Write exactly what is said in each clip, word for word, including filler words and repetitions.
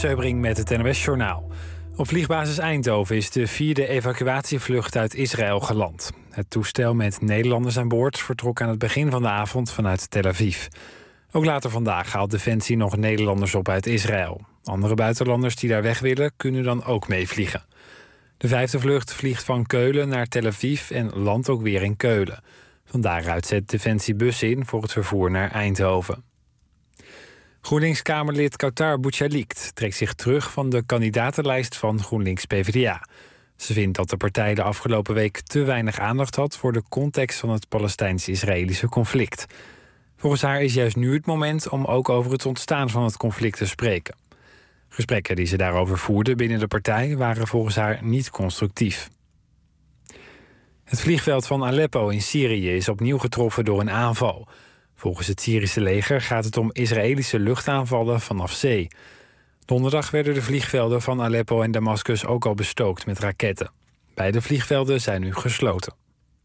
Seubring met het N O S-journaal. Op vliegbasis Eindhoven is de vierde evacuatievlucht uit Israël geland. Het toestel met Nederlanders aan boord vertrok aan het begin van de avond vanuit Tel Aviv. Ook later vandaag haalt Defensie nog Nederlanders op uit Israël. Andere buitenlanders die daar weg willen, kunnen dan ook meevliegen. De vijfde vlucht vliegt van Keulen naar Tel Aviv en landt ook weer in Keulen. Van daaruit zet Defensie bussen in voor het vervoer naar Eindhoven. GroenLinks-Kamerlid Kawtar Bouchalikt trekt zich terug van de kandidatenlijst van GroenLinks-PvdA. Ze vindt dat de partij de afgelopen week te weinig aandacht had voor de context van het Palestijns-Israëlische conflict. Volgens haar is juist nu het moment om ook over het ontstaan van het conflict te spreken. Gesprekken die ze daarover voerde binnen de partij waren volgens haar niet constructief. Het vliegveld van Aleppo in Syrië is opnieuw getroffen door een aanval. Volgens het Syrische leger gaat het om Israëlische luchtaanvallen vanaf zee. Donderdag werden de vliegvelden van Aleppo en Damascus ook al bestookt met raketten. Beide vliegvelden zijn nu gesloten.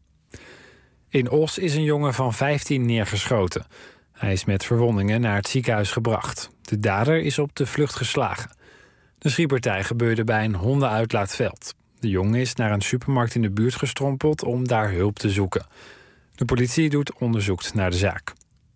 In Os is een jongen van vijftien neergeschoten. Hij is met verwondingen naar het ziekenhuis gebracht. De dader is op de vlucht geslagen. De schietpartij gebeurde bij een hondenuitlaatveld. De jongen is naar een supermarkt in de buurt gestrompeld om daar hulp te zoeken. De politie doet onderzoek naar de zaak.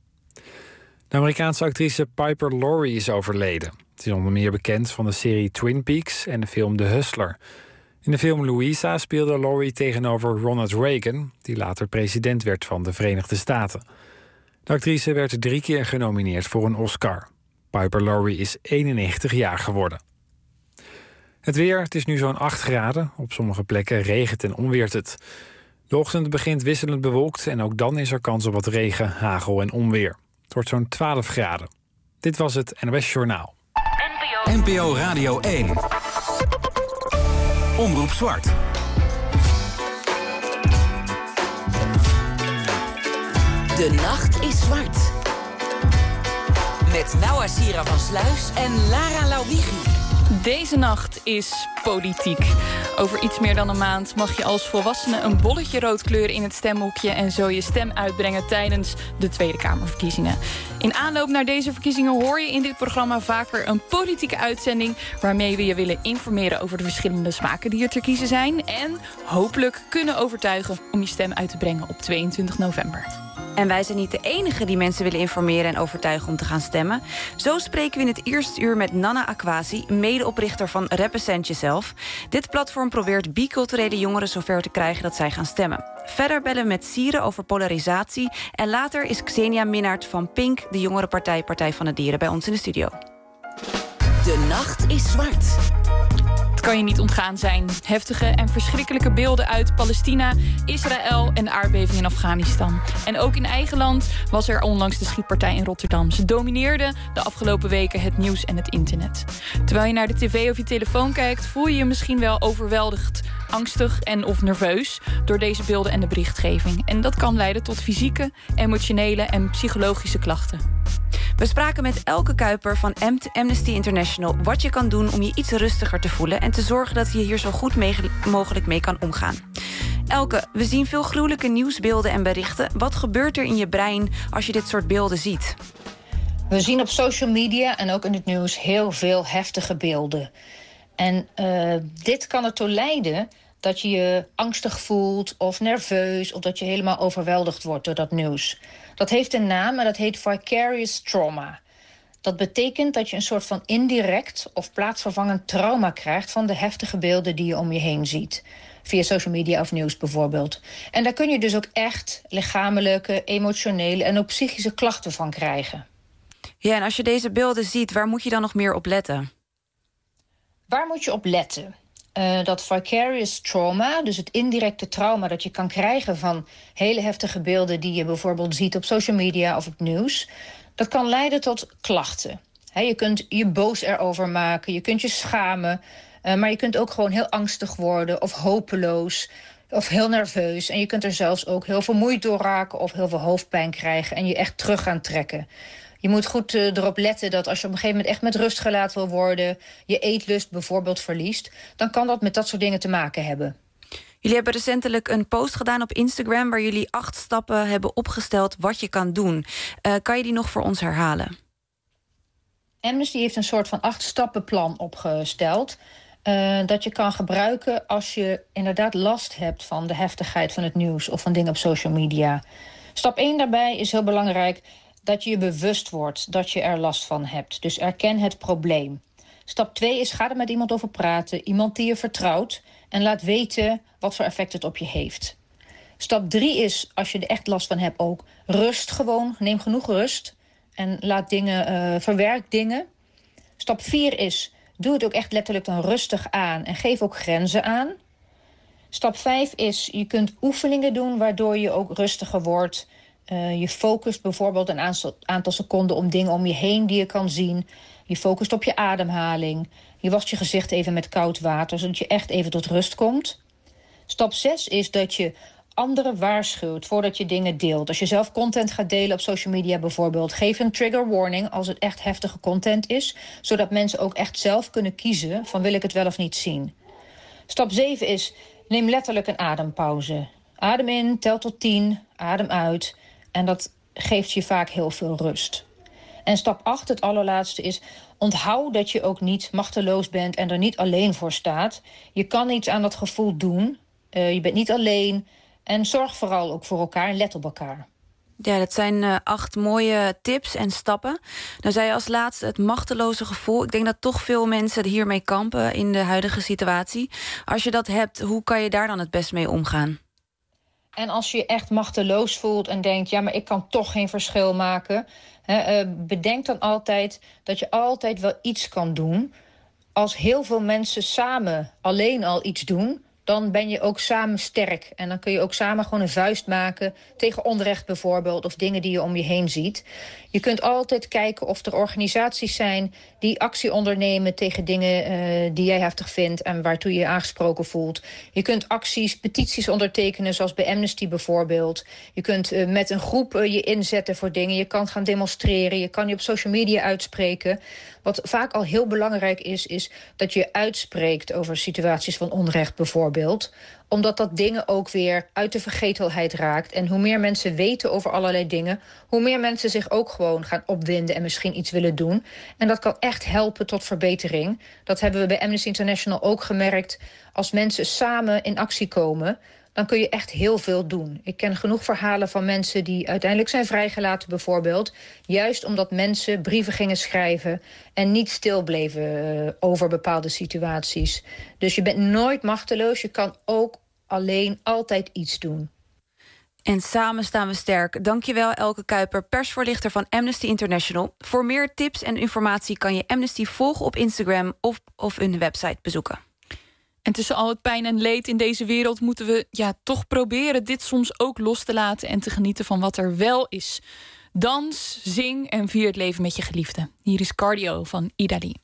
De Amerikaanse actrice Piper Laurie is overleden. Ze is onder meer bekend van de serie Twin Peaks en de film The Hustler. In de film Louisa speelde Laurie tegenover Ronald Reagan, die later president werd van de Verenigde Staten. De actrice werd drie keer genomineerd voor een Oscar. Piper Laurie is eenennegentig jaar geworden. Het weer, het is nu zo'n acht graden. Op sommige plekken regent en onweert het. De ochtend begint wisselend bewolkt en ook dan is er kans op wat regen, hagel en onweer. Het wordt zo'n twaalf graden. Dit was het N O S-journaal. N P O Radio één. Omroep Zwart. De nacht is zwart. Met Noua Sira van Sluis en Lara Lauwigi. Deze nacht is politiek. Over iets meer dan een maand mag je als volwassene een bolletje rood kleuren in het stemhoekje en zo je stem uitbrengen tijdens de Tweede Kamerverkiezingen. In aanloop naar deze verkiezingen hoor je in dit programma vaker een politieke uitzending waarmee we je willen informeren over de verschillende smaken die er te kiezen zijn en hopelijk kunnen overtuigen om je stem uit te brengen op tweeëntwintig november. En wij zijn niet de enige die mensen willen informeren en overtuigen om te gaan stemmen. Zo spreken we in het eerste uur met Nanna Akwasi, medeoprichter van Represent Jezelf. Dit platform probeert biculturele jongeren zover te krijgen dat zij gaan stemmen. Verder bellen we met Sire over polarisatie. En later is Xenia Minnaert van Pink, de jongerenpartij Partij van de Dieren, bij ons in de studio. De nacht is zwart. Het kan je niet ontgaan zijn. Heftige en verschrikkelijke beelden uit Palestina, Israël en de aardbeving in Afghanistan. En ook in eigen land was er onlangs de schietpartij in Rotterdam. Ze domineerden de afgelopen weken het nieuws en het internet. Terwijl je naar de tv of je telefoon kijkt, voel je je misschien wel overweldigd, angstig en of nerveus door deze beelden en de berichtgeving. En dat kan leiden tot fysieke, emotionele en psychologische klachten. We spraken met Elke Kuiper van Amnesty International wat je kan doen om je iets rustiger te voelen en te zorgen dat je hier zo goed mee, mogelijk mee kan omgaan. Elke, we zien veel gruwelijke nieuwsbeelden en berichten. Wat gebeurt er in je brein als je dit soort beelden ziet? We zien op social media en ook in het nieuws heel veel heftige beelden. En uh, dit kan ertoe leiden dat je je angstig voelt of nerveus of dat je helemaal overweldigd wordt door dat nieuws. Dat heeft een naam en dat heet vicarious trauma. Dat betekent dat je een soort van indirect of plaatsvervangend trauma krijgt van de heftige beelden die je om je heen ziet. Via social media of nieuws bijvoorbeeld. En daar kun je dus ook echt lichamelijke, emotionele en ook psychische klachten van krijgen. Ja, en als je deze beelden ziet, waar moet je dan nog meer op letten? Waar moet je op letten? Uh, dat vicarious trauma, dus het indirecte trauma dat je kan krijgen van hele heftige beelden die je bijvoorbeeld ziet op social media of op nieuws, dat kan leiden tot klachten. He, je kunt je boos erover maken, je kunt je schamen, uh, maar je kunt ook gewoon heel angstig worden of hopeloos of heel nerveus. En je kunt er zelfs ook heel vermoeid door raken of heel veel hoofdpijn krijgen en je echt terug gaan trekken. Je moet goed uh, erop letten dat als je op een gegeven moment echt met rust gelaten wil worden, je eetlust bijvoorbeeld verliest, dan kan dat met dat soort dingen te maken hebben. Jullie hebben recentelijk een post gedaan op Instagram waar jullie acht stappen hebben opgesteld wat je kan doen. Uh, kan je die nog voor ons herhalen? Amnesty heeft een soort van acht-stappenplan opgesteld. Uh, dat je kan gebruiken als je inderdaad last hebt van de heftigheid van het nieuws of van dingen op social media. Stap één daarbij is heel belangrijk dat je je bewust wordt dat je er last van hebt. Dus erken het probleem. Stap twee is ga er met iemand over praten, iemand die je vertrouwt, en laat weten wat voor effect het op je heeft. Stap drie is, als je er echt last van hebt ook, rust gewoon. Neem genoeg rust en laat dingen, uh, verwerk dingen. Stap vier is, doe het ook echt letterlijk dan rustig aan en geef ook grenzen aan. Stap vijf is, je kunt oefeningen doen waardoor je ook rustiger wordt. Uh, je focust bijvoorbeeld een aantal, aantal seconden om dingen om je heen die je kan zien. Je focust op je ademhaling. Je wast je gezicht even met koud water, zodat je echt even tot rust komt. Stap zes is dat je anderen waarschuwt voordat je dingen deelt. Als je zelf content gaat delen op social media bijvoorbeeld, geef een trigger warning als het echt heftige content is, zodat mensen ook echt zelf kunnen kiezen van wil ik het wel of niet zien. Stap zeven is, neem letterlijk een adempauze. Adem in, tel tot tien, adem uit. En dat geeft je vaak heel veel rust. En stap acht, het allerlaatste, is onthoud dat je ook niet machteloos bent en er niet alleen voor staat. Je kan iets aan dat gevoel doen. Uh, je bent niet alleen. En zorg vooral ook voor elkaar en let op elkaar. Ja, dat zijn uh, acht mooie tips en stappen. Dan zei je als laatste het machteloze gevoel. Ik denk dat toch veel mensen hiermee kampen in de huidige situatie. Als je dat hebt, hoe kan je daar dan het best mee omgaan? En als je je echt machteloos voelt en denkt, ja, maar ik kan toch geen verschil maken. Hè, uh, bedenk dan altijd dat je altijd wel iets kan doen. Als heel veel mensen samen alleen al iets doen, dan ben je ook samen sterk. En dan kun je ook samen gewoon een vuist maken tegen onrecht bijvoorbeeld, of dingen die je om je heen ziet. Je kunt altijd kijken of er organisaties zijn die actie ondernemen tegen dingen uh, die jij heftig vindt en waartoe je je aangesproken voelt. Je kunt acties, petities ondertekenen, zoals bij Amnesty bijvoorbeeld. Je kunt uh, met een groep uh, je inzetten voor dingen. Je kan gaan demonstreren, je kan je op social media uitspreken. Wat vaak al heel belangrijk is, is dat je uitspreekt over situaties van onrecht bijvoorbeeld. Omdat dat dingen ook weer uit de vergetelheid raakt. En hoe meer mensen weten over allerlei dingen, hoe meer mensen zich ook gewoon gaan opwinden en misschien iets willen doen. En dat kan echt helpen tot verbetering. Dat hebben we bij Amnesty International ook gemerkt. Als mensen samen in actie komen, dan kun je echt heel veel doen. Ik ken genoeg verhalen van mensen die uiteindelijk zijn vrijgelaten bijvoorbeeld. Juist omdat mensen brieven gingen schrijven en niet stil bleven over bepaalde situaties. Dus je bent nooit machteloos. Je kan ook alleen altijd iets doen. En samen staan we sterk. Dankjewel Elke Kuiper, persvoorlichter van Amnesty International. Voor meer tips en informatie kan je Amnesty volgen op Instagram of, of hun website bezoeken. En tussen al het pijn en leed in deze wereld moeten we ja, toch proberen dit soms ook los te laten en te genieten van wat er wel is. Dans, zing en vier het leven met je geliefde. Hier is Cardio van Idali.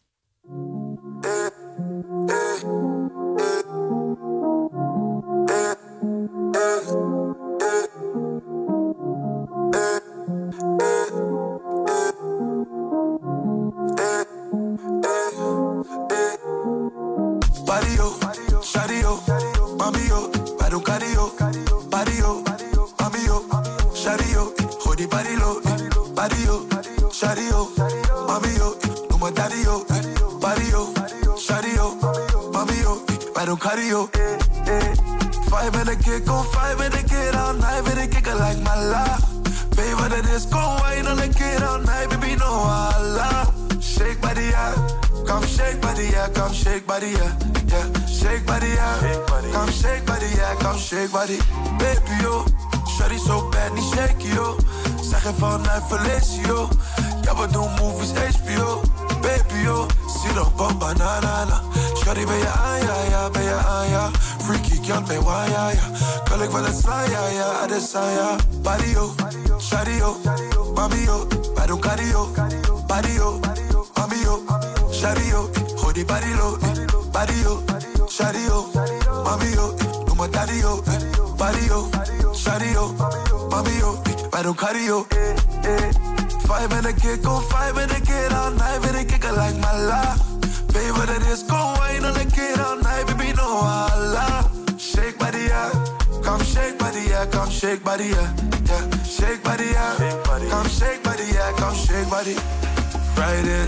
Barrio, Shario, Mamio, Badu Cario, Barrio, Mamio, Shario, Hodi Barilo, Barrio, Shario, Mamio, Numa Dario, Barrio, Shario, Mamio, Badu Cario. Five in the kick, on five in the kid all night, in the kicker like my life. Baby, that is go wine on the kid all night, baby, no Allah. Shake body, yeah. Come shake body, yeah, come shake body, yeah, yeah. Shake body, yeah, come shake body, yeah, come shake body. Baby, yo, shawty so bad, niet shake, yo. Zeg je vanuit verlees, yo. Ja, we doen movies H B O. Baby, yo, zie nog bamba, na, na, na. Shawty, ben je aan, ja, ja, ben je aan, ja. Freaky, girl, ben waar, ja, ja. Kan ik wel het slaan, ja, ja, adesaan, ja. Body, yo, shawty, yo. Mami, yo, wij doen cardio. Body, yo, mami, yo. Shario, Hodi Barilo, Barrio, Shario, Mamio, Numa Dario, Barrio, Shario, Mamio, Badu Cario. Five in the kick, on five in the kid all night, in the kicker like my life. Baby, that is go wine on the kid all night, baby, no Allah. Shake body, yeah, come shake body, yeah, come shake body, yeah, yeah. Shake body, yeah, come shake body, yeah, come shake body. Ride it.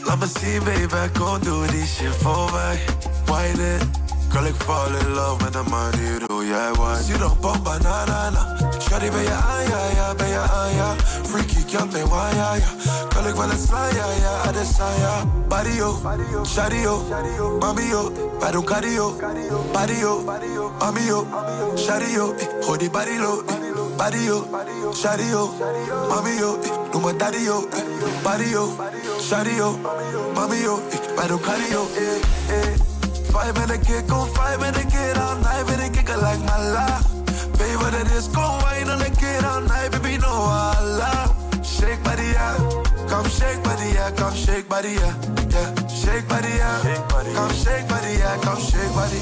Laat me zien, baby, kom doe die shit voor mij. Wine it. Girl, ik fall in love met de manier hoe jij wine. Zie nog bomba, na na na. Shawty, ben je aan, ja, ja, ben je aan, ja. Freaky, can't play, why, ja, ja. Girl, ik wil het slaan, ja, ja, adesanya. Barrio, shadio, mamio, wij doen cardio. Barrio, mamio, shadio, gooi die barilo. Barrio, shadio, mamio, noem me daddio. Barrio, shadio, mamio, wij doen cardio. Vibe met een kick, kom vibe met een keer all night. With a kicker like my life. Baby, what it is, kom wine on a kid all night. Baby, no Allah. Shake body, yeah. Come shake body, yeah. Come shake body, yeah. Yeah, shake body, yeah. Come shake body, yeah. Come shake body.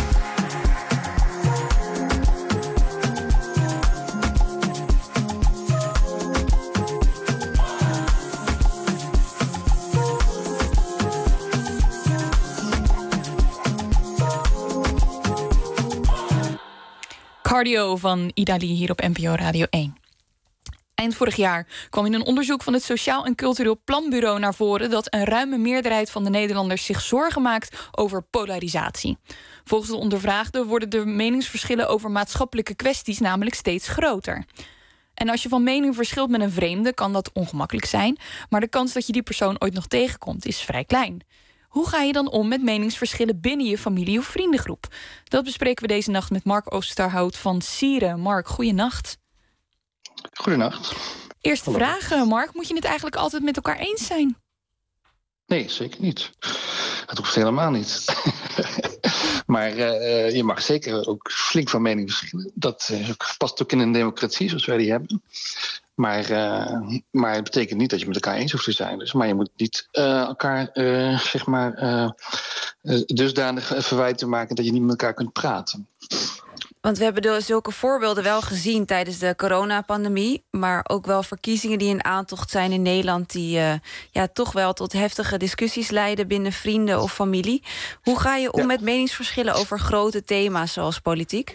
Cardio van Idali hier op N P O Radio één. Eind vorig jaar kwam in een onderzoek van het Sociaal en Cultureel Planbureau naar voren dat een ruime meerderheid van de Nederlanders zich zorgen maakt over polarisatie. Volgens de ondervraagden worden de meningsverschillen over maatschappelijke kwesties namelijk steeds groter. En als je van mening verschilt met een vreemde, kan dat ongemakkelijk zijn, maar de kans dat je die persoon ooit nog tegenkomt is vrij klein. Hoe ga je dan om met meningsverschillen binnen je familie- of vriendengroep? Dat bespreken we deze nacht met Mark Oosterhout van Sieren. Mark, goeienacht. Goedenacht. Eerste vraag, Mark. Moet je het eigenlijk altijd met elkaar eens zijn? Nee, zeker niet. Dat hoeft helemaal niet. Maar uh, je mag zeker ook flink van mening verschillen. Dat uh, past ook in een democratie zoals wij die hebben. Maar, uh, maar het betekent niet dat je met elkaar eens hoeft te zijn. Dus, maar je moet niet uh, elkaar uh, zeg maar, uh, uh, dusdanig verwijten maken dat je niet met elkaar kunt praten. Want we hebben dus zulke voorbeelden wel gezien tijdens de coronapandemie, maar ook wel verkiezingen die in aantocht zijn in Nederland die uh, ja, toch wel tot heftige discussies leiden binnen vrienden of familie. Hoe ga je om ja. met meningsverschillen over grote thema's zoals politiek?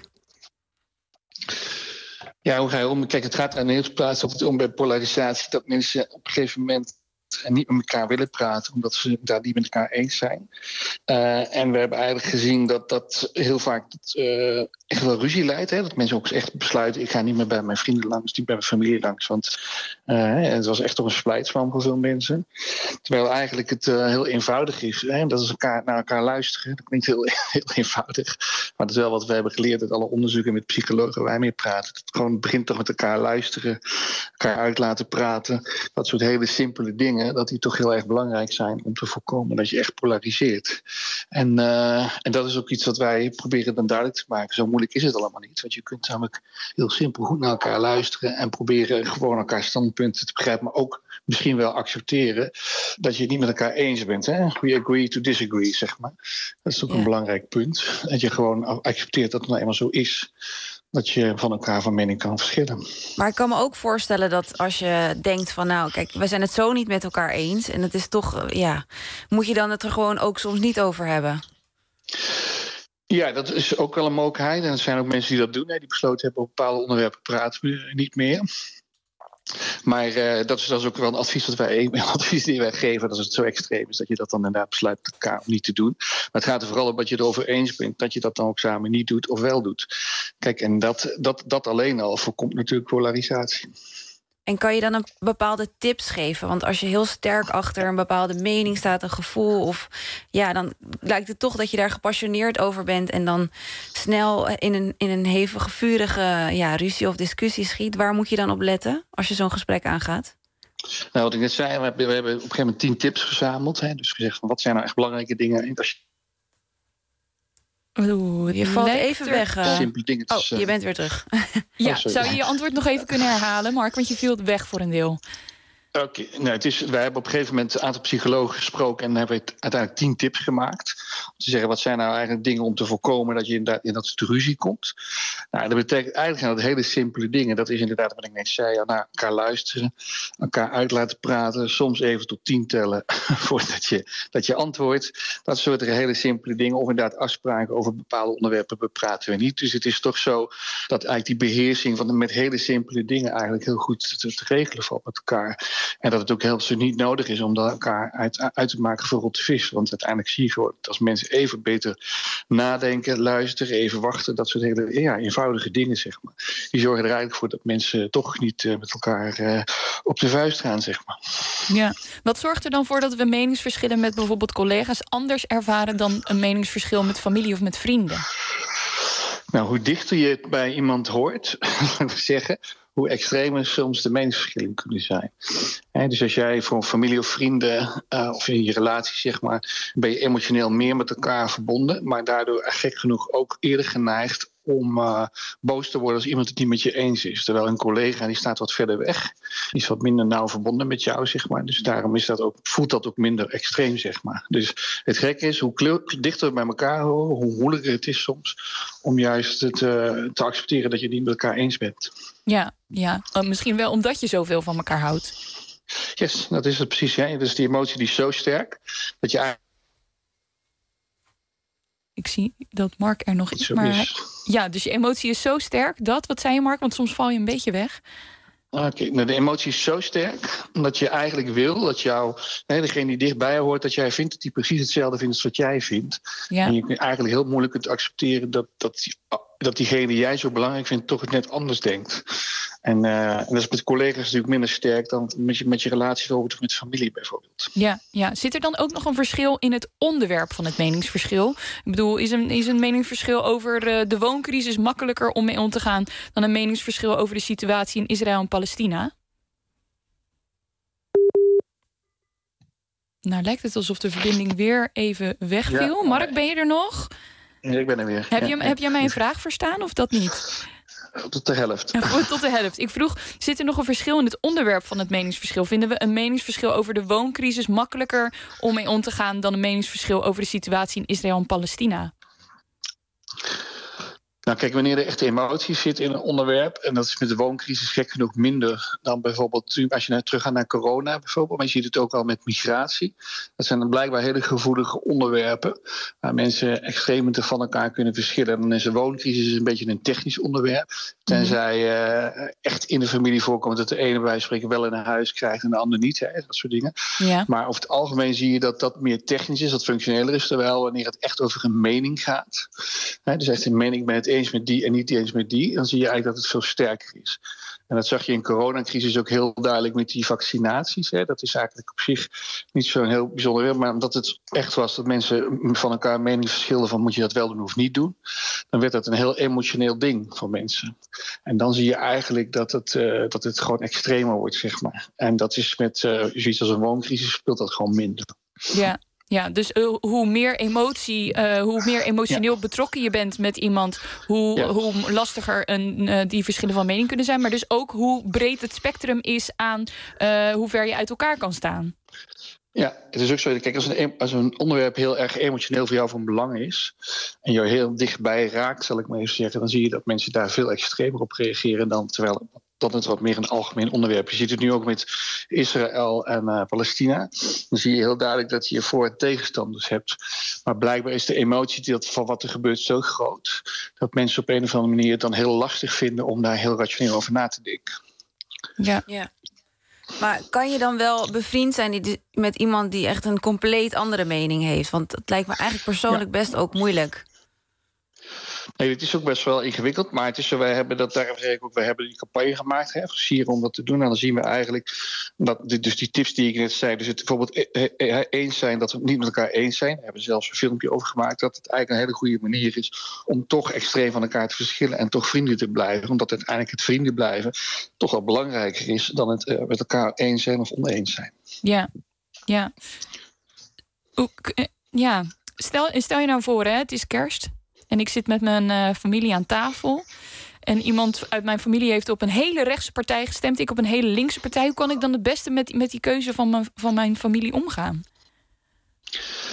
Ja, hoe ga je om? Kijk, het gaat er in de eerste plaats altijd om bij polarisatie dat mensen op een gegeven moment niet met elkaar willen praten, omdat ze daar niet met elkaar eens zijn. Uh, en we hebben eigenlijk gezien dat dat heel vaak tot, uh, echt wel ruzie leidt. Hè? Dat mensen ook echt besluiten, ik ga niet meer bij mijn vrienden langs, niet bij mijn familie langs. Want uh, het was echt toch een splijtswam voor veel mensen. Terwijl eigenlijk het uh, heel eenvoudig is. Hè? Dat is elkaar, naar elkaar luisteren. Dat klinkt heel, heel eenvoudig. Maar dat is wel wat we hebben geleerd uit alle onderzoeken met psychologen waar wij mee praten. Het gewoon begint toch met elkaar luisteren, elkaar uit laten praten. Dat soort hele simpele dingen, dat die toch heel erg belangrijk zijn om te voorkomen dat je echt polariseert. En, uh, en dat is ook iets wat wij proberen dan duidelijk te maken. Zo moeilijk is het allemaal niet. Want je kunt namelijk heel simpel goed naar elkaar luisteren en proberen gewoon elkaar standpunten te begrijpen, maar ook misschien wel accepteren dat je het niet met elkaar eens bent. Hè? We agree to disagree, zeg maar. Dat is ook ja. een belangrijk punt. Dat je gewoon accepteert dat het nou eenmaal zo is, dat je van elkaar van mening kan verschillen. Maar ik kan me ook voorstellen dat als je denkt van, nou, kijk, wij zijn het zo niet met elkaar eens en het is toch, ja, moet je dan het er gewoon ook soms niet over hebben? Ja, dat is ook wel een mogelijkheid. En er zijn ook mensen die dat doen, hè, die besloten hebben op bepaalde onderwerpen praten we niet meer. Maar uh, dat, is, dat is ook wel een advies dat wij, een advies die wij geven, dat het zo extreem is dat je dat dan inderdaad besluit met elkaar om niet te doen. Maar het gaat er vooral om dat je erover eens bent dat je dat dan ook samen niet doet of wel doet. Kijk, en dat, dat, dat alleen al voorkomt natuurlijk polarisatie. En kan je dan een bepaalde tips geven? Want als je heel sterk achter een bepaalde mening staat, een gevoel, of ja, dan lijkt het toch dat je daar gepassioneerd over bent en dan snel in een, in een hevige, vurige ja, ruzie of discussie schiet. Waar moet je dan op letten als je zo'n gesprek aangaat? Nou, wat ik net zei, we hebben, we hebben op een gegeven moment tien tips verzameld. Hè, dus gezegd van wat zijn nou echt belangrijke dingen. Als je Oeh, je valt even weg. Uh... Simpele dingetjes. Oh, je bent weer terug. Ja, oh, zou je je antwoord nog even kunnen herhalen, Mark? Want je viel weg voor een deel. Oké, okay, nou, het is, wij hebben op een gegeven moment een aantal psychologen gesproken en hebben we uiteindelijk tien tips gemaakt te zeggen, wat zijn nou eigenlijk dingen om te voorkomen dat je inderdaad in dat soort ruzie komt. Nou, dat betekent eigenlijk zijn dat hele simpele dingen. Dat is inderdaad wat ik net zei, naar elkaar luisteren, elkaar uit laten praten, soms even tot tien tellen voordat je, dat je antwoordt. Dat soort hele simpele dingen. Of inderdaad afspraken over bepaalde onderwerpen bepraten we niet. Dus het is toch zo dat eigenlijk die beheersing van de, met hele simpele dingen eigenlijk heel goed te, te regelen valt met elkaar. En dat het ook heel zo niet nodig is om dat elkaar uit, uit te maken voor rotte vis. Want uiteindelijk zie je gewoon dat als mensen even beter nadenken, luisteren, even wachten, dat soort hele ja, eenvoudige dingen, zeg maar. Die zorgen er eigenlijk voor dat mensen toch niet uh, met elkaar uh, op de vuist gaan, zeg maar. Ja. Wat zorgt er dan voor dat we meningsverschillen met bijvoorbeeld collega's anders ervaren dan een meningsverschil met familie of met vrienden? Nou, hoe dichter je het bij iemand hoort, laten we zeggen, hoe extremer soms de meningsverschillen kunnen zijn. He, dus als jij voor een familie of vrienden, uh, of in je relatie, zeg maar, ben je emotioneel meer met elkaar verbonden, maar daardoor gek genoeg ook eerder geneigd om uh, boos te worden als iemand het niet met je eens is. Terwijl een collega die staat wat verder weg, die is wat minder nauw verbonden met jou, zeg maar. Dus daarom is dat ook, voelt dat ook minder extreem, zeg maar. Dus het gekke is, hoe kleur, dichter we bij elkaar horen, hoe moeilijker het is soms om juist het, uh, te accepteren dat je het niet met elkaar eens bent. Ja, ja. Uh, misschien wel omdat je zoveel van elkaar houdt. Yes, dat is het precies. Ja. Dus die emotie die is zo sterk dat je eigenlijk... Ik zie dat Mark er nog is, maar... Is. Ja, dus je emotie is zo sterk. Dat, wat zei je, Mark? Want soms val je een beetje weg. Oké, okay. Nou, de emotie is zo sterk dat je eigenlijk wil dat jou, nee, degene die dichtbij hoort, dat jij vindt dat hij precies hetzelfde vindt als wat jij vindt. Ja. En je eigenlijk heel moeilijk kunt accepteren dat, dat, die, dat diegene die jij zo belangrijk vindt toch het net anders denkt. En, uh, en dat is met collega's natuurlijk minder sterk dan met je, met je relatie bijvoorbeeld of met familie bijvoorbeeld. Ja, ja, zit er dan ook nog een verschil in het onderwerp van het meningsverschil? Ik bedoel, is een, is een meningsverschil over uh, de wooncrisis makkelijker om mee om te gaan dan een meningsverschil over de situatie in Israël en Palestina? Nou, lijkt het alsof de verbinding weer even wegviel. Ja, Mark, ben je er nog? Ja, ik ben er weer. Heb, ja, je, ja. heb jij mijn vraag verstaan of dat niet? Tot de helft. Tot de helft. Ik vroeg, zit er nog een verschil in het onderwerp van het meningsverschil? Vinden we een meningsverschil over de wooncrisis makkelijker om mee om te gaan dan een meningsverschil over de situatie in Israël en Palestina? Nou, kijk, wanneer er echt emotie zit in een onderwerp, en dat is met de wooncrisis gek genoeg minder dan bijvoorbeeld als je naar, terug gaat naar corona bijvoorbeeld, maar je ziet het ook al met migratie. Dat zijn dan blijkbaar hele gevoelige onderwerpen waar mensen extreem van elkaar kunnen verschillen. En dan is de wooncrisis een beetje een technisch onderwerp, tenzij uh, echt in de familie voorkomt dat de ene bij wijze van spreken wel in een huis krijgt en de ander niet, hè, dat soort dingen. Ja. Maar over het algemeen zie je dat dat meer technisch is, dat functioneler is, terwijl wanneer het echt over een mening gaat, hè, dus echt een mening, ik ben het eens met die en niet eens met die, dan zie je eigenlijk dat het veel sterker is. En dat zag je in de coronacrisis ook heel duidelijk met die vaccinaties. Hè. Dat is eigenlijk op zich niet zo'n heel bijzonder, maar omdat het echt was dat mensen van elkaar mening verschilden van moet je dat wel doen of niet doen, dan werd dat een heel emotioneel ding voor mensen. En dan zie je eigenlijk dat het, uh, dat het gewoon extremer wordt, zeg maar. En dat is met uh, zoiets als een wooncrisis speelt dat gewoon minder. Ja. Ja, dus uh, hoe meer emotie, uh, hoe meer emotioneel ja. betrokken je bent met iemand, hoe, ja. hoe lastiger een, uh, die verschillen van mening kunnen zijn. Maar dus ook hoe breed het spectrum is aan uh, hoe ver je uit elkaar kan staan. Ja, het is ook zo. Kijk, als een, als een onderwerp heel erg emotioneel voor jou van belang is en je heel dichtbij raakt, zal ik maar even zeggen, dan zie je dat mensen daar veel extremer op reageren dan terwijl dat het wat meer een algemeen onderwerp is. Je ziet het nu ook met Israël en uh, Palestina. Dan zie je heel duidelijk dat je voor- en tegenstanders hebt. Maar blijkbaar is de emotie van wat er gebeurt zo groot dat mensen op een of andere manier het dan heel lastig vinden om daar heel rationeel over na te denken. Ja. ja. Maar kan je dan wel bevriend zijn met iemand die echt een compleet andere mening heeft? Want het lijkt me eigenlijk persoonlijk ja. best ook moeilijk. Nee, het is ook best wel ingewikkeld, maar het is zo, wij hebben dat, daarom zeg ik ook, wij hebben die campagne gemaakt, hè, versieren om dat te doen. En dan zien we eigenlijk dat, dus die tips die ik net zei, dus het bijvoorbeeld eens zijn dat we het niet met elkaar eens zijn. We hebben zelfs een filmpje over gemaakt dat het eigenlijk een hele goede manier is om toch extreem van elkaar te verschillen en toch vrienden te blijven. Omdat uiteindelijk het vrienden blijven toch wel belangrijker is dan het uh, met elkaar eens zijn of oneens zijn. Ja, ja. Ook, ja. Stel, stel je nou voor, hè, het is kerst. En ik zit met mijn uh, familie aan tafel. En iemand uit mijn familie heeft op een hele rechtse partij gestemd. Ik op een hele linkse partij. Hoe kan ik dan het beste met, met die keuze van mijn, van mijn familie omgaan?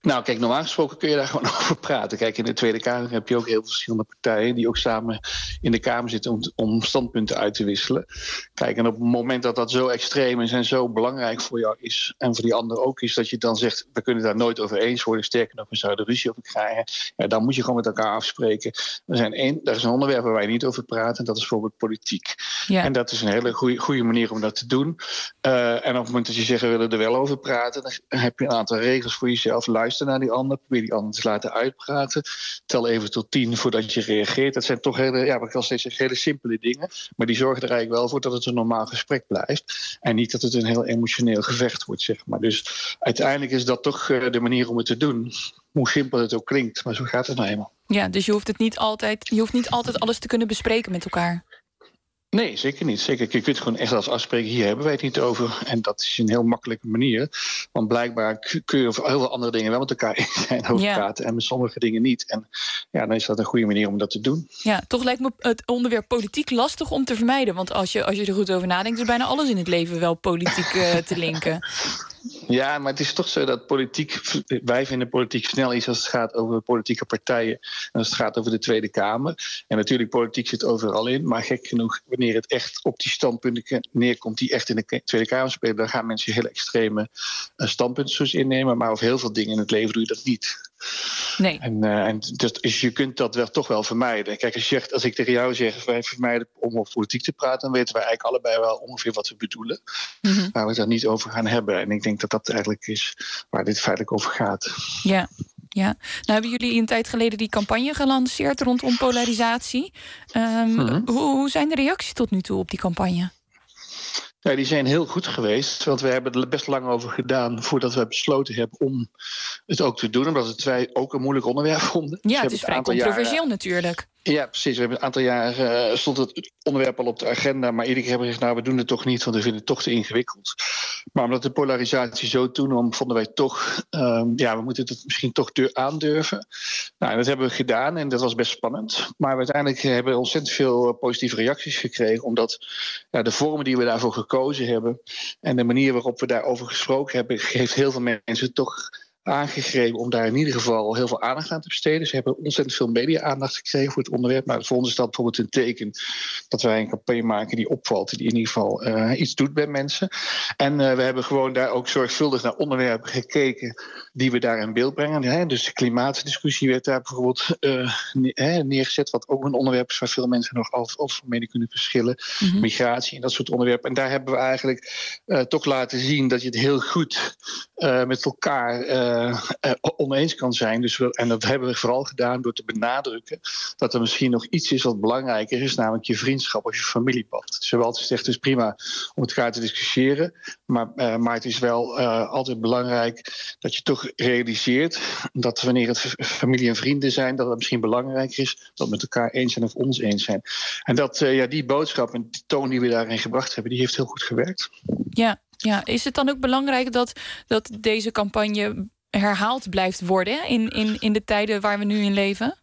Nou, kijk, normaal gesproken kun je daar gewoon over praten. Kijk, in de Tweede Kamer heb je ook heel veel verschillende partijen die ook samen in de Kamer zitten om, om standpunten uit te wisselen. Kijk, en op het moment dat dat zo extreem is en zo belangrijk voor jou is, en voor die ander ook is, dat je dan zegt, we kunnen daar nooit over eens worden, sterker nog, we zouden ruzie over krijgen, ja, dan moet je gewoon met elkaar afspreken. Er, zijn één, er is een onderwerp waar wij niet over praten, en dat is bijvoorbeeld politiek. Ja. En dat is een hele goede, goede manier om dat te doen. Uh, en op het moment dat je zegt, we willen er wel over praten, dan heb je een aantal regels voor jezelf. Luister naar die ander, probeer die ander te laten uitpraten. Tel even tot tien voordat je reageert. Dat zijn toch hele, ja, wat ik al steeds zeg, hele simpele dingen. Maar die zorgen er eigenlijk wel voor dat het een normaal gesprek blijft. En niet dat het een heel emotioneel gevecht wordt, zeg maar. Dus uiteindelijk is dat toch uh, de manier om het te doen. Hoe simpel het ook klinkt, maar zo gaat het nou eenmaal. Ja, dus je hoeft het niet altijd, je hoeft niet altijd alles te kunnen bespreken met elkaar. Nee, zeker niet. Zeker. Je kunt gewoon echt als afspreken, hier hebben wij het niet over. En dat is een heel makkelijke manier. Want blijkbaar kun je over heel veel andere dingen wel met elkaar eens zijn over ja. praten. En met sommige dingen niet. En ja, dan is dat een goede manier om dat te doen. Ja, toch lijkt me het onderwerp politiek lastig om te vermijden. Want als je, als je er goed over nadenkt, is bijna alles in het leven wel politiek uh, te linken. Ja, maar het is toch zo dat politiek, wij vinden politiek snel iets als het gaat over politieke partijen en als het gaat over de Tweede Kamer. En natuurlijk, politiek zit overal in, maar gek genoeg, wanneer het echt op die standpunten neerkomt die echt in de Tweede Kamer spelen, dan gaan mensen heel extreme standpunten innemen, maar over heel veel dingen in het leven doe je dat niet. Nee. En, uh, en dus je kunt dat wel, toch wel vermijden. Kijk, als, je zegt, als ik tegen jou zeg, wij vermijden om over politiek te praten, dan weten wij eigenlijk allebei wel ongeveer wat we bedoelen. Mm-hmm. Waar we het daar niet over gaan hebben. En ik denk dat dat eigenlijk is waar dit feitelijk over gaat. Ja. Ja, nou hebben jullie een tijd geleden die campagne gelanceerd rondom polarisatie. Um, mm-hmm. hoe, hoe zijn de reacties tot nu toe op die campagne? Ja, die zijn heel goed geweest, want we hebben er best lang over gedaan voordat we besloten hebben om het ook te doen, omdat wij ook een moeilijk onderwerp vonden. Ja, dus het is vrij controversieel jaren, natuurlijk. Ja, precies. We hebben een aantal jaar uh, stond het onderwerp al op de agenda, maar iedere keer hebben we gezegd, nou, we doen het toch niet, want we vinden het toch te ingewikkeld. Maar omdat de polarisatie zo toenam, vonden wij toch, um, ja, we moeten het misschien toch aandurven. Nou, dat hebben we gedaan en dat was best spannend. Maar uiteindelijk hebben we ontzettend veel positieve reacties gekregen, omdat ja, de vormen die we daarvoor gekozen hebben en de manier waarop we daarover gesproken hebben, geeft heel veel mensen toch aangegrepen om daar in ieder geval heel veel aandacht aan te besteden. Ze hebben ontzettend veel media-aandacht gekregen voor het onderwerp. Maar voor ons is dat bijvoorbeeld een teken dat wij een campagne maken die opvalt, die in ieder geval uh, iets doet bij mensen. En uh, we hebben gewoon daar ook zorgvuldig naar onderwerpen gekeken die we daar in beeld brengen. Hè? Dus de klimaatdiscussie werd daar bijvoorbeeld uh, neergezet, wat ook een onderwerp is waar veel mensen nog over, over van mening kunnen verschillen. Mm-hmm. Migratie en dat soort onderwerpen. En daar hebben we eigenlijk uh, toch laten zien dat je het heel goed uh, met elkaar uh, Uh, uh, oneens kan zijn. Dus we, en dat hebben we vooral gedaan door te benadrukken dat er misschien nog iets is wat belangrijker is, namelijk je vriendschap of je familieband. Dus we hebben altijd gezegd, het is prima om met elkaar te discussiëren, maar, uh, maar het is wel uh, altijd belangrijk dat je toch realiseert dat wanneer het familie en vrienden zijn, dat het misschien belangrijker is dat we met elkaar eens zijn of ons eens zijn. En dat, uh, ja, die boodschap en die toon die we daarin gebracht hebben, die heeft heel goed gewerkt. Ja, ja. Is het dan ook belangrijk dat, dat deze campagne herhaald blijft worden in, in, in de tijden waar we nu in leven?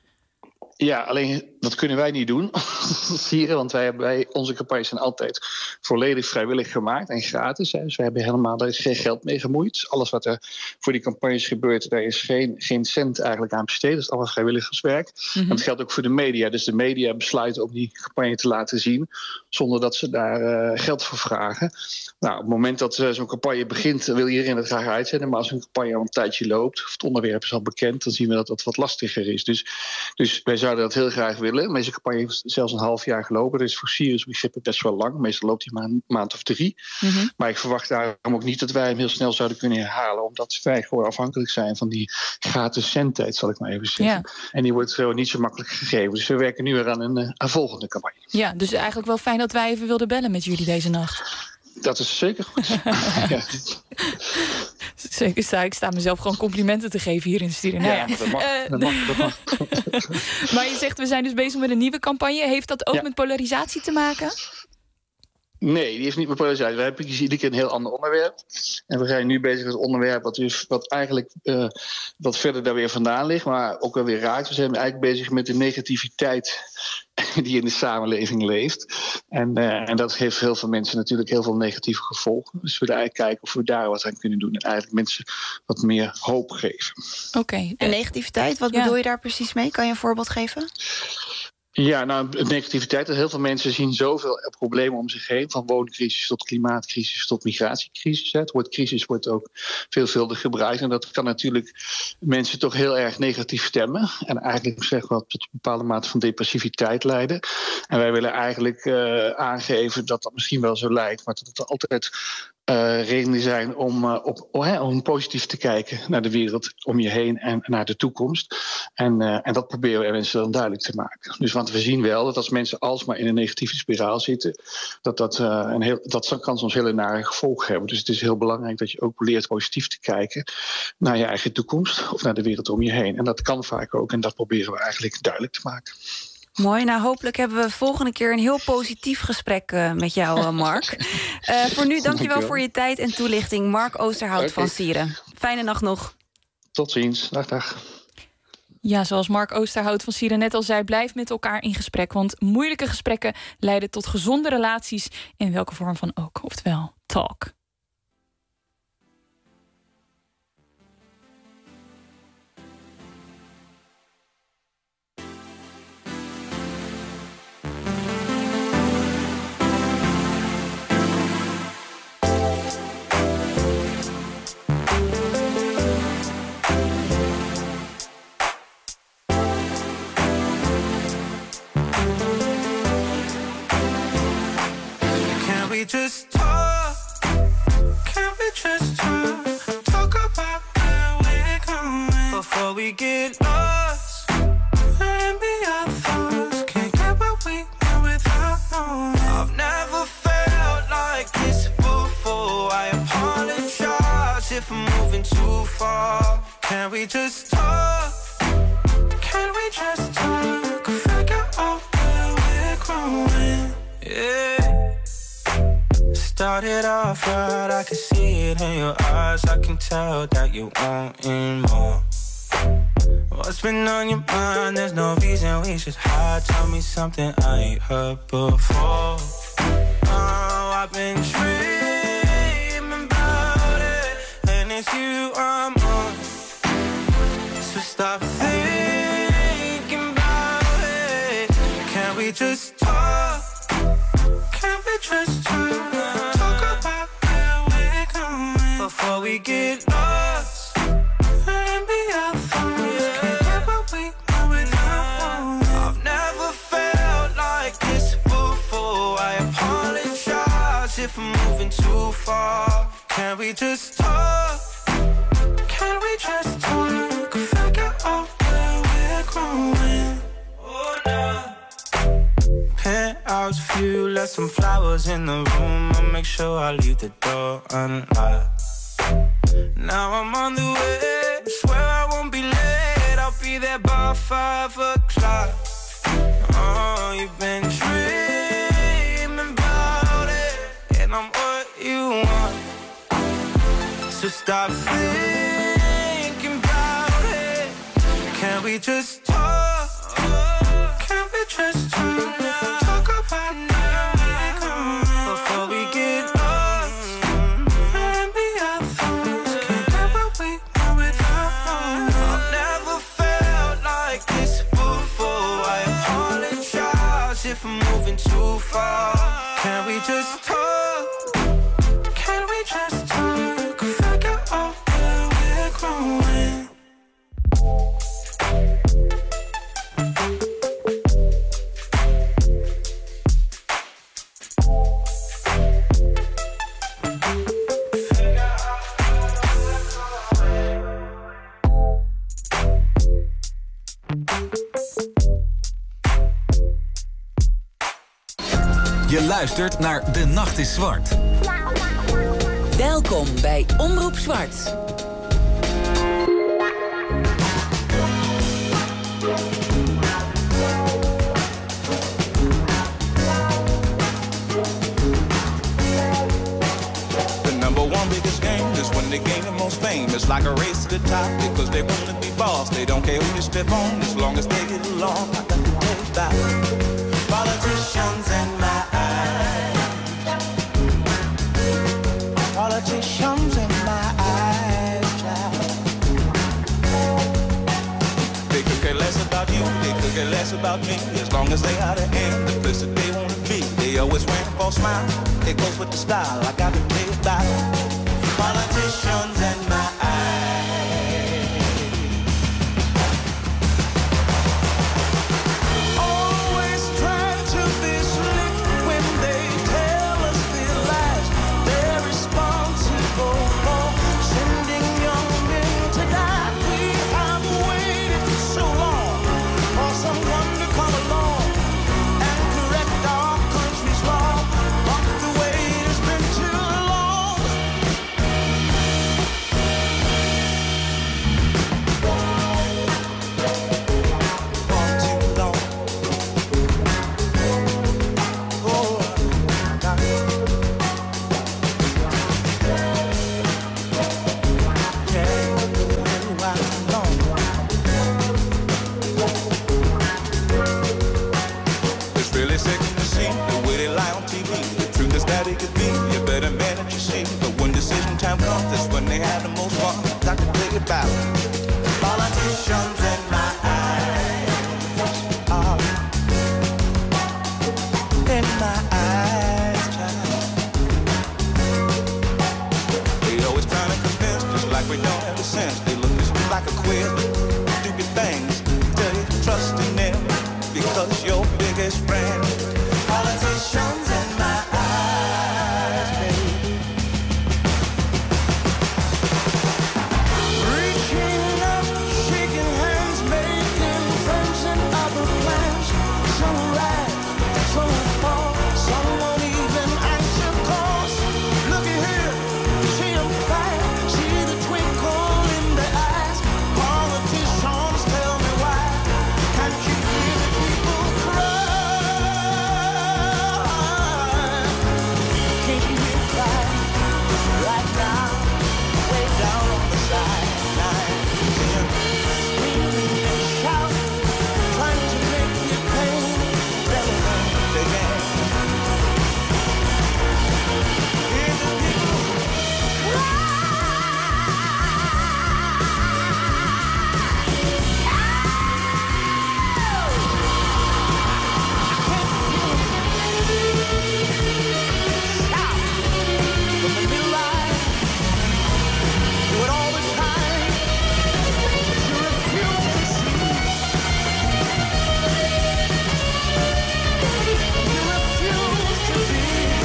Ja, alleen dat kunnen wij niet doen, Sieren, want wij, wij, onze campagnes zijn altijd volledig vrijwillig gemaakt en gratis. Hè. Dus we hebben helemaal, daar is geen geld mee gemoeid. Dus alles wat er voor die campagnes gebeurt, daar is geen, geen cent eigenlijk aan besteed. Dat is allemaal vrijwilligerswerk. Mm-hmm. Dat geldt ook voor de media. Dus de media besluiten om die campagne te laten zien, zonder dat ze daar uh, geld voor vragen. Nou, op het moment dat uh, zo'n campagne begint, wil iedereen het graag uitzenden. Maar als een campagne al een tijdje loopt, of het onderwerp is al bekend, dan zien we dat dat wat lastiger is. Dus, dus wij zouden dat heel graag willen. Deze campagne heeft zelfs een half jaar gelopen. Dat is voor Sirius begrippen best wel lang. Meestal loopt hij maar een maand of drie. Mm-hmm. Maar ik verwacht daarom ook niet dat wij hem heel snel zouden kunnen herhalen. Omdat wij gewoon afhankelijk zijn van die gratis zendtijd, zal ik maar even zeggen. Ja. En die wordt gewoon niet zo makkelijk gegeven. Dus we werken nu weer aan een, een volgende campagne. Ja, dus eigenlijk wel fijn dat wij even wilden bellen met jullie deze nacht. Dat is zeker goed. Ja. Zeker sta ik sta mezelf gewoon complimenten te geven hier in de studio. Nou ja, ja, dat mag, uh, dat mag, dat mag. Maar je zegt, we zijn dus bezig met een nieuwe campagne. Heeft dat ook ja. met polarisatie te maken? Nee, die heeft niet met polarisatie. We hebben iedere keer een heel ander onderwerp. En we zijn nu bezig met het onderwerp wat, dus, wat eigenlijk uh, wat verder daar weer vandaan ligt, maar ook wel weer raakt. We zijn eigenlijk bezig met de negativiteit die in de samenleving leeft. En, uh, en dat heeft voor heel veel mensen natuurlijk heel veel negatieve gevolgen. Dus we willen eigenlijk kijken of we daar wat aan kunnen doen en eigenlijk mensen wat meer hoop geven. Oké. Okay. En negativiteit, wat ja. bedoel je daar precies mee? Kan je een voorbeeld geven? Ja, nou, negativiteit. Heel veel mensen zien zoveel problemen om zich heen. Van wooncrisis tot klimaatcrisis tot migratiecrisis. Het woord crisis wordt ook veelvuldig gebruikt. En dat kan natuurlijk mensen toch heel erg negatief stemmen. En eigenlijk zeg wel tot een bepaalde mate van depressiviteit leiden. En wij willen eigenlijk uh, aangeven dat dat misschien wel zo lijkt. Maar dat het altijd uh, redenen zijn om, uh, op, oh, om positief te kijken naar de wereld om je heen en naar de toekomst. En, uh, en dat proberen we mensen dan duidelijk te maken. Dus want we zien wel dat als mensen alsmaar in een negatieve spiraal zitten, dat dat, uh, een heel, dat kan soms hele nare gevolgen hebben. Dus het is heel belangrijk dat je ook leert positief te kijken naar je eigen toekomst of naar de wereld om je heen. En dat kan vaak ook en dat proberen we eigenlijk duidelijk te maken. Mooi, nou hopelijk hebben we volgende keer een heel positief gesprek uh, met jou, uh, Mark. Uh, voor nu, dankjewel voor je tijd en toelichting. Mark Oosterhout okay. van Sieren. Fijne nacht nog. Tot ziens. Dag, dag. Ja, zoals Mark Oosterhout van Sieren net al zei, blijf met elkaar in gesprek. Want moeilijke gesprekken leiden tot gezonde relaties, in welke vorm van ook. Oftewel, talk. Just talk, can we just talk? Talk about where we're going before we get lost. And be our thoughts, can't get what we want without knowing. I've never felt like this before. I apologize if I'm moving too far. Can we just talk? Can we just talk? Figure out where we're growing. Yeah. Started off right, I can see it in your eyes. I can tell that you wanting more. What's been on your mind? There's no reason we should hide. Tell me something I ain't heard before. Oh, I've been dreaming about it, and it's you I'm on. So stop thinking about it. Can we just talk? Can we just talk? Before we get lost and be our thoughts, can't get what we want without. I've never felt like this before. I apologize if I'm moving too far. Can we just talk? Can we just talk? Figure out where we're growing. Oh, no. Penthouse view, left some flowers in the room. I'll make sure I leave the door unlocked. Now I'm on the way, swear I won't be late. I'll be there by five o'clock. Oh, you've been dreaming about it, and I'm what you want. So stop thinking about it. Can we just talk? Can we just talk? Talk about now before we get lost. And be our thoughts. Can't get what we want without. I've never felt like this before. I apologize if I'm moving too far. Can we just talk? Can we just talk? Figure out where we're growing. Je luistert naar De Nacht is Zwart. Welkom bij Omroep Zwart. they gain the most fame. It's like a race to the top because they want to be boss. They don't care who you step on as long as they get along. I got to tell you about politicians in my eyes. Politicians in my eyes, child. They could care less about you, they could care less about me. As long as they are the end, the place that they want to be. They always wear a false smile, it goes with the style. I got to tell you about politicians in my eyes. Always trying to be slick when they tell us their lies. They're responsible for sending young men to die. We have waited so long for someone to come along and correct our country's law. But the wait has been too long. Far too long. Oh, God. Yeah, why long? It's really sickening to see the way they lie on T V. The truth is that it could be a better man that you see. But when decision time comes, that's when they have the most fun. Got to play it back. Politicians in my eyes. Ah, in my eyes, child. They always trying to convince, just like we don't have the sense. They look just like a quiz, stupid things. Tell you to trust in them because your biggest friend. Politicians in my eyes, baby. Reaching up, shaking hands, making friends and other plans. Some rise, some fall, some won't even answer calls. Looky here, see 'em fight, see the twinkle in their eyes. Politicians, tell me why can't you hear the people cry? Can't you hear cry right now, way down on the sideline? Screaming and shout, trying to make your pain relevant again. Hear the people shout from the middle line. Do it all the time, but you refuse to see. You refuse to be.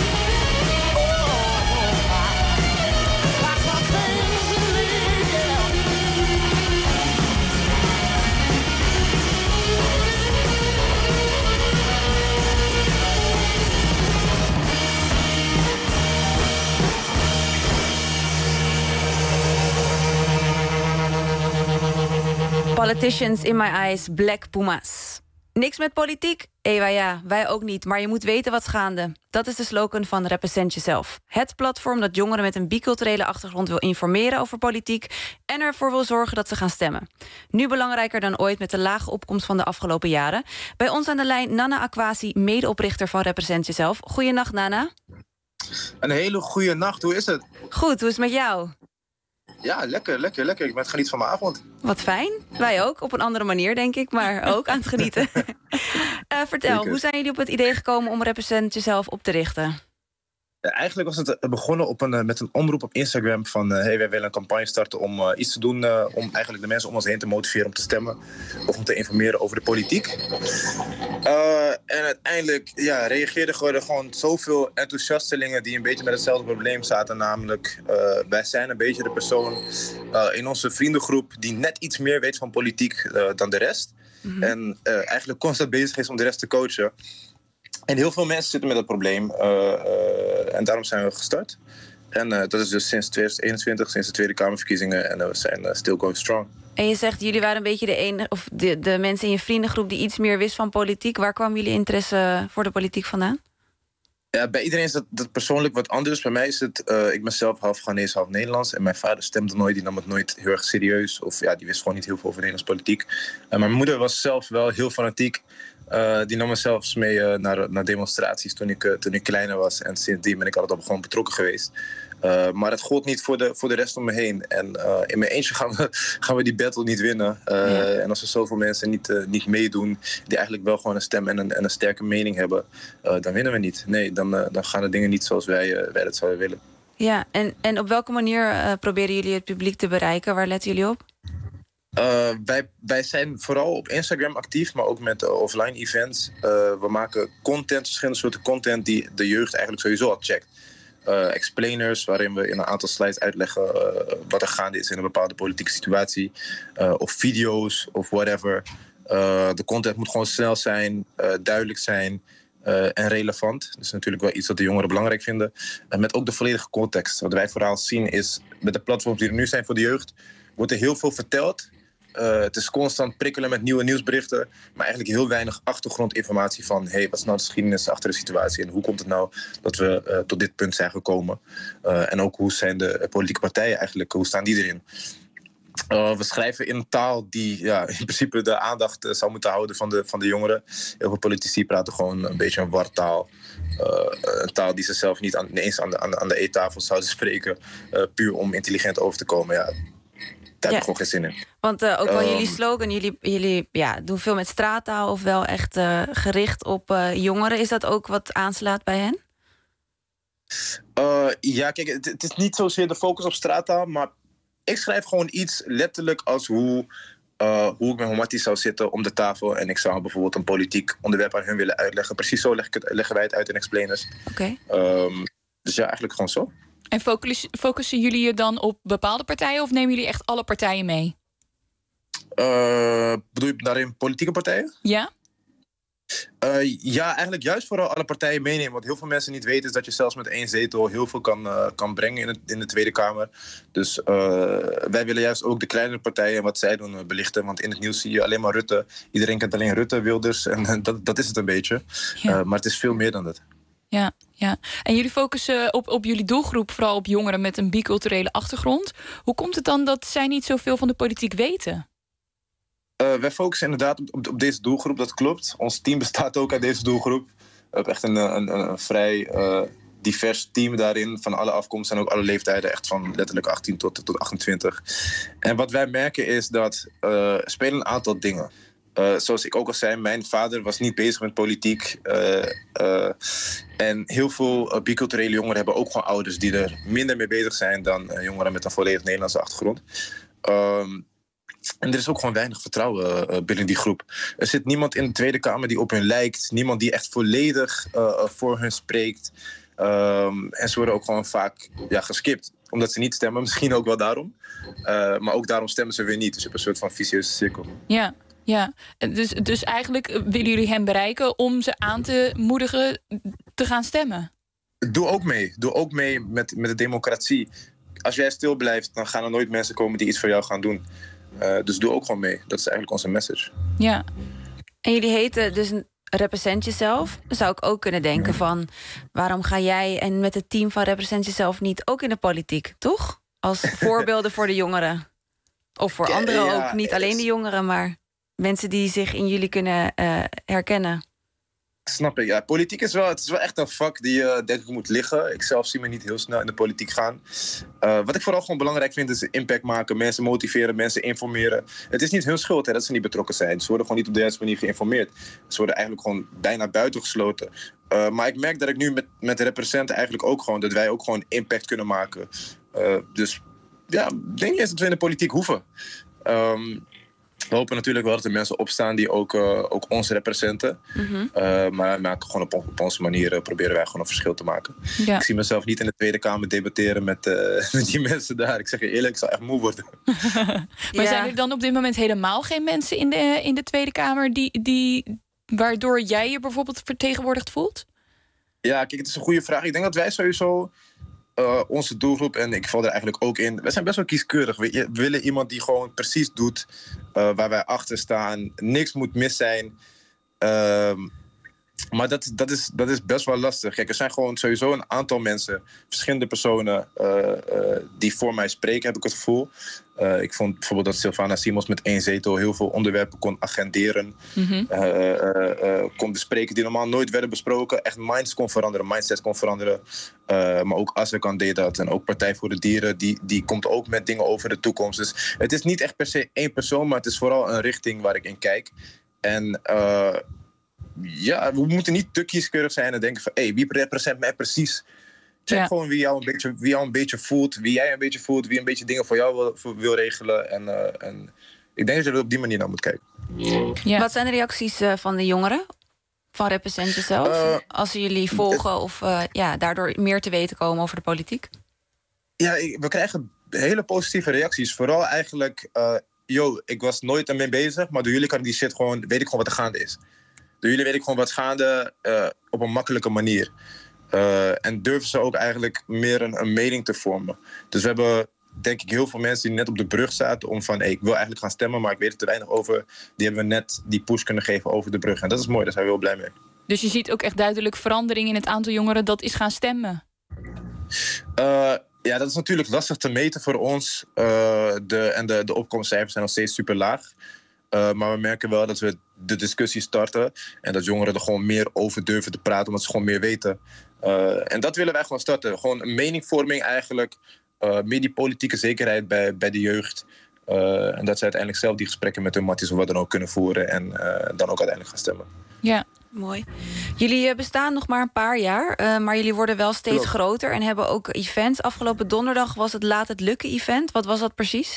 Oh, like some things you leave, yeah. Politicians in my eyes, Black Pumas. Niks met politiek? Ewa ja, wij ook niet, maar je moet weten wat gaande. Dat is de slogan van Represent Jezelf. Het platform dat jongeren met een biculturele achtergrond wil informeren over politiek en ervoor wil zorgen dat ze gaan stemmen. Nu belangrijker dan ooit met de lage opkomst van de afgelopen jaren. Bij ons aan de lijn Nana Akwasi, medeoprichter van Represent Jezelf. Goeienacht, Nana. Een hele goede nacht, hoe is het? Goed, hoe is het met jou? Ja, lekker, lekker, lekker. Ik ben het geniet van mijn avond. Wat fijn. Wij ook, op een andere manier denk ik, maar ook aan het genieten. uh, vertel, Zeker. Hoe zijn jullie op het idee gekomen om Represent Jezelf op te richten? Ja, eigenlijk was het begonnen op een, met een omroep op Instagram van uh, hey, wij willen een campagne starten om uh, iets te doen uh, om eigenlijk de mensen om ons heen te motiveren om te stemmen of om te informeren over de politiek. Uh, en uiteindelijk ja, reageerden er gewoon zoveel enthousiastelingen die een beetje met hetzelfde probleem zaten, namelijk uh, wij zijn een beetje de persoon uh, in onze vriendengroep die net iets meer weet van politiek uh, dan de rest. Mm-hmm. En uh, eigenlijk constant bezig is om de rest te coachen. En heel veel mensen zitten met dat probleem. Uh, uh, en daarom zijn we gestart. En uh, dat is dus sinds twintig eenentwintig, sinds de Tweede Kamerverkiezingen. En uh, we zijn uh, still going strong. En je zegt, jullie waren een beetje de enige, of de, de mensen in je vriendengroep die iets meer wist van politiek. Waar kwam jullie interesse voor de politiek vandaan? Ja, bij iedereen is dat, dat persoonlijk wat anders. Bij mij is het, uh, ik ben zelf half Ghanese, half Nederlands. En mijn vader stemde nooit, die nam het nooit heel erg serieus. Of ja, die wist gewoon niet heel veel over Nederlands politiek. Uh, mijn moeder was zelf wel heel fanatiek. Uh, die nam me zelfs mee uh, naar, naar demonstraties toen ik, uh, toen ik kleiner was. En sindsdien ben ik altijd al gewoon betrokken geweest. Uh, maar het gold niet voor de, voor de rest om me heen. En uh, in mijn eentje gaan we, gaan we die battle niet winnen. Uh, ja. En als er zoveel mensen niet, uh, niet meedoen, die eigenlijk wel gewoon een stem en een, en een sterke mening hebben, uh, dan winnen we niet. Nee, dan, uh, dan gaan de dingen niet zoals wij, uh, wij dat zouden willen. Ja, en, en op welke manier uh, proberen jullie het publiek te bereiken? Waar letten jullie op? Uh, wij, wij zijn vooral op Instagram actief, maar ook met uh, offline events. Uh, we maken content, verschillende soorten content die de jeugd eigenlijk sowieso al checkt. Uh, explainers, waarin we in een aantal slides uitleggen uh, wat er gaande is in een bepaalde politieke situatie. Uh, of video's, of whatever. Uh, de content moet gewoon snel zijn, uh, duidelijk zijn uh, en relevant. Dat is natuurlijk wel iets wat de jongeren belangrijk vinden. Uh, met ook de volledige context. Wat wij vooral zien is, met de platforms die er nu zijn voor de jeugd, wordt er heel veel verteld. Uh, het is constant prikkelen met nieuwe nieuwsberichten, maar eigenlijk heel weinig achtergrondinformatie van hey, wat is nou de geschiedenis achter de situatie en hoe komt het nou dat we uh, tot dit punt zijn gekomen. Uh, en ook hoe zijn de politieke partijen eigenlijk, hoe staan die erin. Uh, we schrijven in een taal die ja, in principe de aandacht uh, zou moeten houden van de, van de jongeren. Heel veel politici praten gewoon een beetje een wartaal. Uh, een taal die ze zelf niet aan, eens aan de, aan de, aan de eettafel zouden spreken, uh, puur om intelligent over te komen. Ja, daar heb ik gewoon geen zin in. Want uh, ook wel um, jullie slogan, jullie, jullie ja, doen veel met straattaal of wel echt uh, gericht op uh, jongeren. Is dat ook wat aanslaat bij hen? Uh, ja, kijk, het, het is niet zozeer de focus op straattaal, maar ik schrijf gewoon iets letterlijk als hoe, uh, hoe ik met Homati zou zitten om de tafel en ik zou bijvoorbeeld een politiek onderwerp aan hun willen uitleggen. Precies zo leg ik het, leggen wij het uit in Explainers. Oké. Okay. Um, dus ja, eigenlijk gewoon zo. En focus, focussen jullie je dan op bepaalde partijen of nemen jullie echt alle partijen mee? Uh, bedoel je daarin politieke partijen? Ja. Uh, ja, eigenlijk juist vooral alle partijen meenemen. Wat heel veel mensen niet weten is dat je zelfs met één zetel heel veel kan, uh, kan brengen in, het, in de Tweede Kamer. Dus uh, wij willen juist ook de kleinere partijen en wat zij doen uh, belichten. Want in het nieuws zie je alleen maar Rutte. Iedereen kent alleen Rutte, Wilders en uh, dat, dat is het een beetje. Ja. Uh, maar het is veel meer dan dat. Ja, ja. En jullie focussen op, op jullie doelgroep, vooral op jongeren met een biculturele achtergrond. Hoe komt het dan dat zij niet zoveel van de politiek weten? Uh, wij focussen inderdaad op, op deze doelgroep, dat klopt. Ons team bestaat ook uit deze doelgroep. We hebben echt een, een, een, een vrij uh, divers team daarin, van alle afkomsten en ook alle leeftijden, echt van letterlijk achttien tot, tot achtentwintig. En wat wij merken is dat uh, er spelen een aantal dingen. Uh, zoals ik ook al zei, mijn vader was niet bezig met politiek. Uh, uh, en heel veel uh, biculturele jongeren hebben ook gewoon ouders die er minder mee bezig zijn dan uh, jongeren met een volledig Nederlandse achtergrond. Um, En er is ook gewoon weinig vertrouwen uh, binnen die groep. Er zit niemand in de Tweede Kamer die op hun lijkt. Niemand die echt volledig uh, voor hun spreekt. Um, en ze worden ook gewoon vaak ja, geskipt. Omdat ze niet stemmen, misschien ook wel daarom. Uh, maar ook daarom stemmen ze weer niet. Dus je hebt een soort van vicieuze cirkel. Ja, ja. Dus, dus eigenlijk willen jullie hen bereiken om ze aan te moedigen te gaan stemmen? Doe ook mee. Doe ook mee met, met de democratie. Als jij stil blijft, dan gaan er nooit mensen komen die iets voor jou gaan doen. Uh, dus doe ook gewoon mee. Dat is eigenlijk onze message. Ja. En jullie heten dus Represent Jezelf. Dan zou ik ook kunnen denken van, waarom ga jij en met het team van Represent Jezelf niet ook in de politiek, toch? Als voorbeelden voor de jongeren. Of voor anderen ja, ook. Niet alleen de jongeren, maar mensen die zich in jullie kunnen uh, herkennen. Snap ik, ja. Politiek is wel, het is wel echt een vak die je uh, denk ik moet liggen. Ik zelf zie me niet heel snel in de politiek gaan. Uh, wat ik vooral gewoon belangrijk vind is impact maken. Mensen motiveren, mensen informeren. Het is niet hun schuld hè, dat ze niet betrokken zijn. Ze worden gewoon niet op de juiste manier geïnformeerd. Ze worden eigenlijk gewoon bijna buitengesloten. Uh, maar ik merk dat ik nu met, met de Represent eigenlijk ook gewoon, dat wij ook gewoon impact kunnen maken. Uh, dus ja, ik denk niet eens dat we in de politiek hoeven. Um, We hopen natuurlijk wel dat er mensen opstaan die ook, uh, ook ons representen. Mm-hmm. Uh, maar we maken gewoon op, op onze manier uh, proberen wij gewoon een verschil te maken. Ja. Ik zie mezelf niet in de Tweede Kamer debatteren met, uh, met die mensen daar. Ik zeg je eerlijk, ik zal echt moe worden. Maar ja. Zijn er dan op dit moment helemaal geen mensen in de, in de Tweede Kamer die, die, waardoor jij je bijvoorbeeld vertegenwoordigd voelt? Ja, kijk, het is een goede vraag. Ik denk dat wij sowieso uh, onze doelgroep, en ik val er eigenlijk ook in, wij zijn best wel kieskeurig. We, we willen iemand die gewoon precies doet uh, waar wij achter staan. Niks moet mis zijn. Uh, Maar dat, dat, is, dat is best wel lastig. Kijk, er zijn gewoon sowieso een aantal mensen, verschillende personen uh, uh, die voor mij spreken, heb ik het gevoel. Uh, ik vond bijvoorbeeld dat Sylvana Simons met één zetel heel veel onderwerpen kon agenderen. Mm-hmm. Uh, uh, uh, kon bespreken die normaal nooit werden besproken. Echt minds kon veranderen, mindset kon veranderen. Uh, maar ook Azarkan deed dat. En ook Partij voor de Dieren, die, die komt ook met dingen over de toekomst. Dus het is niet echt per se één persoon, maar het is vooral een richting waar ik in kijk. En uh, ja, we moeten niet te kieskeurig zijn en denken van, hé, hey, wie represent mij precies? Check ja. gewoon wie jou, een beetje, wie jou een beetje voelt, wie jij een beetje voelt, wie een beetje dingen voor jou wil, wil regelen. En, uh, en ik denk dat je er op die manier naar moet kijken. Ja. Wat zijn de reacties uh, van de jongeren? Van Represent Jezelf? Uh, als ze jullie volgen uh, of uh, ja, daardoor meer te weten komen over de politiek? Ja, ik, we krijgen hele positieve reacties. Vooral eigenlijk, uh, yo, ik was nooit ermee bezig, maar door jullie kan ik die shit gewoon, weet ik gewoon wat er gaande is. Door jullie weet ik gewoon wat gaande uh, op een makkelijke manier. Uh, en durven ze ook eigenlijk meer een, een mening te vormen. Dus we hebben, denk ik, heel veel mensen die net op de brug zaten om van, hey, ik wil eigenlijk gaan stemmen, maar ik weet er te weinig over. Die hebben we net die push kunnen geven over de brug. En dat is mooi, daar zijn we heel blij mee. Dus je ziet ook echt duidelijk verandering in het aantal jongeren dat is gaan stemmen? Uh, ja, dat is natuurlijk lastig te meten voor ons. Uh, de, en de, de opkomstcijfers zijn nog steeds super laag. Uh, maar we merken wel dat we de discussie starten. En dat jongeren er gewoon meer over durven te praten, omdat ze gewoon meer weten. Uh, en dat willen wij gewoon starten. Gewoon een meningvorming eigenlijk. Uh, meer die politieke zekerheid bij, bij de jeugd. Uh, en dat ze uiteindelijk zelf die gesprekken met hun matties of wat dan ook kunnen voeren. En uh, dan ook uiteindelijk gaan stemmen. Ja, mooi. Jullie bestaan nog maar een paar jaar. Uh, maar jullie worden wel steeds Klopt. groter en hebben ook events. Afgelopen donderdag was het Laat het Lukken event. Wat was dat precies?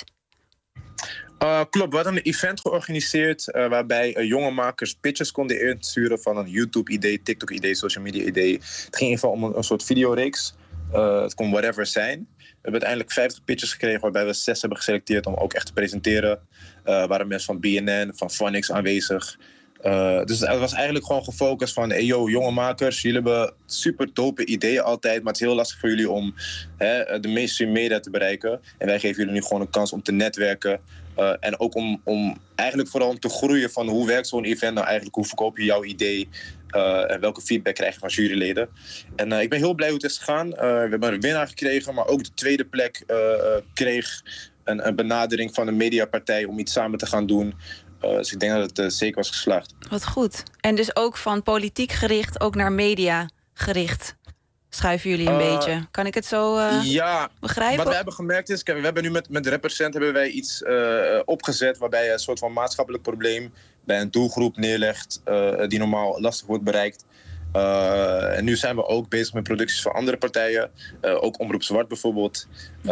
Uh, klopt, we hadden een event georganiseerd uh, waarbij uh, jonge makers pitches konden insturen van een YouTube-idee, TikTok-idee, social media-idee. Het ging in ieder geval om een, een soort videoreeks. Uh, het kon whatever zijn. We hebben uiteindelijk vijftig pitches gekregen waarbij we zes hebben geselecteerd om ook echt te presenteren. Uh, er waren mensen van B N N, van Phonics aanwezig. Uh, dus het was eigenlijk gewoon gefocust van, hey yo, jonge makers, jullie hebben super dope ideeën altijd, maar het is heel lastig voor jullie om hè, de mainstream media te bereiken. En wij geven jullie nu gewoon een kans om te netwerken. Uh, en ook om, om eigenlijk vooral om te groeien van hoe werkt zo'n event nou eigenlijk, hoe verkoop je jouw idee uh, en welke feedback krijg je van juryleden. En uh, ik ben heel blij hoe het is gegaan. Uh, we hebben een winnaar gekregen, maar ook de tweede plek uh, kreeg een, een benadering van een mediapartij om iets samen te gaan doen. Uh, dus ik denk dat het uh, zeker was geslaagd. Wat goed. En dus ook van politiek gericht, ook naar media gericht. Schuiven jullie een uh, beetje. Kan ik het zo uh, ja, begrijpen? Wat we hebben gemerkt is, kijk, we hebben nu met, met Represent hebben wij iets uh, opgezet waarbij je een soort van maatschappelijk probleem bij een doelgroep neerlegt uh, die normaal lastig wordt bereikt. Uh, en nu zijn we ook bezig met producties van andere partijen. Uh, ook Omroep Zwart bijvoorbeeld. Uh,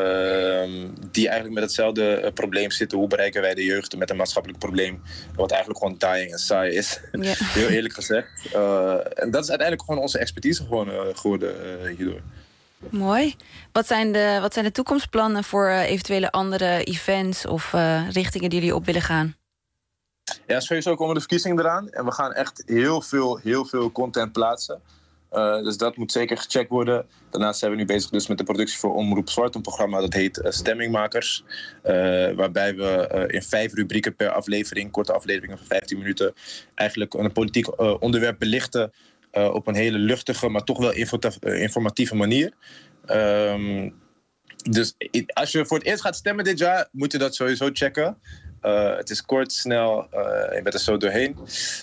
uh, die eigenlijk met hetzelfde uh, probleem zitten. Hoe bereiken wij de jeugd met een maatschappelijk probleem? Wat eigenlijk gewoon dying en saai is. Yeah. Heel eerlijk gezegd. Uh, en dat is uiteindelijk gewoon onze expertise gewoon, uh, geworden uh, hierdoor. Mooi. Wat zijn de, wat zijn de toekomstplannen voor uh, eventuele andere events of uh, richtingen die jullie op willen gaan? Ja, sowieso komen de verkiezingen eraan. En we gaan echt heel veel, heel veel content plaatsen. Uh, dus dat moet zeker gecheckt worden. Daarnaast zijn we nu bezig dus met de productie voor Omroep Zwart. Een programma dat heet uh, Stemmingmakers. Uh, waarbij we uh, in vijf rubrieken per aflevering, korte afleveringen van vijftien minuten... eigenlijk een politiek uh, onderwerp belichten. Uh, op een hele luchtige, maar toch wel informatieve manier. Um, dus als je voor het eerst gaat stemmen dit jaar, moet je dat sowieso checken. Uh, het is kort, snel, uh, je bent er zo doorheen.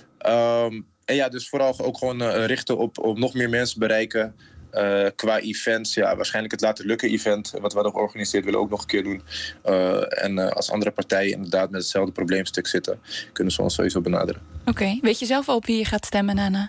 Um, en ja, dus vooral ook gewoon uh, richten op, op nog meer mensen bereiken. Uh, qua events, ja, waarschijnlijk het Laten Lukken event, wat we hadden georganiseerd, willen we ook nog een keer doen. Uh, en uh, als andere partijen inderdaad met hetzelfde probleemstuk zitten, kunnen ze ons sowieso benaderen. Oké, okay. Weet je zelf al op wie je gaat stemmen, Nana?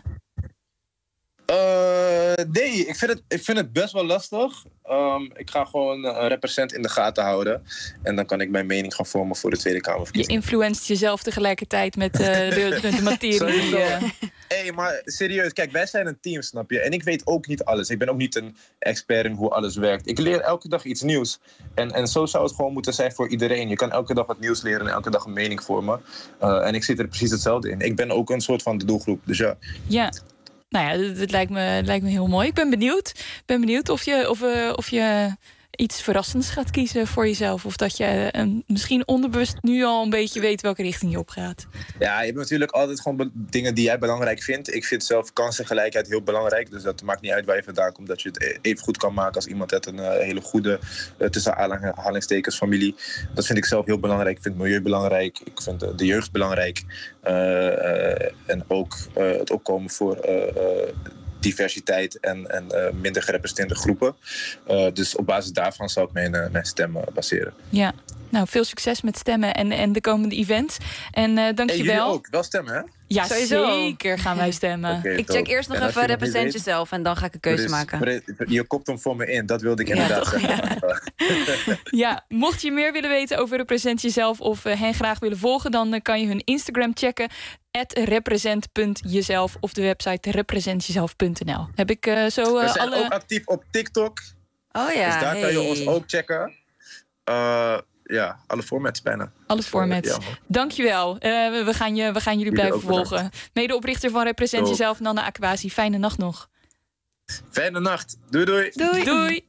Uh, nee, ik vind, het, ik vind het best wel lastig. Um, ik ga gewoon een Represent in de gaten houden. En dan kan ik mijn mening gaan vormen voor de Tweede Kamerverkiezingen. Je influenced jezelf tegelijkertijd met uh, de, de, de materie. Hé, uh... hey, maar serieus, kijk, wij zijn een team, snap je? En ik weet ook niet alles. Ik ben ook niet een expert in hoe alles werkt. Ik leer elke dag iets nieuws. En, en zo zou het gewoon moeten zijn voor iedereen. Je kan elke dag wat nieuws leren en elke dag een mening vormen. Uh, en ik zit er precies hetzelfde in. Ik ben ook een soort van de doelgroep, dus ja. Ja. Nou ja, dat lijkt me, lijkt me heel mooi. Ik ben benieuwd. Ik ben benieuwd of je, of, uh, of je iets verrassends gaat kiezen voor jezelf. Of dat je uh, misschien onderbewust nu al een beetje weet welke richting je op gaat. Ja, je hebt natuurlijk altijd gewoon be- dingen die jij belangrijk vindt. Ik vind zelf kansengelijkheid heel belangrijk. Dus dat maakt niet uit waar je vandaan komt. Dat je het even goed kan maken als iemand uit een uh, hele goede, uh, tussen aanhalingstekens, familie. Dat vind ik zelf heel belangrijk. Ik vind het milieu belangrijk. Ik vind uh, de jeugd belangrijk. Uh, uh, en ook uh, het opkomen voor Uh, uh, diversiteit en, en uh, minder gerepresenteerde groepen. Uh, dus op basis daarvan zou ik mijn, uh, mijn stem uh, baseren. Ja, nou veel succes met stemmen en, en de komende events. En uh, dank je wel. Jullie ook, wel stemmen hè? Ja, sowieso. Zeker gaan wij stemmen. Okay, ik check eerst nog en even represent jezelf en dan ga ik een keuze dus, maken. Je kopt hem voor me in, dat wilde ik inderdaad ja, zeggen. Ja. ja, mocht je meer willen weten over Represent Jezelf of uh, hen graag willen volgen, dan uh, kan je hun Instagram checken. at represent punt jezelf of de website represent jezelf punt n l. Heb ik uh, zo uh, We zijn alle... ook actief op TikTok. Oh ja, dus daar hey. kan je ons ook checken. Uh, ja, alle formats bijna. Alle formats. Uh, ja, dankjewel. Uh, we, gaan je, we gaan jullie blijven volgen. Medeoprichter van Represent Jezelf, Nana Akwasi. Fijne nacht nog. Fijne nacht. Doei doei. Doei. Doei.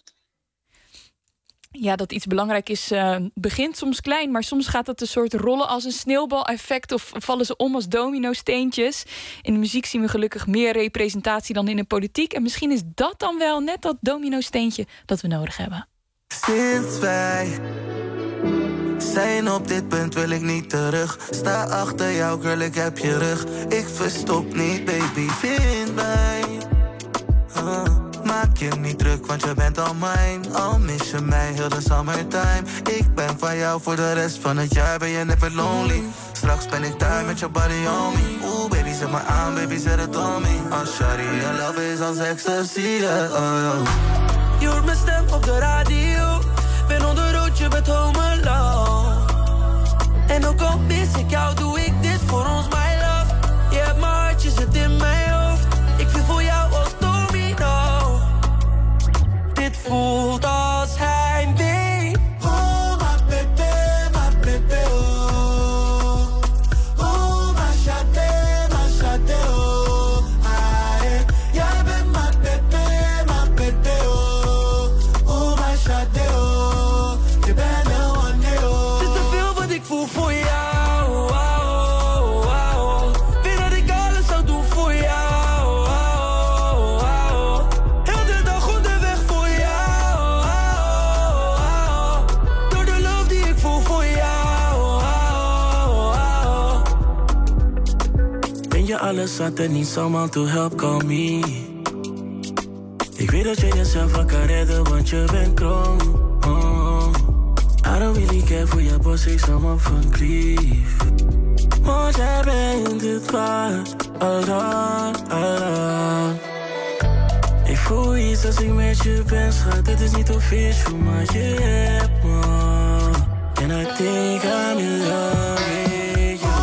Ja, dat iets belangrijk is, uh, begint soms klein, maar soms gaat het een soort rollen als een sneeuwbaleffect of vallen ze om als domino-steentjes. In de muziek zien we gelukkig meer representatie dan in de politiek. En misschien is dat dan wel net dat domino-steentje dat we nodig hebben. Sinds wij zijn op dit punt wil ik niet terug. Sta achter jou, girl, ik heb je rug. Ik verstop niet, baby, vind mij. Uh. Maak je niet druk, want je bent al mijn. Al mis je mij heel de summertime. Ik ben van jou voor de rest van het jaar. Ben je never lonely. Straks ben ik daar met je body on me. Oeh, baby, zet me aan, baby, zet het on me. Oh, shawty, your love is als ecstasy, yeah, oh, oh. Je hoort mijn stem op de radio. Ben onder rood, je bent home alone. En ook al mis ik jou, doe ik dit voor ons, my love. Je hebt mijn hart, je zit in mijn hoofd. Ik viel voor jou als domino. Dit voelt als heimwee. Oh, my baby, my baby, oh. Oh, my chate, my chate, oh. Aye. Jij bent my baby, my baby, oh. Oh, my chate, oh. Je bent de one, oh. Het is te veel wat ik voel voor jou, oh, oh, oh. Weet dat ik alles zou doen voor jou. Alles had en niet someone to help, call me. Ik weet dat je jezelf wel kan redden, want je bent krom. Oh. I don't really care voor je boss, ik zal me van grief. Want jij bent het waard, alright, alright. Ik voel iets als ik met je ben, schat. Het is niet official, maar je hebt me. And I think I'm in love with you.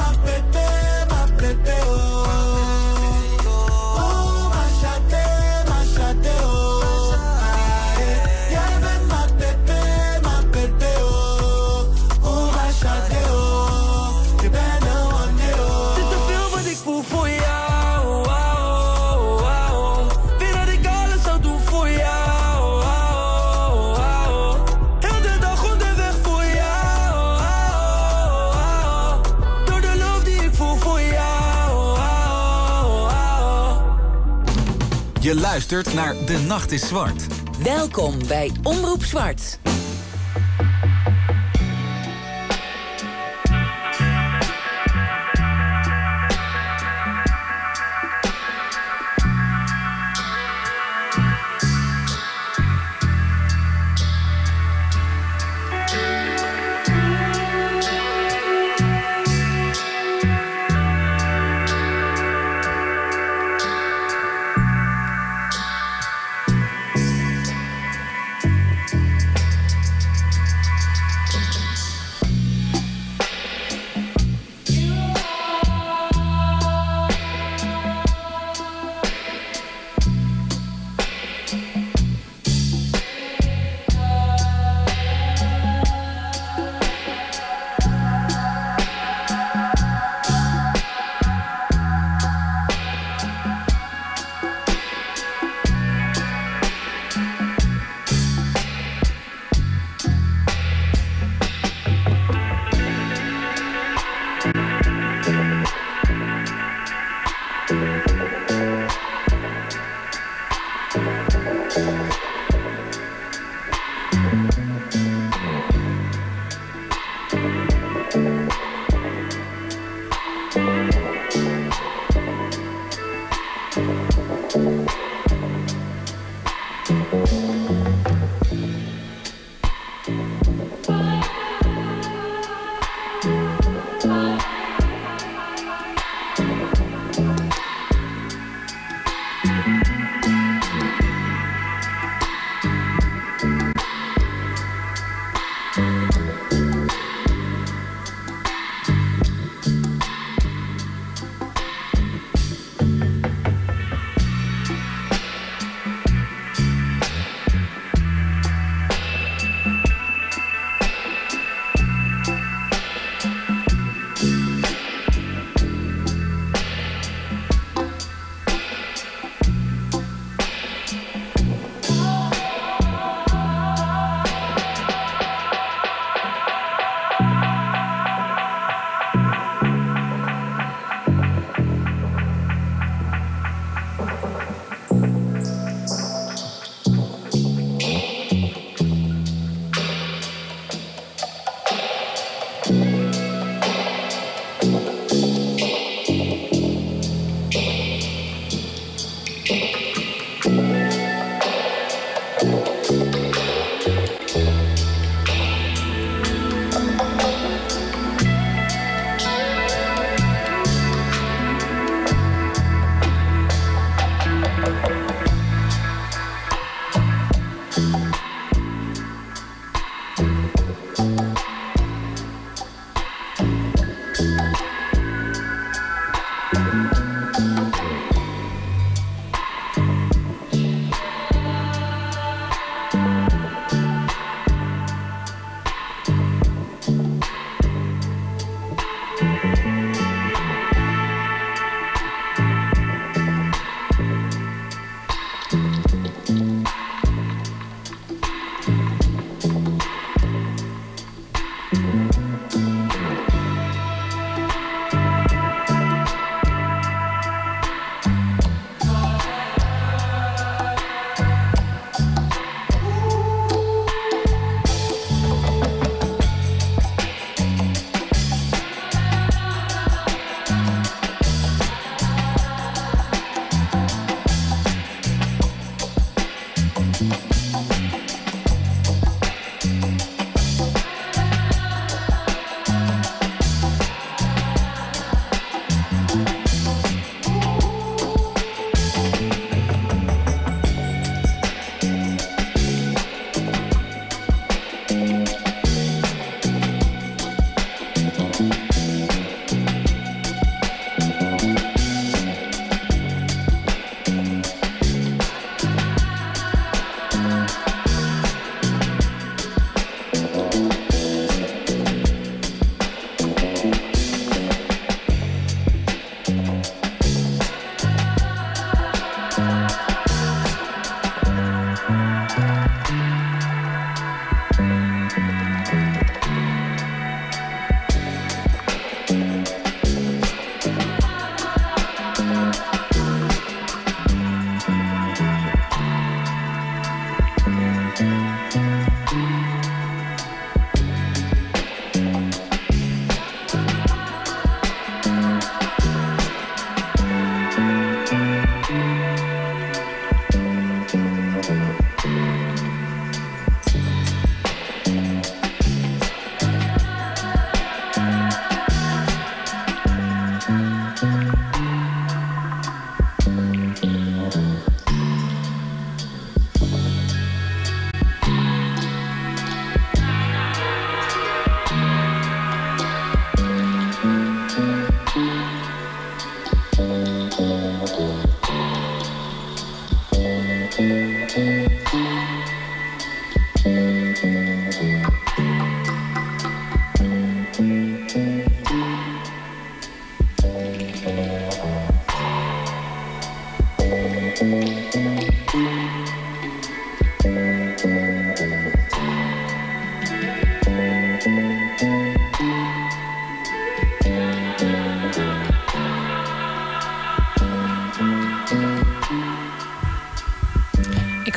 Je luistert naar De Nacht is Zwart. Welkom bij Omroep Zwart.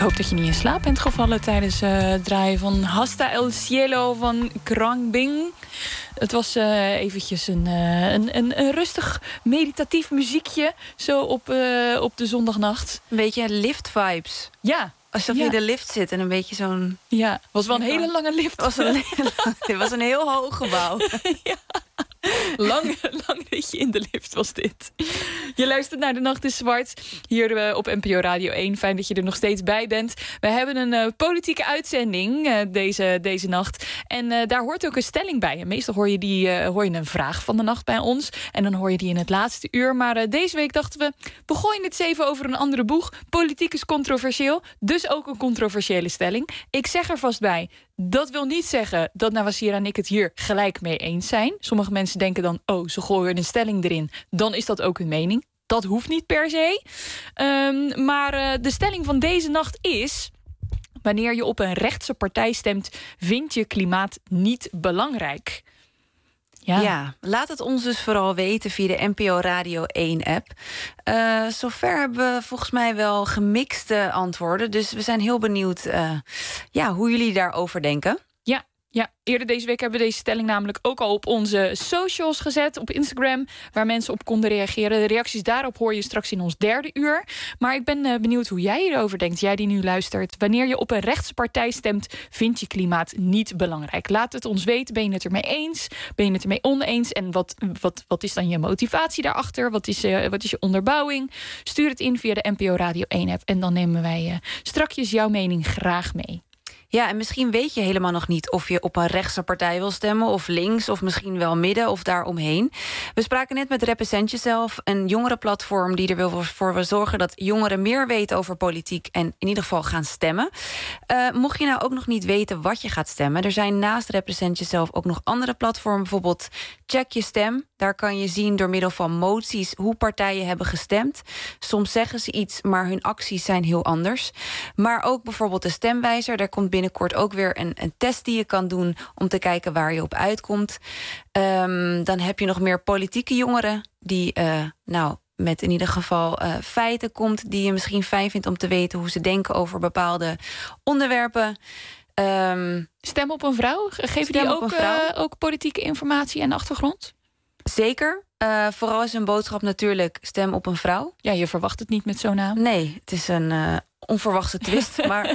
hoop dat je niet in slaap bent gevallen tijdens uh, het draaien van Hasta el Cielo van Krangbing. Het was uh, eventjes een, uh, een, een, een rustig meditatief muziekje zo op, uh, op de zondagnacht. Een beetje lift vibes. Ja. Alsof je ja. in de lift zit en een beetje zo'n... Ja, was wel een hele lange lift. Was een hele lange, het was een heel hoog gebouw. Ja. Lang, lang dat je in de lift was dit. Je luistert naar De Nacht is Zwart. Hier uh, op N P O Radio één. Fijn dat je er nog steeds bij bent. We hebben een uh, politieke uitzending uh, deze, deze nacht. En uh, daar hoort ook een stelling bij. En meestal hoor je, die, uh, hoor je een vraag van de nacht bij ons. En dan hoor je die in het laatste uur. Maar uh, deze week dachten we, we gooien het eens even over een andere boeg. Politiek is controversieel. Dus ook een controversiële stelling. Ik zeg er vast bij, dat wil niet zeggen dat Nawasira en ik het hier gelijk mee eens zijn. Sommige mensen denken dan, oh, ze gooien een stelling erin. Dan is dat ook hun mening. Dat hoeft niet per se. Um, maar uh, de stelling van deze nacht is: wanneer je op een rechtse partij stemt, vind je klimaat niet belangrijk. Ja. ja, laat het ons dus vooral weten via de N P O Radio één-app. Uh, zover hebben we volgens mij wel gemixte antwoorden. Dus we zijn heel benieuwd uh, ja, hoe jullie daarover denken. Ja. Ja, eerder deze week hebben we deze stelling namelijk ook al op onze socials gezet, op Instagram, waar mensen op konden reageren. De reacties daarop hoor je straks in ons derde uur. Maar ik ben uh, benieuwd hoe jij hierover denkt, jij die nu luistert. Wanneer je op een rechtse partij stemt, vind je klimaat niet belangrijk. Laat het ons weten, ben je het ermee eens? Ben je het ermee oneens? En wat, wat, wat is dan je motivatie daarachter? Wat is, uh, wat is je onderbouwing? Stuur het in via de N P O Radio één-app en dan nemen wij uh, strakjes jouw mening graag mee. Ja, en misschien weet je helemaal nog niet of je op een rechtse partij wil stemmen, of links, of misschien wel midden, of daaromheen. We spraken net met Represent Jezelf, een jongerenplatform die er wil voor wil zorgen dat jongeren meer weten over politiek en in ieder geval gaan stemmen. Uh, mocht je nou ook nog niet weten wat je gaat stemmen, er zijn naast Represent Jezelf ook nog andere platformen, bijvoorbeeld Check Je Stem. Daar kan je zien door middel van moties hoe partijen hebben gestemd. Soms zeggen ze iets, maar hun acties zijn heel anders. Maar ook bijvoorbeeld de stemwijzer. Daar komt binnenkort ook weer een, een test die je kan doen om te kijken waar je op uitkomt. Um, dan heb je nog meer politieke jongeren die uh, nou met in ieder geval uh, feiten komt die je misschien fijn vindt om te weten hoe ze denken over bepaalde onderwerpen. Um, Stem op een vrouw? Geven die ook, uh, ook politieke informatie en achtergrond? Zeker. Uh, vooral is een boodschap natuurlijk stem op een vrouw. Ja, je verwacht het niet met zo'n naam. Nee, het is een uh, onverwachte twist. maar,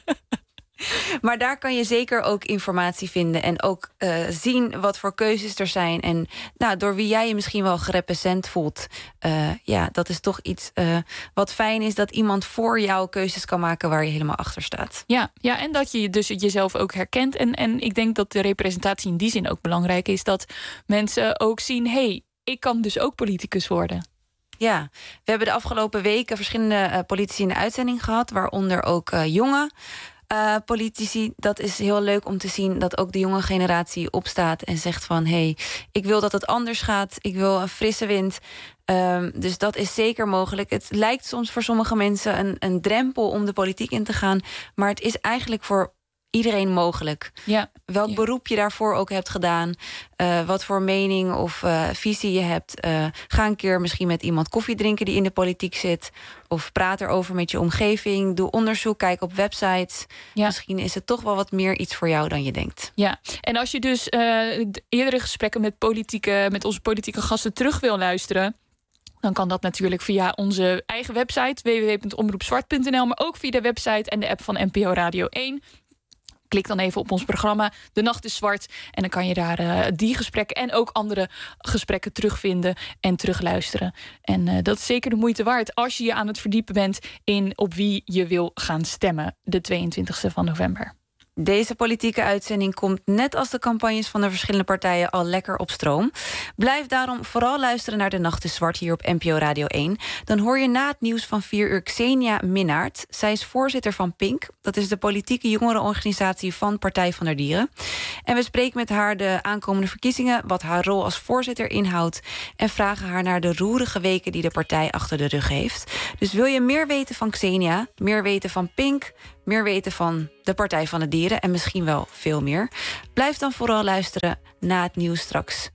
maar daar kan je zeker ook informatie vinden. En ook uh, zien wat voor keuzes er zijn. En nou, door wie jij je misschien wel gerepresent voelt. Uh, ja, dat is toch iets uh, wat fijn is. Dat iemand voor jou keuzes kan maken waar je helemaal achter staat. Ja, ja, en dat je dus jezelf ook herkent. En, en ik denk dat de representatie in die zin ook belangrijk is. Dat mensen ook zien, hé, hey, ik kan dus ook politicus worden. Ja, we hebben de afgelopen weken verschillende uh, politici in de uitzending gehad. Waaronder ook uh, jonge uh, politici. Dat is heel leuk om te zien dat ook de jonge generatie opstaat en zegt van, hé, hey, ik wil dat het anders gaat. Ik wil een frisse wind. Um, dus dat is zeker mogelijk. Het lijkt soms voor sommige mensen een, een drempel om de politiek in te gaan. Maar het is eigenlijk voor iedereen mogelijk. Ja. Welk ja. beroep je daarvoor ook hebt gedaan. Uh, wat voor mening of uh, visie je hebt. Uh, ga een keer misschien met iemand koffie drinken die in de politiek zit. Of praat erover met je omgeving. Doe onderzoek, kijk op websites. Ja. Misschien is het toch wel wat meer iets voor jou dan je denkt. Ja, en als je dus uh, eerdere gesprekken met, politieke, met onze politieke gasten terug wil luisteren, dan kan dat natuurlijk via onze eigen website w w w punt omroepzwart punt n l, maar ook via de website en de app van N P O Radio één. Klik dan even op ons programma De Nacht is Zwart. En dan kan je daar uh, die gesprekken en ook andere gesprekken terugvinden en terugluisteren. En uh, dat is zeker de moeite waard als je je aan het verdiepen bent in op wie je wil gaan stemmen de tweeëntwintigste van november. Deze politieke uitzending komt net als de campagnes van de verschillende partijen al lekker op stroom. Blijf daarom vooral luisteren naar De Nacht is Zwart hier op N P O Radio één. Dan hoor je na het nieuws van vier uur Xenia Minnaert. Zij is voorzitter van Pink. Dat is de politieke jongerenorganisatie van Partij van der Dieren. En we spreken met haar de aankomende verkiezingen, wat haar rol als voorzitter inhoudt, en vragen haar naar de roerige weken die de partij achter de rug heeft. Dus wil je meer weten van Xenia, meer weten van Pink, meer weten van de Partij van de Dieren en misschien wel veel meer, blijf dan vooral luisteren na het nieuws straks.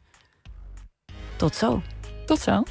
Tot zo. Tot zo.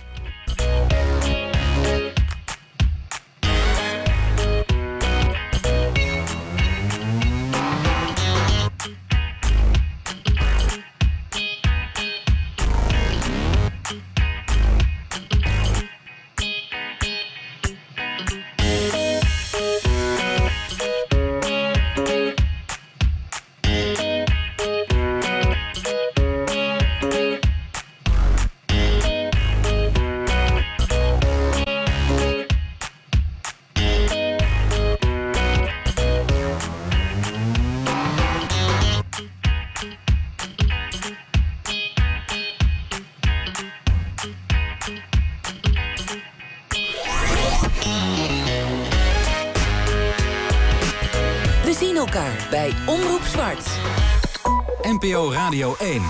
elkaar bij Omroep Zwart. N P O Radio één.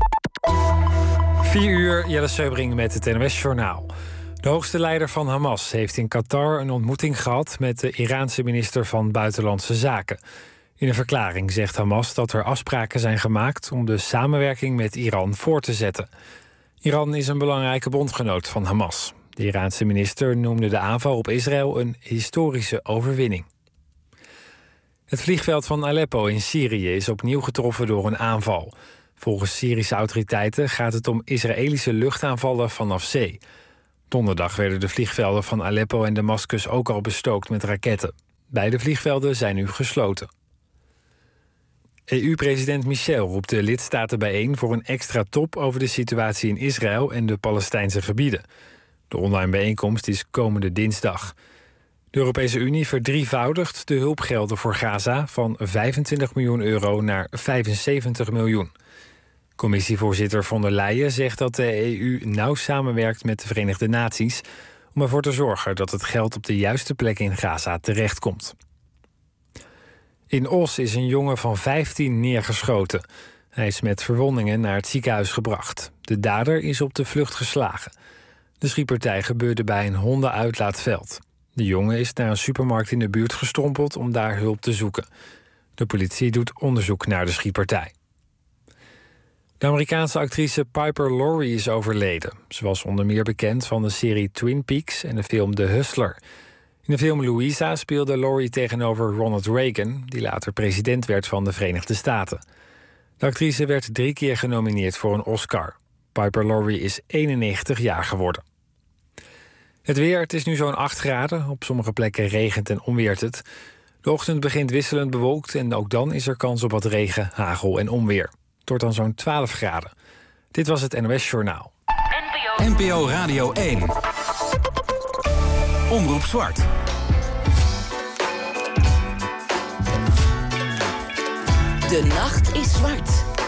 vier uur, Jelle Seubring met het N O S-journaal. De hoogste leider van Hamas heeft in Qatar een ontmoeting gehad met de Iraanse minister van Buitenlandse Zaken. In een verklaring zegt Hamas dat er afspraken zijn gemaakt om de samenwerking met Iran voort te zetten. Iran is een belangrijke bondgenoot van Hamas. De Iraanse minister noemde de aanval op Israël een historische overwinning. Het vliegveld van Aleppo in Syrië is opnieuw getroffen door een aanval. Volgens Syrische autoriteiten gaat het om Israëlische luchtaanvallen vanaf zee. Donderdag werden de vliegvelden van Aleppo en Damascus ook al bestookt met raketten. Beide vliegvelden zijn nu gesloten. E U-president Michel roept de lidstaten bijeen voor een extra top over de situatie in Israël en de Palestijnse gebieden. De online bijeenkomst is komende dinsdag. De Europese Unie verdrievoudigt de hulpgelden voor Gaza van vijfentwintig miljoen euro naar vijfenzeventig miljoen. Commissievoorzitter von der Leyen zegt dat de E U nauw samenwerkt met de Verenigde Naties om ervoor te zorgen dat het geld op de juiste plek in Gaza terechtkomt. In Os is een jongen van vijftien neergeschoten. Hij is met verwondingen naar het ziekenhuis gebracht. De dader is op de vlucht geslagen. De schietpartij gebeurde bij een hondenuitlaatveld. De jongen is naar een supermarkt in de buurt gestrompeld om daar hulp te zoeken. De politie doet onderzoek naar de schietpartij. De Amerikaanse actrice Piper Laurie is overleden. Ze was onder meer bekend van de serie Twin Peaks en de film The Hustler. In de film Louisa speelde Laurie tegenover Ronald Reagan, die later president werd van de Verenigde Staten. De actrice werd drie keer genomineerd voor een Oscar. Piper Laurie is eenennegentig jaar geworden. Het weer, het is nu zo'n acht graden. Op sommige plekken regent en onweert het. De ochtend begint wisselend bewolkt en ook dan is er kans op wat regen, hagel en onweer. Het wordt dan zo'n twaalf graden. Dit was het N O S-journaal. N P O Radio één. Omroep Zwart. De nacht is zwart.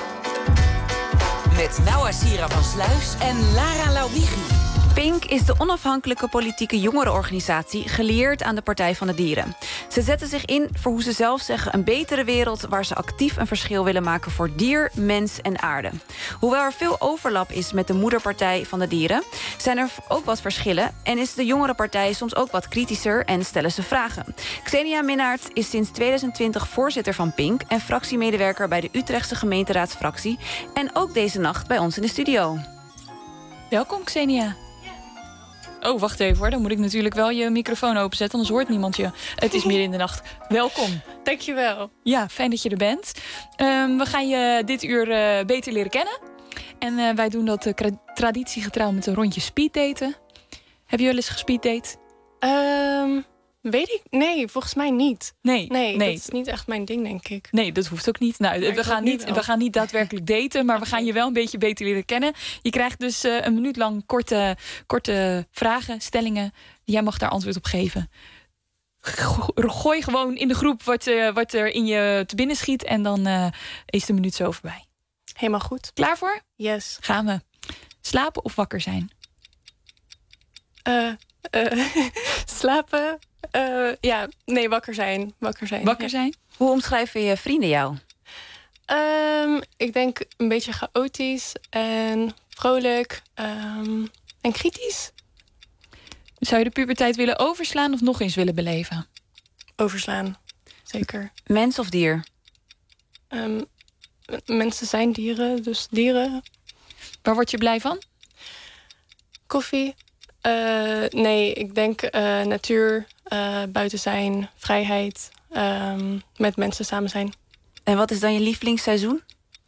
Met Noah Sira van Sluis en Lara Lauwigi. Pink is de onafhankelijke politieke jongerenorganisatie gelieerd aan de Partij van de Dieren. Ze zetten zich in voor, hoe ze zelf zeggen, een betere wereld waar ze actief een verschil willen maken voor dier, mens en aarde. Hoewel er veel overlap is met de moederpartij van de dieren, zijn er ook wat verschillen en is de jongerenpartij soms ook wat kritischer en stellen ze vragen. Xenia Minnaert is sinds tweeduizend twintig voorzitter van Pink en fractiemedewerker bij de Utrechtse gemeenteraadsfractie en ook deze nacht bij ons in de studio. Welkom, Xenia. Oh, wacht even hoor. Dan moet ik natuurlijk wel je microfoon openzetten, anders hoort niemand je. Het is midden in de nacht. Welkom. Dankjewel. Ja, fijn dat je er bent. Um, we gaan je dit uur uh, beter leren kennen. En uh, wij doen dat uh, traditiegetrouw met een rondje speeddaten. Heb je wel eens gespeeddate? Um, weet ik? Nee, volgens mij niet. Nee, nee, nee. dat is niet echt mijn ding, denk ik. Nee, dat hoeft ook niet. Nou, we gaan niet, we gaan niet daadwerkelijk daten, maar we gaan je wel een beetje beter leren kennen. Je krijgt dus uh, een minuut lang korte, korte vragen, stellingen. Jij mag daar antwoord op geven. Gooi gewoon in de groep wat, uh, wat er in je te binnen schiet en dan uh, is de minuut zo voorbij. Helemaal goed. Klaar voor? Yes. Gaan we. Slapen of wakker zijn? Uh, uh, slapen. Uh, ja, nee, wakker zijn. Wakker zijn. Wakker zijn? Ja. Hoe omschrijven je vrienden jou? Um, ik denk een beetje chaotisch en vrolijk um, en kritisch. Zou je de puberteit willen overslaan of nog eens willen beleven? Overslaan, zeker. Mens of dier? Um, mensen zijn dieren, dus dieren. Waar word je blij van? Koffie. Uh, nee, ik denk uh, natuur, uh, buiten zijn, vrijheid, um, met mensen samen zijn. En wat is dan je lievelingsseizoen?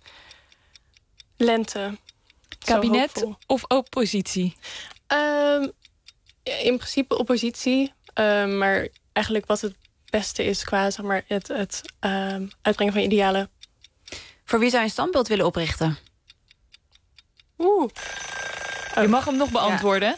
Lente. Kabinet of oppositie? Um, in principe oppositie, um, maar eigenlijk wat het beste is qua zeg maar, het, het um, uitbrengen van idealen. Voor wie zou je een standbeeld willen oprichten? Oeh. Je mag hem nog beantwoorden.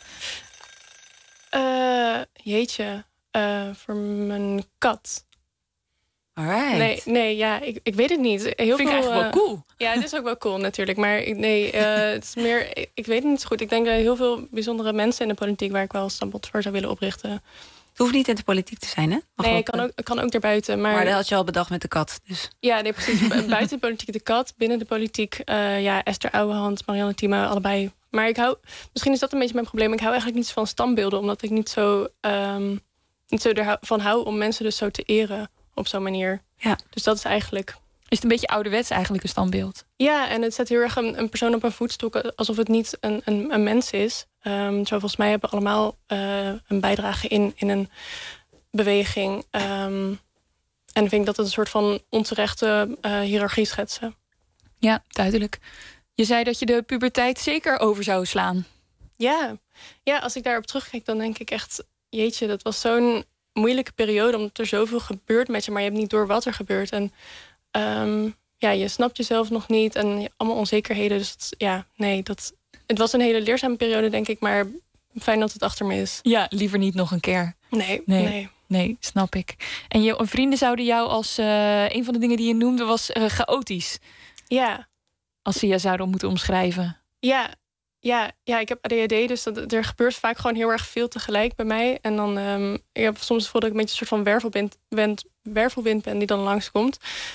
Ja. Uh, jeetje, uh, voor mijn kat. Alright. Nee, nee, ja, ik, ik weet het niet. Heel Vind veel, ik eigenlijk uh, wel cool. Ja, het is ook wel cool natuurlijk. Maar ik, nee, uh, het is meer. Ik, ik weet het niet zo goed. Ik denk dat heel veel bijzondere mensen in de politiek waar ik wel een standbeeld voor zou willen oprichten. hoeft niet in de politiek te zijn, hè? Mag nee, ook, ik kan ook, kan ook daarbuiten. Maar, maar dat had je al bedacht met de kat. Dus. Ja, nee, precies. Buiten de politiek de kat, binnen de politiek... Uh, ja, Esther Ouwehand, Marianne Thieme, allebei. Maar ik hou... Misschien is dat een beetje mijn probleem. Ik hou eigenlijk niet van standbeelden, omdat ik niet zo... Um, niet zo ervan hou om mensen dus zo te eren op zo'n manier. Ja. Dus dat is eigenlijk... Is het een beetje ouderwets eigenlijk, een standbeeld? Ja, en het zet heel erg een, een persoon op een voetstok... alsof het niet een, een, een mens is. Um, zo volgens mij hebben we allemaal uh, een bijdrage in, in een beweging. Um, en ik vind dat het een soort van onterechte uh, hiërarchie schetsen. Ja, duidelijk. Je zei dat je de puberteit zeker over zou slaan. Ja, ja, als ik daarop terugkijk, dan denk ik echt... jeetje, dat was zo'n moeilijke periode... omdat er zoveel gebeurt met je... maar je hebt niet door wat er gebeurt. En um, ja, je snapt jezelf nog niet... en je hebt allemaal onzekerheden. Dus dat, ja, nee, dat... Het was een hele leerzame periode, denk ik... maar fijn dat het achter me is. Ja, liever niet nog een keer. Nee, nee. nee. Nee, snap ik. En je vrienden zouden jou als... Uh, een van de dingen die je noemde was uh, chaotisch. Ja. Als ze je zouden moeten omschrijven. Ja, ja, ja, ik heb A D H D, dus dat, er gebeurt vaak gewoon heel erg veel tegelijk bij mij. En dan, um, ik heb soms het gevoel dat ik een beetje een soort van wervelwind, wind, wervelwind ben die dan langskomt.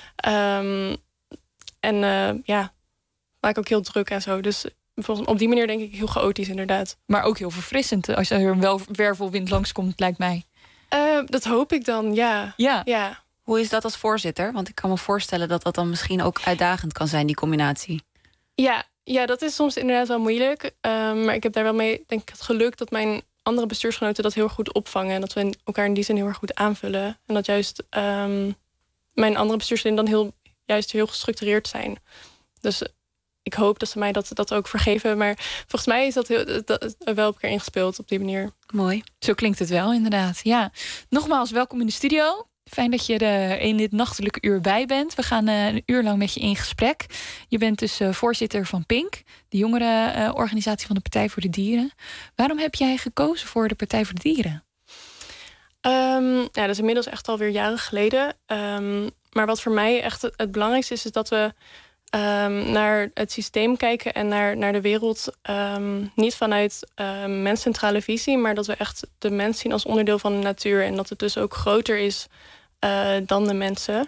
Um, en uh, ja, maak ik ook heel druk en zo. Dus op die manier denk ik heel chaotisch inderdaad. Maar ook heel verfrissend als er een wervelwind langskomt, lijkt mij. Uh, dat hoop ik dan, ja. ja. ja. Hoe is dat als voorzitter? Want ik kan me voorstellen dat dat dan misschien ook uitdagend kan zijn, die combinatie. Ja, ja, dat is soms inderdaad wel moeilijk. Um, maar ik heb daar wel mee, denk ik, het geluk dat mijn andere bestuursgenoten dat heel erg goed opvangen. En dat we elkaar in die zin heel erg goed aanvullen. En dat juist um, mijn andere bestuursleden dan heel, juist heel gestructureerd zijn. Dus ik hoop dat ze mij dat, dat ook vergeven. Maar volgens mij is dat, heel, dat wel op elkaar ingespeeld op die manier. Mooi. Zo klinkt het wel, inderdaad. Ja. Nogmaals, welkom in de studio. Fijn dat je er in dit nachtelijke uur bij bent. We gaan uh, een uur lang met je in gesprek. Je bent dus uh, voorzitter van Pink, de jongerenorganisatie uh, van de Partij voor de Dieren. Waarom heb jij gekozen voor de Partij voor de Dieren? Um, ja, dat is inmiddels echt alweer jaren geleden. Um, maar wat voor mij echt het, het belangrijkste is, is dat we um, naar het systeem kijken en naar, naar de wereld. Um, niet vanuit uh, menscentrale visie, maar dat we echt de mens zien als onderdeel van de natuur. En dat het dus ook groter is uh, dan de mensen.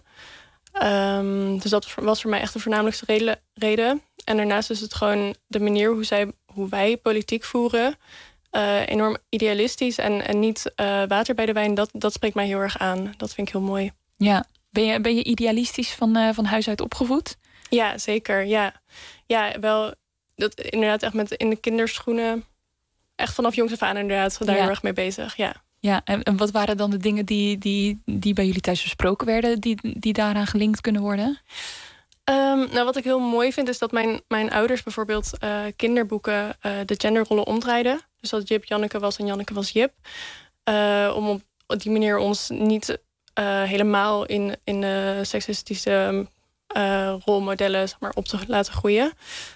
Um, dus dat was voor mij echt de voornamelijkste reden, reden. En daarnaast is het gewoon de manier hoe, zij, hoe wij politiek voeren. Uh, enorm idealistisch en, en niet uh, water bij de wijn. Dat, dat spreekt mij heel erg aan. Dat vind ik heel mooi. Ja, ben je, ben je idealistisch van, uh, van huis uit opgevoed? Ja, zeker. Ja, ja wel. Dat inderdaad echt met in de kinderschoenen. Echt vanaf jongs af aan inderdaad daar ja. heel erg mee bezig. Ja. Ja, en, en wat waren dan de dingen die, die, die bij jullie thuis besproken werden, die, die daaraan gelinkt kunnen worden? Um, nou, wat ik heel mooi vind is dat mijn, mijn ouders bijvoorbeeld uh, kinderboeken uh, de genderrollen omdraaiden. Dus dat Jip Janneke was en Janneke was Jip. Uh, om op die manier ons niet uh, helemaal in, in de seksistische uh, rolmodellen zeg maar, op te laten groeien.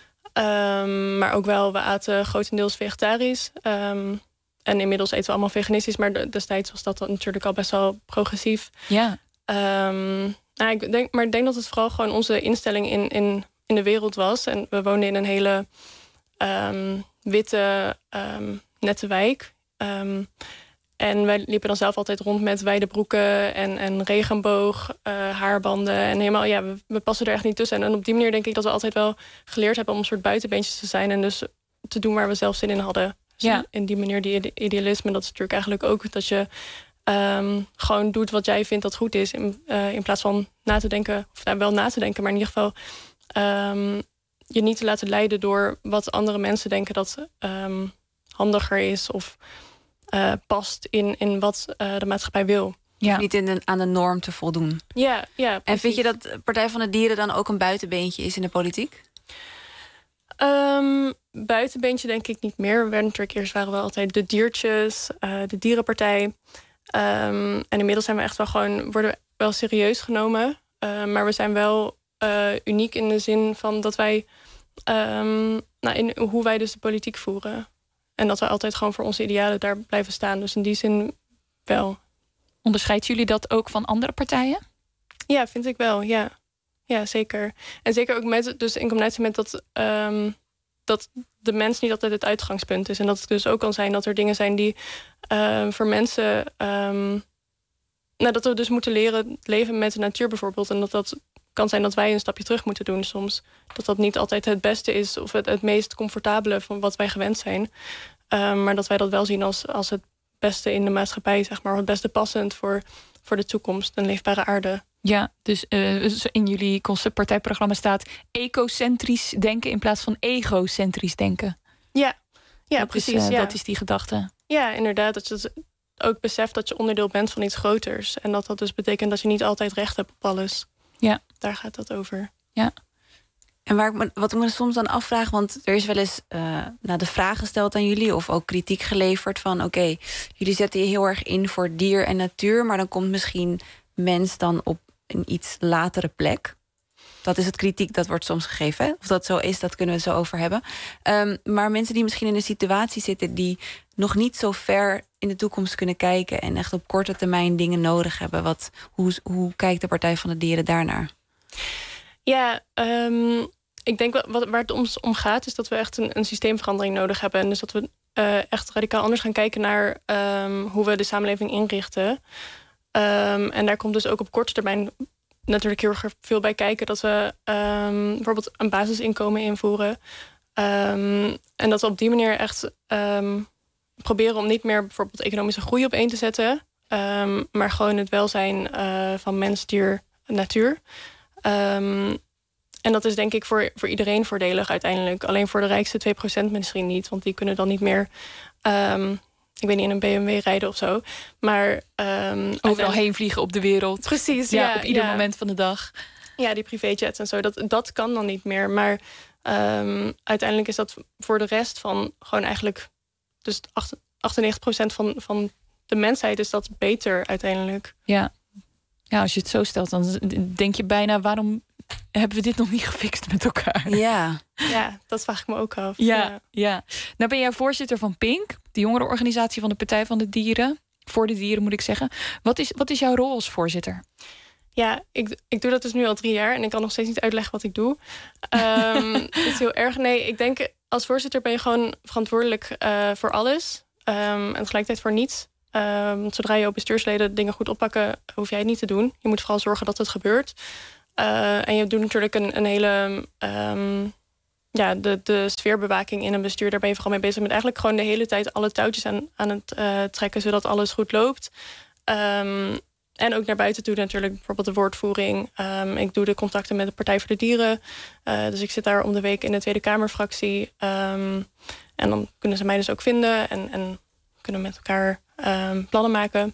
Um, maar ook wel, we aten grotendeels vegetarisch. Um, en inmiddels eten we allemaal veganistisch. Maar destijds was dat natuurlijk al best wel progressief. Ja. Um, nou, ik denk, maar ik denk dat het vooral gewoon onze instelling in, in, in de wereld was. En we woonden in een hele um, witte, um, nette wijk. Um, en wij liepen dan zelf altijd rond met wijde broeken en, en regenboog, uh, haarbanden. En helemaal, ja, we, we passen er echt niet tussen. En op die manier denk ik dat we altijd wel geleerd hebben om een soort buitenbeentjes te zijn. En dus te doen waar we zelf zin in hadden. Dus ja. In die manier, die idealisme, dat is natuurlijk eigenlijk ook dat je Um, gewoon doet wat jij vindt dat goed is. In, uh, in plaats van na te denken, of nou, wel na te denken, maar in ieder geval um, je niet te laten leiden door wat andere mensen denken dat um, handiger is of uh, past in, in wat uh, de maatschappij wil. Ja. Niet in de, aan de norm te voldoen. Ja, ja. Precies. En vind je dat Partij van de Dieren dan ook een buitenbeentje is in de politiek? Um, buitenbeentje denk ik niet meer. We werden natuurlijk eerst waren we altijd de diertjes, uh, de dierenpartij. Um, en inmiddels zijn we echt wel gewoon, worden we wel serieus genomen. Uh, maar we zijn wel uh, uniek in de zin van dat wij, um, nou, in hoe wij dus de politiek voeren. En dat we altijd gewoon voor onze idealen daar blijven staan. Dus in die zin wel. Onderscheidt jullie dat ook van andere partijen? Ja, vind ik wel, ja. Ja, zeker. En zeker ook met, dus in combinatie met dat, um, dat de mens niet altijd het uitgangspunt is. En dat het dus ook kan zijn dat er dingen zijn die uh, voor mensen... Um, nou, dat we dus moeten leren leven met de natuur bijvoorbeeld. En dat dat kan zijn dat wij een stapje terug moeten doen soms. Dat dat niet altijd het beste is of het, het meest comfortabele van wat wij gewend zijn. Um, maar dat wij dat wel zien als, als het beste in de maatschappij, zeg maar. Het beste passend voor, voor de toekomst, een leefbare aarde. Ja, dus uh, in jullie conceptpartijprogramma staat ecocentrisch denken in plaats van egocentrisch denken. Ja, ja dat precies. Is, uh, ja. Dat is die gedachte. Ja, inderdaad. Dat je het ook beseft dat je onderdeel bent van iets groters. En dat dat dus betekent dat je niet altijd recht hebt op alles. Ja. Daar gaat dat over. Ja. En waar ik me, wat ik me soms dan afvraag, want er is wel eens uh, nou, de vraag gesteld aan jullie of ook kritiek geleverd van oké, okay, jullie zetten je heel erg in voor dier en natuur, maar dan komt misschien mens dan op een iets latere plek. Dat is het kritiek dat wordt soms gegeven. Hè? Of dat zo is, dat kunnen we het zo over hebben. Um, maar mensen die misschien in een situatie zitten die nog niet zo ver in de toekomst kunnen kijken en echt op korte termijn dingen nodig hebben. Wat, hoe, hoe kijkt de Partij van de Dieren daarnaar? Ja, um, ik denk wat, wat, waar het ons om gaat is dat we echt een, een systeemverandering nodig hebben. En dus dat we uh, echt radicaal anders gaan kijken naar um, hoe we de samenleving inrichten. Um, en daar komt dus ook op korte termijn natuurlijk heel erg veel bij kijken. Dat we um, bijvoorbeeld een basisinkomen invoeren. Um, en dat we op die manier echt um, proberen om niet meer bijvoorbeeld economische groei op één te zetten. Um, maar gewoon het welzijn uh, van mens, dier, natuur. Um, en dat is denk ik voor, voor iedereen voordelig uiteindelijk. Alleen voor de rijkste twee procent misschien niet. Want die kunnen dan niet meer... Um, ik weet niet, in een B M W rijden of zo. Maar um, overal heen vliegen op de wereld. Precies, ja. ja op ieder ja. moment van de dag. Ja, die privéjets en zo. Dat, dat kan dan niet meer. Maar um, uiteindelijk is dat voor de rest van gewoon eigenlijk... dus achtennegentig procent van, van de mensheid is dat beter uiteindelijk. Ja. Ja, als je het zo stelt, dan denk je bijna... waarom hebben we dit nog niet gefixt met elkaar? Ja, ja dat vraag ik me ook af. Ja, ja. ja. Nou ben jij voorzitter van Pink, de jongerenorganisatie van de Partij van de Dieren. Voor de dieren moet ik zeggen. Wat is, wat is jouw rol als voorzitter? Ja, ik, ik doe dat dus nu al drie jaar en ik kan nog steeds niet uitleggen wat ik doe. Um, het is heel erg. Nee, ik denk als voorzitter ben je gewoon verantwoordelijk uh, voor alles. Um, en tegelijkertijd voor niets. Um, zodra je op bestuursleden dingen goed oppakken, hoef jij het niet te doen. Je moet vooral zorgen dat het gebeurt. Uh, en je doet natuurlijk een, een hele... Um, ja, de, de sfeerbewaking in een bestuur, daar ben je vooral mee bezig met eigenlijk gewoon de hele tijd alle touwtjes aan, aan het uh, trekken, zodat alles goed loopt. Um, en ook naar buiten toe natuurlijk, bijvoorbeeld de woordvoering. Um, ik doe de contacten met de Partij voor de Dieren. Uh, dus ik zit daar om de week in de Tweede Kamerfractie. Um, en dan kunnen ze mij dus ook vinden en, en kunnen met elkaar um, plannen maken.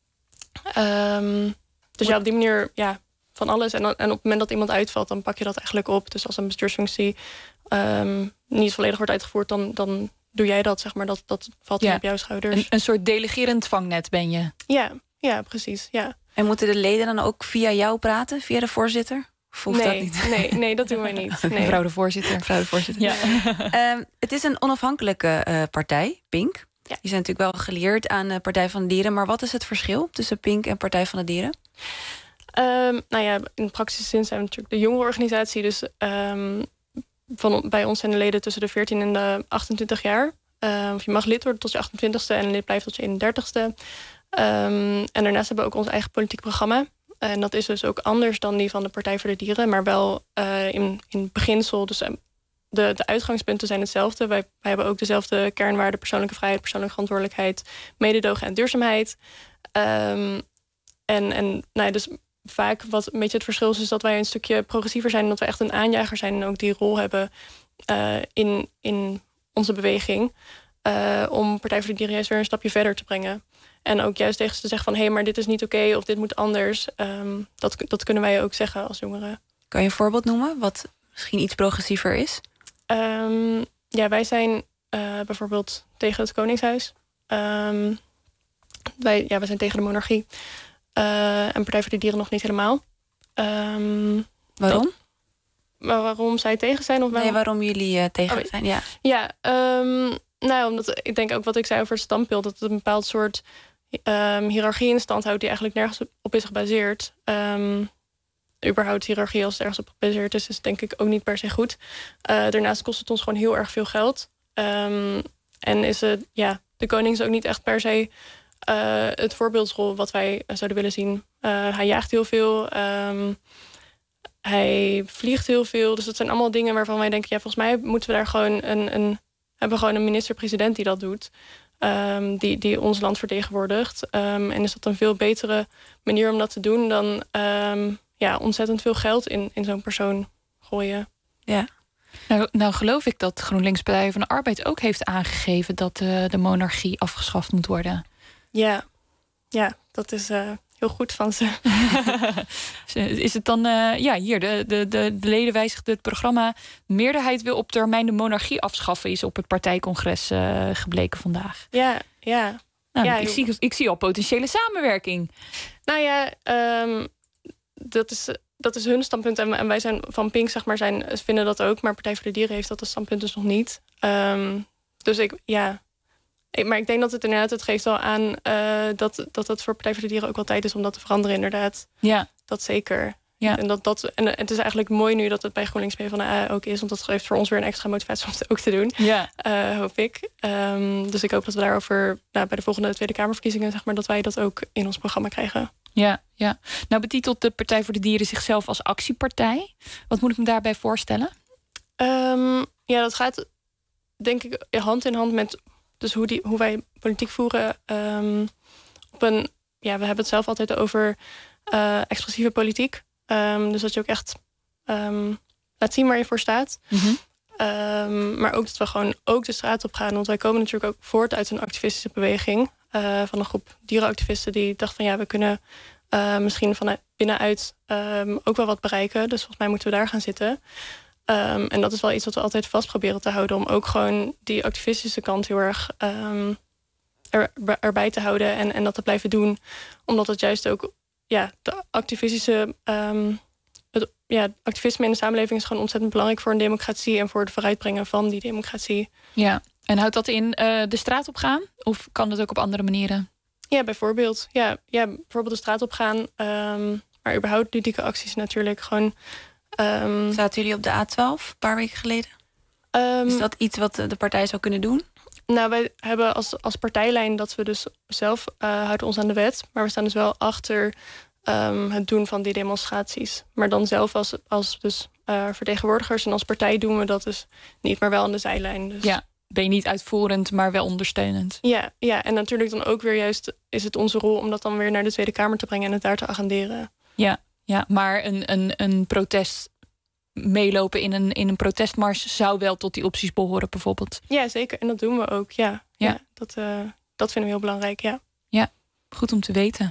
Um, dus ja, op die manier, ja, van alles. En, dan, en op het moment dat iemand uitvalt, dan pak je dat eigenlijk op. Dus als een bestuursfunctie um, niet volledig wordt uitgevoerd, dan, dan doe jij dat, zeg maar. Dat, dat valt ja. op jouw schouders. Een, een soort delegerend vangnet ben je. Ja, ja, precies. Ja. En moeten de leden dan ook via jou praten, via de voorzitter? Of nee, dat niet? nee, nee, dat doen wij niet. Nee. Mevrouw de voorzitter. Mevrouw de voorzitter. Ja. um, het is een onafhankelijke uh, partij, Pink. Ja. Die zijn natuurlijk wel gelieerd aan de Partij van de Dieren. Maar wat is het verschil tussen Pink en Partij van de Dieren? Um, nou ja, in praktische zin zijn we natuurlijk de jongerenorganisatie. Dus um, van, bij ons zijn de leden tussen de veertien en de achtentwintig jaar. Uh, of je mag lid worden tot je achtentwintigste en lid blijft tot je eenendertigste. Um, en daarnaast hebben we ook ons eigen politiek programma. En dat is dus ook anders dan die van de Partij voor de Dieren. Maar wel uh, in, in beginsel. Dus uh, de, de uitgangspunten zijn hetzelfde. Wij, wij hebben ook dezelfde kernwaarden: persoonlijke vrijheid, persoonlijke verantwoordelijkheid, mededogen en duurzaamheid. Um, en, en nou ja, dus vaak wat een beetje het verschil is, is dat wij een stukje progressiever zijn en dat we echt een aanjager zijn en ook die rol hebben uh, in, in onze beweging. Uh, om Partij voor de Dieren juist weer een stapje verder te brengen. En ook juist tegen ze te zeggen van hé, hey, maar dit is niet oké okay, of dit moet anders. Um, dat, dat kunnen wij ook zeggen als jongeren. Kan je een voorbeeld noemen wat misschien iets progressiever is? Um, ja, wij zijn uh, bijvoorbeeld tegen het Koningshuis. Um, wij, ja, wij zijn tegen de monarchie. Uh, en Partij voor de Dieren nog niet helemaal. Um, waarom? Dat, maar waarom zij tegen zijn? Of waarom, nee, waarom jullie uh, tegen oh, zijn, ja. Ja, um, nou, omdat ik denk ook wat ik zei over het standbeeld, dat het een bepaald soort um, hiërarchie in stand houdt die eigenlijk nergens op is gebaseerd. Um, überhaupt hiërarchie, als het ergens op gebaseerd is, is denk ik ook niet per se goed. Uh, daarnaast kost het ons gewoon heel erg veel geld. Um, en is het, ja, de koning is ook niet echt per se uh, het voorbeeldsrol wat wij zouden willen zien. Uh, hij jaagt heel veel. Um, hij vliegt heel veel. Dus dat zijn allemaal dingen waarvan wij denken, ja, volgens mij moeten we daar gewoon een, een hebben we gewoon een minister-president die dat doet. Um, die, die ons land vertegenwoordigt. Um, en is dat een veel betere manier om dat te doen dan um, ja, ontzettend veel geld in, in zo'n persoon gooien. Ja. Nou, nou geloof ik dat GroenLinks Partij van de Arbeid ook heeft aangegeven dat uh, de monarchie afgeschaft moet worden. Ja, ja dat is uh, heel goed van ze. Is het dan, uh, ja, hier, de, de, de, de leden wijzigden het programma. De meerderheid wil op termijn de monarchie afschaffen, is op het partijcongres uh, gebleken vandaag. Ja, ja. Nou, ja ik, zie, ik zie al potentiële samenwerking. Nou ja, um, dat is... Dat is hun standpunt en wij zijn van Pink, zeg maar, zijn, vinden dat ook. Maar Partij voor de Dieren heeft dat als standpunt dus nog niet. Um, dus ik, ja... Ik, maar ik denk dat het inderdaad, het geeft wel aan uh, dat, dat het voor Partij voor de Dieren ook wel tijd is om dat te veranderen, inderdaad. Ja. Dat zeker. Ja. En, dat, dat, en het is eigenlijk mooi nu dat het bij GroenLinks PvdA ook is, want dat geeft voor ons weer een extra motivatie om het ook te doen. Ja. Uh, hoop ik. Um, dus ik hoop dat we daarover nou, bij de volgende Tweede Kamerverkiezingen, zeg maar, dat wij dat ook in ons programma krijgen. Ja, ja. Nou betitelt de Partij voor de Dieren zichzelf als actiepartij. Wat moet ik me daarbij voorstellen? Um, ja, dat gaat denk ik hand in hand met dus hoe, die, hoe wij politiek voeren. Um, op een, ja, we hebben het zelf altijd over uh, expressieve politiek. Um, dus dat je ook echt um, laat zien waar je voor staat. Mm-hmm. Um, maar ook dat we gewoon ook de straat op gaan. Want wij komen natuurlijk ook voort uit een activistische beweging. Uh, van een groep dierenactivisten die dacht van ja, we kunnen uh, misschien vanuit binnenuit um, ook wel wat bereiken. Dus volgens mij moeten we daar gaan zitten. Um, en dat is wel iets wat we altijd vast proberen te houden. Om ook gewoon die activistische kant heel erg um, er, erbij te houden. En, en dat te blijven doen. Omdat het juist ook ja, de activistische... Um, het, ja, activisme in de samenleving is gewoon ontzettend belangrijk voor een democratie. En voor het vooruitbrengen van die democratie. Ja. En houdt dat in uh, de straat op gaan? Of kan dat ook op andere manieren? Ja, bijvoorbeeld. Ja, ja bijvoorbeeld de straat op gaan. Um, maar überhaupt ludieke acties natuurlijk. Gewoon... Um, Zaten jullie op de A twaalf een paar weken geleden? Um, Is dat iets wat de partij zou kunnen doen? Nou, wij hebben als, als partijlijn dat we dus zelf uh, houden ons aan de wet. Maar we staan dus wel achter um, het doen van die demonstraties. Maar dan zelf als, als dus, uh, vertegenwoordigers en als partij doen we dat dus niet. Maar wel aan de zijlijn. Dus. Ja. Ben je niet uitvoerend, maar wel ondersteunend. Ja, ja, en natuurlijk dan ook weer juist is het onze rol om dat dan weer naar de Tweede Kamer te brengen en het daar te agenderen. Ja, ja, maar een, een, een protest meelopen in een, in een protestmars zou wel tot die opties behoren, bijvoorbeeld. Ja, zeker. En dat doen we ook. Ja, ja. ja dat, uh, dat vinden we heel belangrijk. Ja, ja, goed om te weten.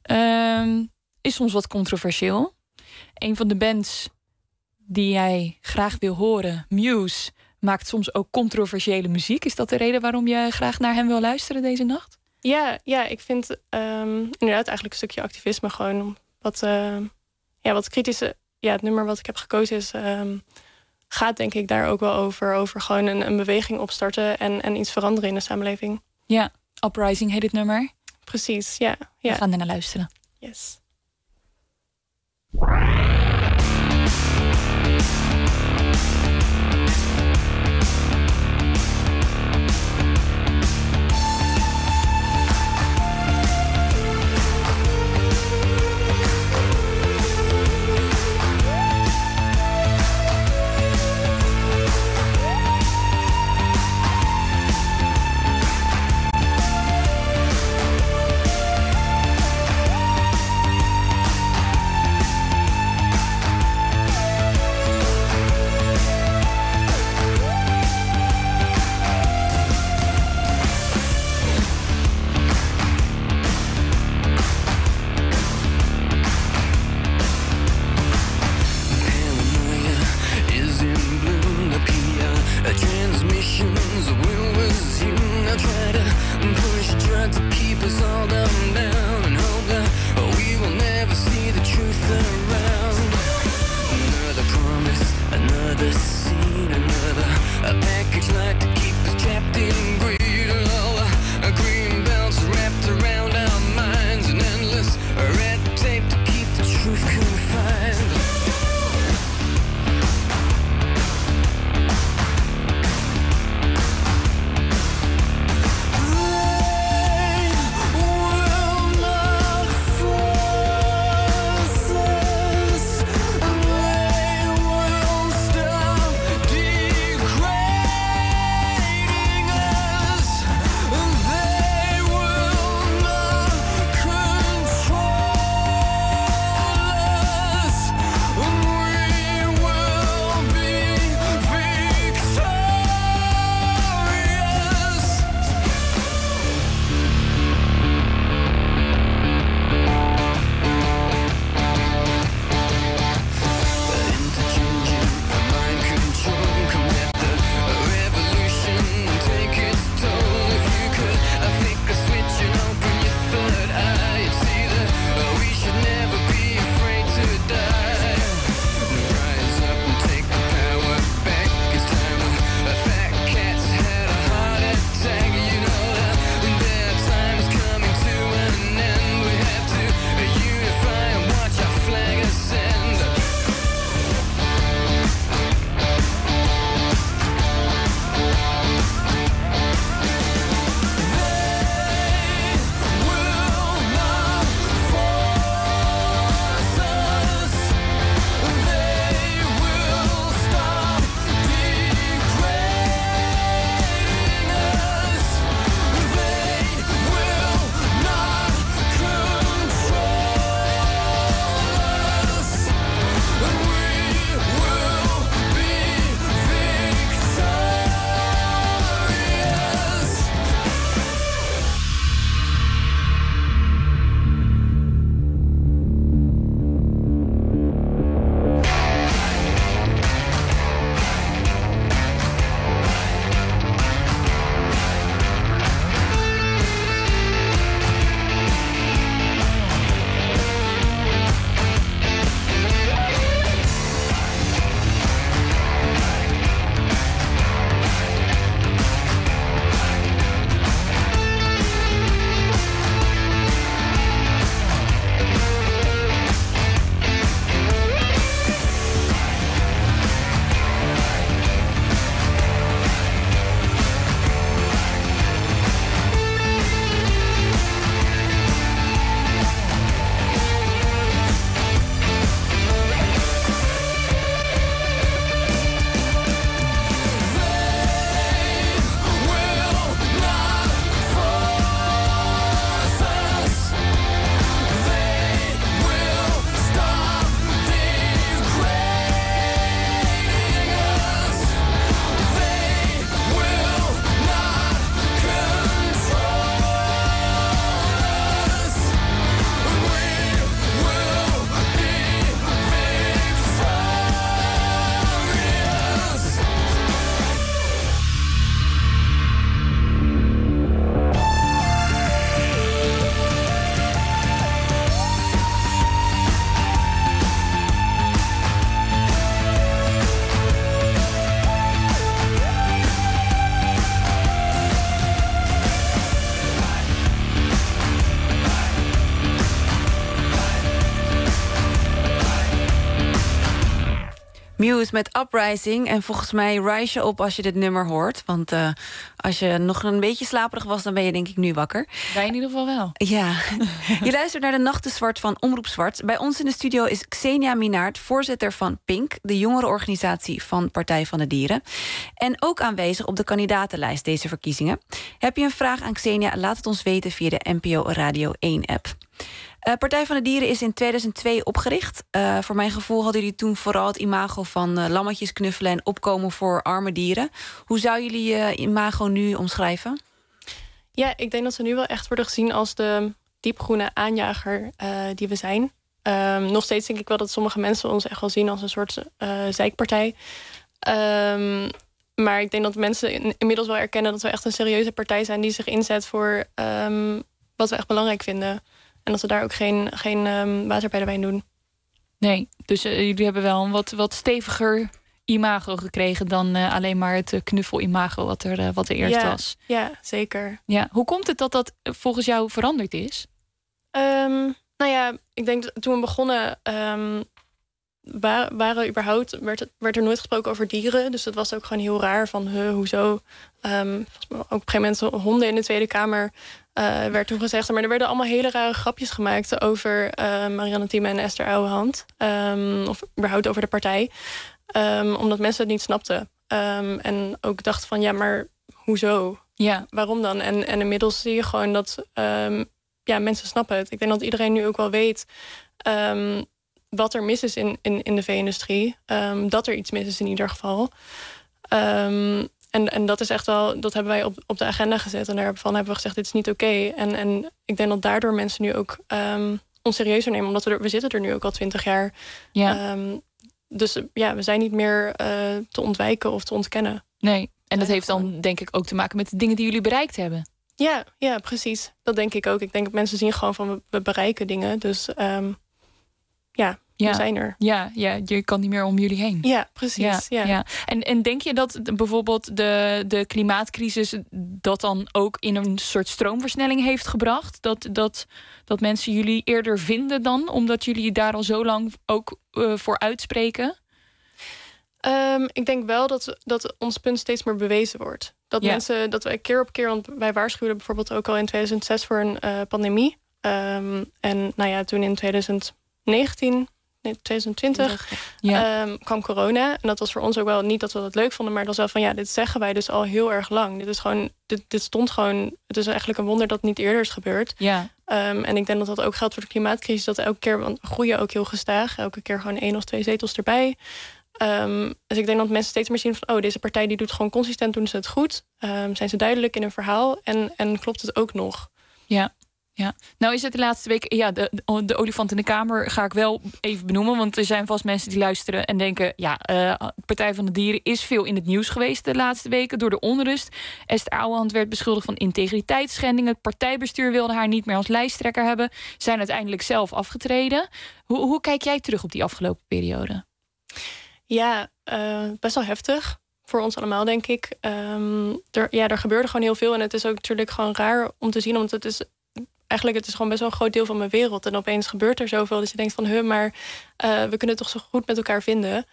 Uh, is soms wat controversieel. Een van de bands die jij graag wil horen, Muse, maakt soms ook controversiële muziek. Is dat de reden waarom je graag naar hem wil luisteren deze nacht? Ja, ja ik vind um, inderdaad eigenlijk een stukje activisme gewoon. Wat, uh, ja, wat kritische... Ja, het nummer wat ik heb gekozen is... Um, gaat denk ik daar ook wel over. Over gewoon een, een beweging opstarten en, en iets veranderen in de samenleving. Ja, Uprising heet het nummer. Precies, ja. ja. We gaan er naar luisteren. Yes. Red tape to keep the truth confined. Muse met Uprising. En volgens mij rise je op als je dit nummer hoort. Want uh, als je nog een beetje slaperig was, dan ben je denk ik nu wakker. Wij in ieder geval wel. Ja. Je luistert naar de Nacht is Zwart van Omroep Zwart. Bij ons in de studio is Xenia Minaert, voorzitter van Pink, de jongerenorganisatie van Partij van de Dieren. En ook aanwezig op de kandidatenlijst deze verkiezingen. Heb je een vraag aan Xenia? Laat het ons weten via de N P O Radio één app. Uh, Partij van de Dieren is in tweeduizend twee opgericht. Uh, voor mijn gevoel hadden jullie toen vooral het imago van uh, lammetjes knuffelen en opkomen voor arme dieren. Hoe zou jullie uh, imago nu omschrijven? Ja, ik denk dat we nu wel echt worden gezien als de diepgroene aanjager uh, die we zijn. Um, nog steeds denk ik wel dat sommige mensen ons echt wel zien als een soort uh, zeikpartij. Um, maar ik denk dat mensen in, inmiddels wel erkennen dat we echt een serieuze partij zijn die zich inzet voor um, wat we echt belangrijk vinden. En dat we daar ook geen, geen um, water bij de wijn doen. Nee, dus uh, jullie hebben wel een wat, wat steviger imago gekregen dan uh, alleen maar het uh, knuffel-imago wat er, uh, wat er eerst ja, was. Ja, zeker. Ja. Hoe komt het dat dat volgens jou veranderd is? Um, nou ja, ik denk dat toen we begonnen, um, waren, waren überhaupt, werd, het, werd er nooit gesproken over dieren. Dus dat was ook gewoon heel raar van, huh, hoezo? Um, ook op een gegeven moment honden in de Tweede Kamer. Uh, werd toen gezegd, maar er werden allemaal hele rare grapjes gemaakt over uh, Marianne Thieme en Esther Ouwehand. Um, of überhaupt over de partij. Um, omdat mensen het niet snapten. Um, en ook dachten van, ja, maar hoezo? Ja. Waarom dan? En, en inmiddels zie je gewoon dat um, ja, mensen snappen het. Ik denk dat iedereen nu ook wel weet um, wat er mis is in, in, in de vee-industrie. Um, dat er iets mis is in ieder geval. Um, En, en dat is echt wel, dat hebben wij op, op de agenda gezet. En daarvan hebben we gezegd, dit is niet oké. Okay. En, en ik denk dat daardoor mensen nu ook um, ons serieuzer nemen. Omdat we, er, we zitten er nu ook al twintig jaar. Ja. Um, dus ja, we zijn niet meer uh, te ontwijken of te ontkennen. Nee, en dat heeft dan denk ik ook te maken met de dingen die jullie bereikt hebben. Ja, ja, precies. Dat denk ik ook. Ik denk dat mensen zien gewoon van, we, we bereiken dingen. Dus um, ja... Ja, we zijn er. Ja, ja, je kan niet meer om jullie heen. Ja, precies. Ja, ja. Ja. En, en denk je dat bijvoorbeeld de, de klimaatcrisis dat dan ook in een soort stroomversnelling heeft gebracht? Dat, dat, dat mensen jullie eerder vinden dan, omdat jullie daar al zo lang ook uh, voor uitspreken? Um, ik denk wel dat, dat ons punt steeds meer bewezen wordt. Dat ja. mensen, dat wij keer op keer, want wij waarschuwden bijvoorbeeld ook al in tweeduizend zes voor een uh, pandemie. Um, en nou ja, toen in tweeduizend negentien... Nee, tweeduizend twintig ja. um, kwam corona. En dat was voor ons ook wel niet dat we dat leuk vonden, maar dat was wel van, ja, dit zeggen wij dus al heel erg lang. Dit is gewoon, dit, dit stond gewoon, het is eigenlijk een wonder dat het niet eerder is gebeurd. Ja. Um, en ik denk dat dat ook geldt voor de klimaatcrisis, dat elke keer, want we groeien ook heel gestaag, elke keer gewoon één of twee zetels erbij. Um, dus ik denk dat mensen steeds meer zien van, oh, deze partij die doet gewoon consistent, doen ze het goed. Um, zijn ze duidelijk in hun verhaal en, en klopt het ook nog? Ja. Ja, nou is het de laatste week, ja, de, de olifant in de Kamer ga ik wel even benoemen. Want er zijn vast mensen die luisteren en denken, ja, uh, Partij van de Dieren is veel in het nieuws geweest de laatste weken door de onrust. Esther Ouwehand werd beschuldigd van integriteitsschendingen. Het partijbestuur wilde haar niet meer als lijsttrekker hebben. Zijn uiteindelijk zelf afgetreden. Hoe, hoe kijk jij terug op die afgelopen periode? Ja, uh, best wel heftig. Voor ons allemaal, denk ik. Um, er, ja, er gebeurde gewoon heel veel. En het is ook natuurlijk gewoon raar om te zien, omdat het is... Eigenlijk, het is gewoon best wel een groot deel van mijn wereld. En opeens gebeurt er zoveel dat je denkt van, huh, maar uh, we kunnen het toch zo goed met elkaar vinden.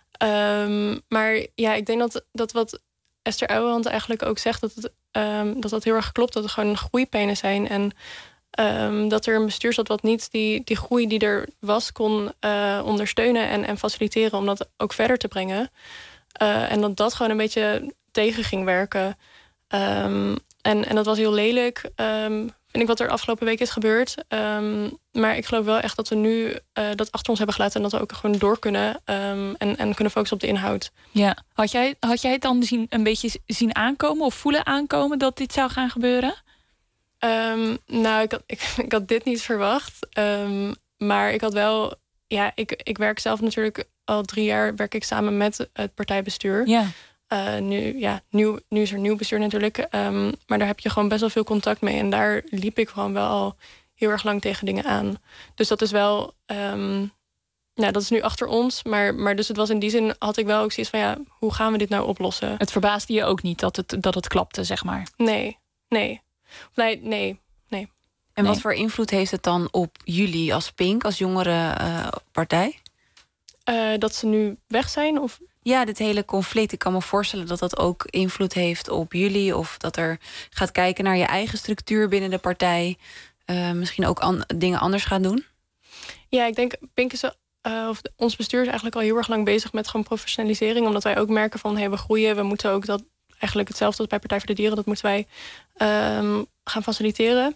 Um, maar ja, ik denk dat, dat wat Esther Ouwehand eigenlijk ook zegt, dat, het, um, dat dat heel erg klopt. Dat het gewoon groeipenen zijn. En um, dat er een bestuur zat wat niet die, die groei die er was kon uh, ondersteunen en, en faciliteren om dat ook verder te brengen. Uh, en dat dat gewoon een beetje tegen ging werken. Um, en, en dat was heel lelijk. Um, vind ik wat er afgelopen week is gebeurd. Um, maar ik geloof wel echt dat we nu uh, dat achter ons hebben gelaten en dat we ook gewoon door kunnen um, en, en kunnen focussen op de inhoud. Ja, had jij, had jij het dan zien, een beetje zien aankomen of voelen aankomen dat dit zou gaan gebeuren? Um, nou, ik had, ik, ik had dit niet verwacht. Um, maar ik had wel, ja, ik, ik werk zelf natuurlijk al drie jaar werk ik samen met het partijbestuur. Ja. Uh, nu, ja, nieuw, nu is er nieuw bestuur natuurlijk. Um, maar daar heb je gewoon best wel veel contact mee. En daar liep ik gewoon wel al heel erg lang tegen dingen aan. Dus dat is wel... Um, ja, dat is nu achter ons. Maar, maar dus het was in die zin... had ik wel ook zoiets van... ja, hoe gaan we dit nou oplossen? Het verbaasde je ook niet dat het, dat het klapte, zeg maar? Nee, nee. Nee, nee, nee. En nee. wat voor invloed heeft het dan op jullie als Pink, als jongere uh, partij? Uh, dat ze nu weg zijn? Of? Ja, dit hele conflict. Ik kan me voorstellen dat dat ook invloed heeft op jullie. Of dat er gaat kijken naar je eigen structuur binnen de partij. Uh, misschien ook an- dingen anders gaan doen. Ja, ik denk, Pink is, uh, of ons bestuur is eigenlijk al heel erg lang bezig met gewoon professionalisering. Omdat wij ook merken van, hey, we groeien. We moeten ook dat, eigenlijk hetzelfde als bij Partij voor de Dieren, dat moeten wij um, gaan faciliteren.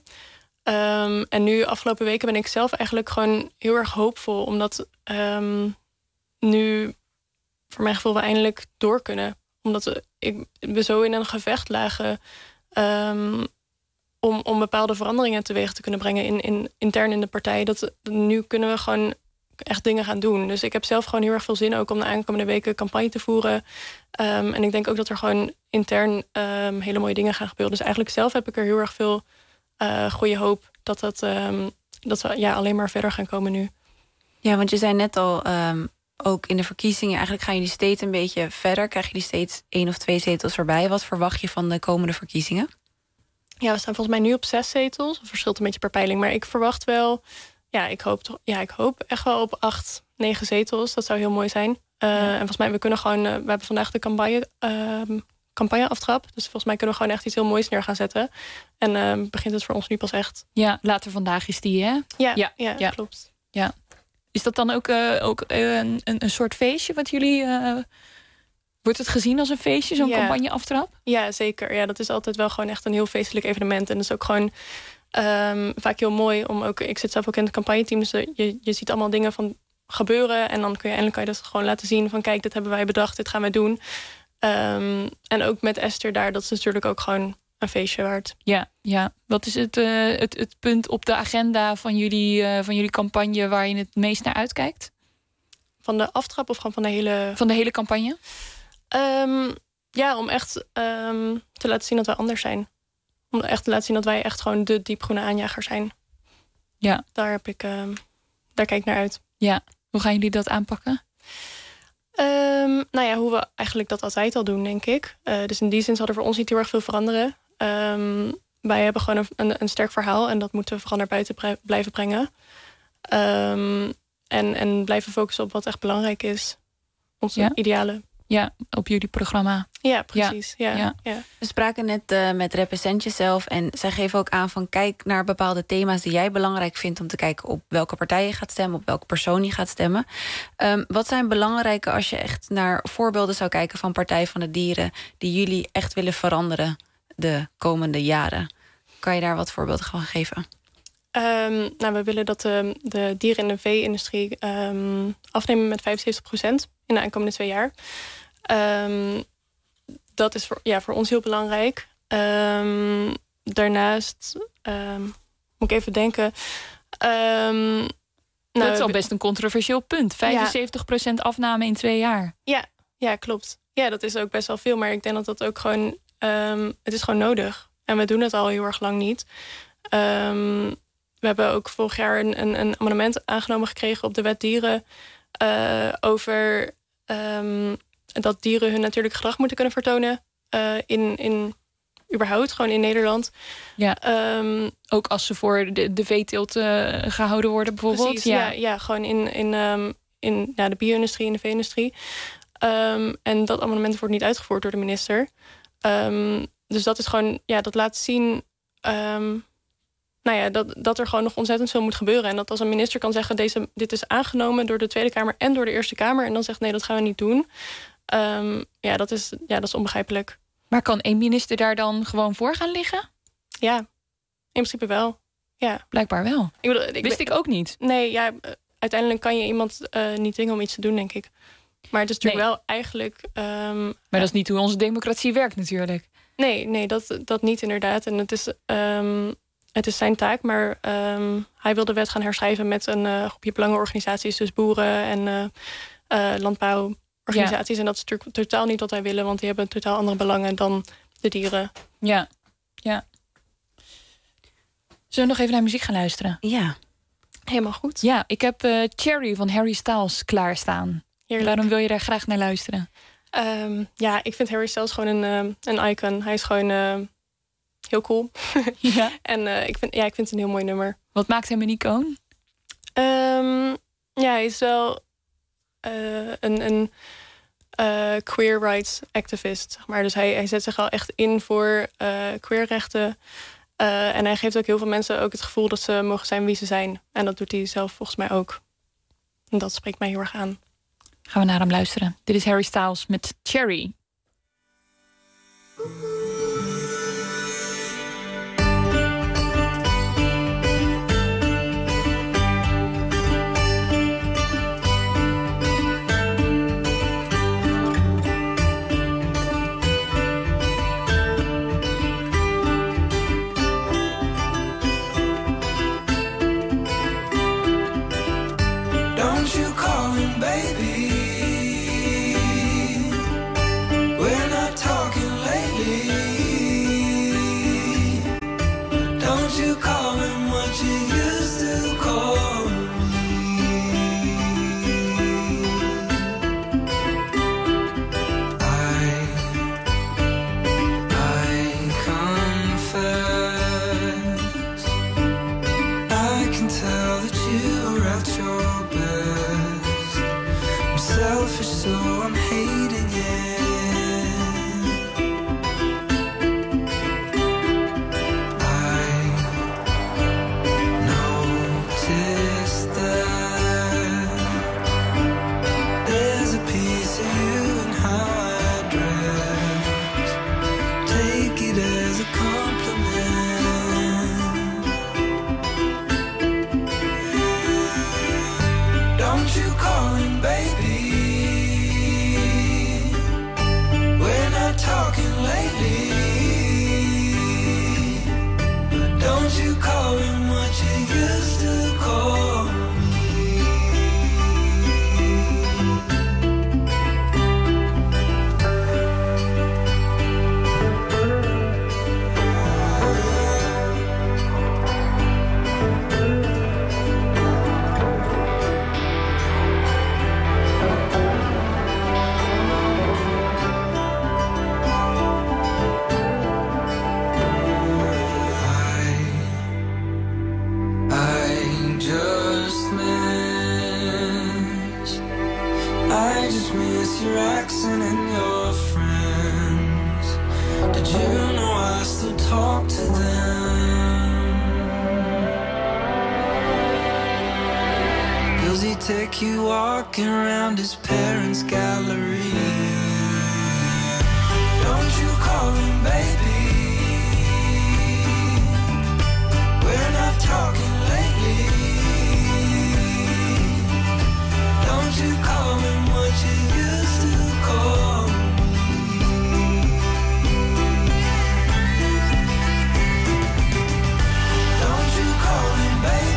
Um, en nu, afgelopen weken, ben ik zelf eigenlijk gewoon heel erg hoopvol. Omdat um, nu, voor mijn gevoel, we eindelijk door kunnen. Omdat we, ik, we zo in een gevecht lagen um, om, om bepaalde veranderingen teweeg te kunnen brengen in, in, intern in de partij. Dat, nu kunnen we gewoon echt dingen gaan doen. Dus ik heb zelf gewoon heel erg veel zin ook om de aankomende weken campagne te voeren. Um, en ik denk ook dat er gewoon intern um, hele mooie dingen gaan gebeuren. Dus eigenlijk zelf heb ik er heel erg veel uh, goede hoop dat, dat, um, dat we ja, alleen maar verder gaan komen nu. Ja, want je zei net al, um, ook in de verkiezingen, eigenlijk gaan jullie steeds een beetje verder. Krijgen jullie steeds één of twee zetels erbij. Wat verwacht je van de komende verkiezingen? Ja, we staan volgens mij nu op zes zetels. Het verschilt een beetje per peiling. Maar ik verwacht wel, ja, ik hoop, toch, ja, ik hoop echt wel op acht, negen zetels. Dat zou heel mooi zijn. Uh, ja. En volgens mij, we kunnen gewoon, uh, we hebben vandaag de campagne, uh, campagneaftrap. Dus volgens mij kunnen we gewoon echt iets heel moois neer gaan zetten. En uh, begint het voor ons nu pas echt. Ja, later vandaag is die, hè? Ja, ja, ja, ja. Klopt. Ja. Is dat dan ook, uh, ook uh, een, een soort feestje wat jullie... Uh, wordt het gezien als een feestje, zo'n ja. campagneaftrap? Ja, zeker. Ja, dat is altijd wel gewoon echt een heel feestelijk evenement. En dat is ook gewoon um, vaak heel mooi om ook... Ik zit zelf ook in het campagneteam, dus je, je ziet allemaal dingen van gebeuren. En dan kun je eindelijk kan je dat gewoon laten zien van... kijk, dit hebben wij bedacht, dit gaan wij doen. Um, en ook met Esther daar, dat is natuurlijk ook gewoon een feestje waard. Ja, ja. Wat is het, uh, het, het punt op de agenda van jullie, uh, van jullie campagne... waar je het meest naar uitkijkt? Van de aftrap of gewoon van de hele... Van de hele campagne? Um, ja, om echt um, te laten zien dat wij anders zijn. Om echt te laten zien dat wij echt gewoon de diepgroene aanjager zijn. Ja. Daar, heb ik, um, daar kijk ik naar uit. Ja. Hoe gaan jullie dat aanpakken? Um, nou ja, hoe we eigenlijk dat altijd al doen, denk ik. Uh, dus in die zin zal er voor ons niet heel erg veel veranderen. Um, wij hebben gewoon een, een, een sterk verhaal... en dat moeten we vooral naar buiten bre- blijven brengen. Um, en, en blijven focussen op wat echt belangrijk is. Onze ja. idealen. Ja, op jullie programma. Ja, precies. Ja. Ja, ja. Ja. We spraken net uh, met Represent Jezelf... en zij geven ook aan van kijk naar bepaalde thema's... die jij belangrijk vindt om te kijken op welke partij je gaat stemmen... op welke persoon je gaat stemmen. Um, wat zijn belangrijke als je echt naar voorbeelden zou kijken... van Partij van de Dieren die jullie echt willen veranderen de komende jaren? Kan je daar wat voorbeelden van geven? Um, nou, we willen dat de, de dieren- en de vee-industrie um, afnemen met vijfenzeventig procent in de aankomende twee jaar. Um, dat is voor, ja, voor ons heel belangrijk. Um, daarnaast um, moet ik even denken. Um, dat nou, is al best een controversieel punt. vijfenzeventig procent ja. afname in twee jaar. Ja, ja, klopt. Ja, dat is ook best wel veel. Maar ik denk dat dat ook gewoon... Um, het is gewoon nodig. En we doen het al heel erg lang niet. Um, we hebben ook vorig jaar een, een, een amendement aangenomen gekregen... op de wet dieren... Uh, over... Um, dat dieren hun natuurlijk gedrag moeten kunnen vertonen uh, in, in überhaupt, gewoon in Nederland. Ja. Um, ook als ze voor de, de veeteelt uh, gehouden worden bijvoorbeeld. Precies, ja, ja, ja gewoon in, in, um, in ja, de bio-industrie en de vee-industrie. Um, en dat amendement wordt niet uitgevoerd door de minister. Um, dus dat is gewoon, ja, dat laat zien... Um, nou ja, dat, dat er gewoon nog ontzettend veel moet gebeuren. En dat als een minister kan zeggen... Deze, dit is aangenomen door de Tweede Kamer en door de Eerste Kamer... en dan zegt nee, dat gaan we niet doen. Um, ja, dat is, ja, dat is onbegrijpelijk. Maar kan één minister daar dan gewoon voor gaan liggen? Ja, in principe wel. Ja. Blijkbaar wel. Ik bedoel, ik, Wist ik ook niet. Nee, ja, uiteindelijk kan je iemand uh, niet dwingen om iets te doen, denk ik. Maar het is natuurlijk nee. wel eigenlijk... Um, maar ja. dat is niet hoe onze democratie werkt natuurlijk. Nee, nee dat, dat niet inderdaad. En het is... Um, Het is zijn taak, maar um, hij wil de wet gaan herschrijven... met een uh, groepje belangenorganisaties, dus boeren en uh, uh, landbouworganisaties. Ja. En dat is natuurlijk totaal niet wat wij willen... want die hebben totaal andere belangen dan de dieren. Ja, ja. Zullen we nog even naar muziek gaan luisteren? Ja. Helemaal goed. Ja, ik heb uh, Cherry van Harry Styles klaarstaan. Heerlijk. Waarom wil je daar graag naar luisteren? Um, ja, ik vind Harry Styles gewoon een, uh, een icon. Hij is gewoon... Uh, heel cool. Ja. En uh, ik, vind, ja, ik vind het een heel mooi nummer. Wat maakt hem een icoon? Um, ja, hij is wel... uh, een, een uh, queer rights activist, zeg maar. Dus hij, hij zet zich al echt in voor uh, queerrechten. Uh, en hij geeft ook heel veel mensen ook het gevoel dat ze mogen zijn wie ze zijn. En dat doet hij zelf volgens mij ook. En dat spreekt mij heel erg aan. Gaan we naar hem luisteren. Dit is Harry Styles met Cherry. Take you walking around his parents' gallery. Don't you call him baby. We're not talking lately. Don't you call him what you used to call me. Don't you call him baby.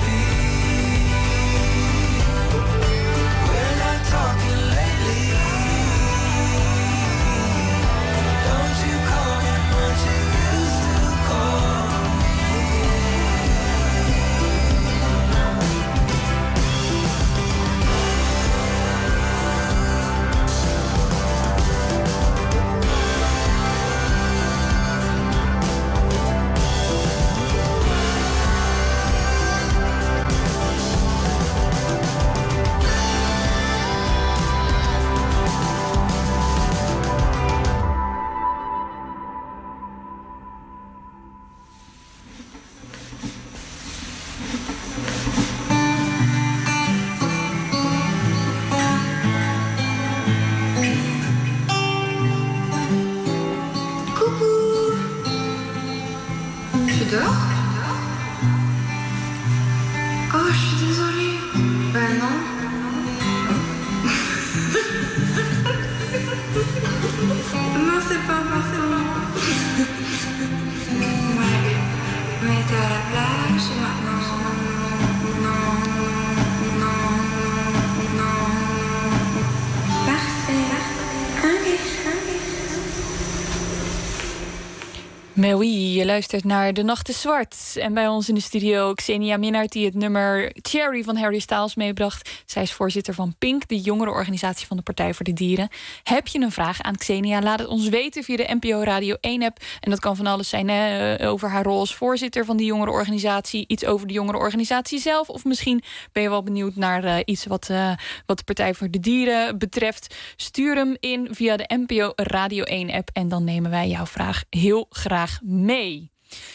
Mais oui, je luistert naar De Nacht is Zwart. En bij ons in de studio Xenia Minnaert, die het nummer Cherry van Harry Styles meebracht. Zij is voorzitter van Pink, de jongerenorganisatie van de Partij voor de Dieren. Heb je een vraag aan Xenia? Laat het ons weten via de N P O Radio één-app. En dat kan van alles zijn, hè? Over haar rol als voorzitter van die jongerenorganisatie. Iets over de jongerenorganisatie zelf. Of misschien ben je wel benieuwd naar uh, iets wat, uh, wat de Partij voor de Dieren betreft. Stuur hem in via de N P O Radio één-app. En dan nemen wij jouw vraag heel graag mee.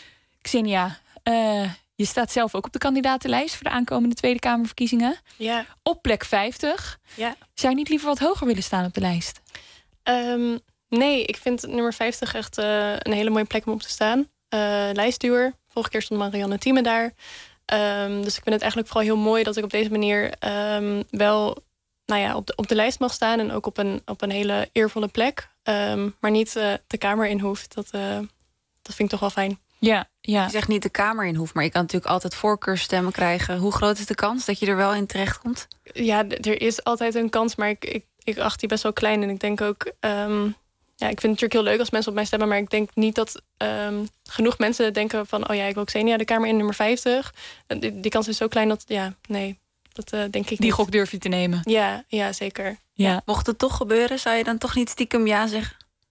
Xenia, uh, je staat zelf ook op de kandidatenlijst voor de aankomende Tweede Kamerverkiezingen. Ja. Op plek vijftig. Ja. Zou je niet liever wat hoger willen staan op de lijst? Um, nee, ik vind nummer vijftig echt uh, een hele mooie plek om op te staan. Uh, lijstduwer. Vorige keer stond Marianne Thieme daar. Um, dus ik vind het eigenlijk vooral heel mooi dat ik op deze manier um, wel nou ja, op, de, op de lijst mag staan. En ook op een, op een hele eervolle plek. Um, maar niet uh, de Kamer in hoeft. Dat... Uh, Dat vind ik toch wel fijn. Ja, ja. Je zegt niet de Kamer in hoeft, maar je kan natuurlijk altijd voorkeurstemmen krijgen. Hoe groot is de kans dat je er wel in terechtkomt? Ja, d- er is altijd een kans, maar ik, ik, ik acht die best wel klein. En ik denk ook... Um, ja, ik vind het natuurlijk heel leuk als mensen op mij stemmen, maar ik denk niet dat um, genoeg mensen denken van... oh ja, ik wil Xenia de Kamer in nummer vijftig. Die, die kans is zo klein dat... ja, nee, dat uh, denk ik niet. Die gok durf je te nemen. Ja, ja zeker. Ja. Ja. Mocht het toch gebeuren, zou je dan toch niet stiekem ja zeggen?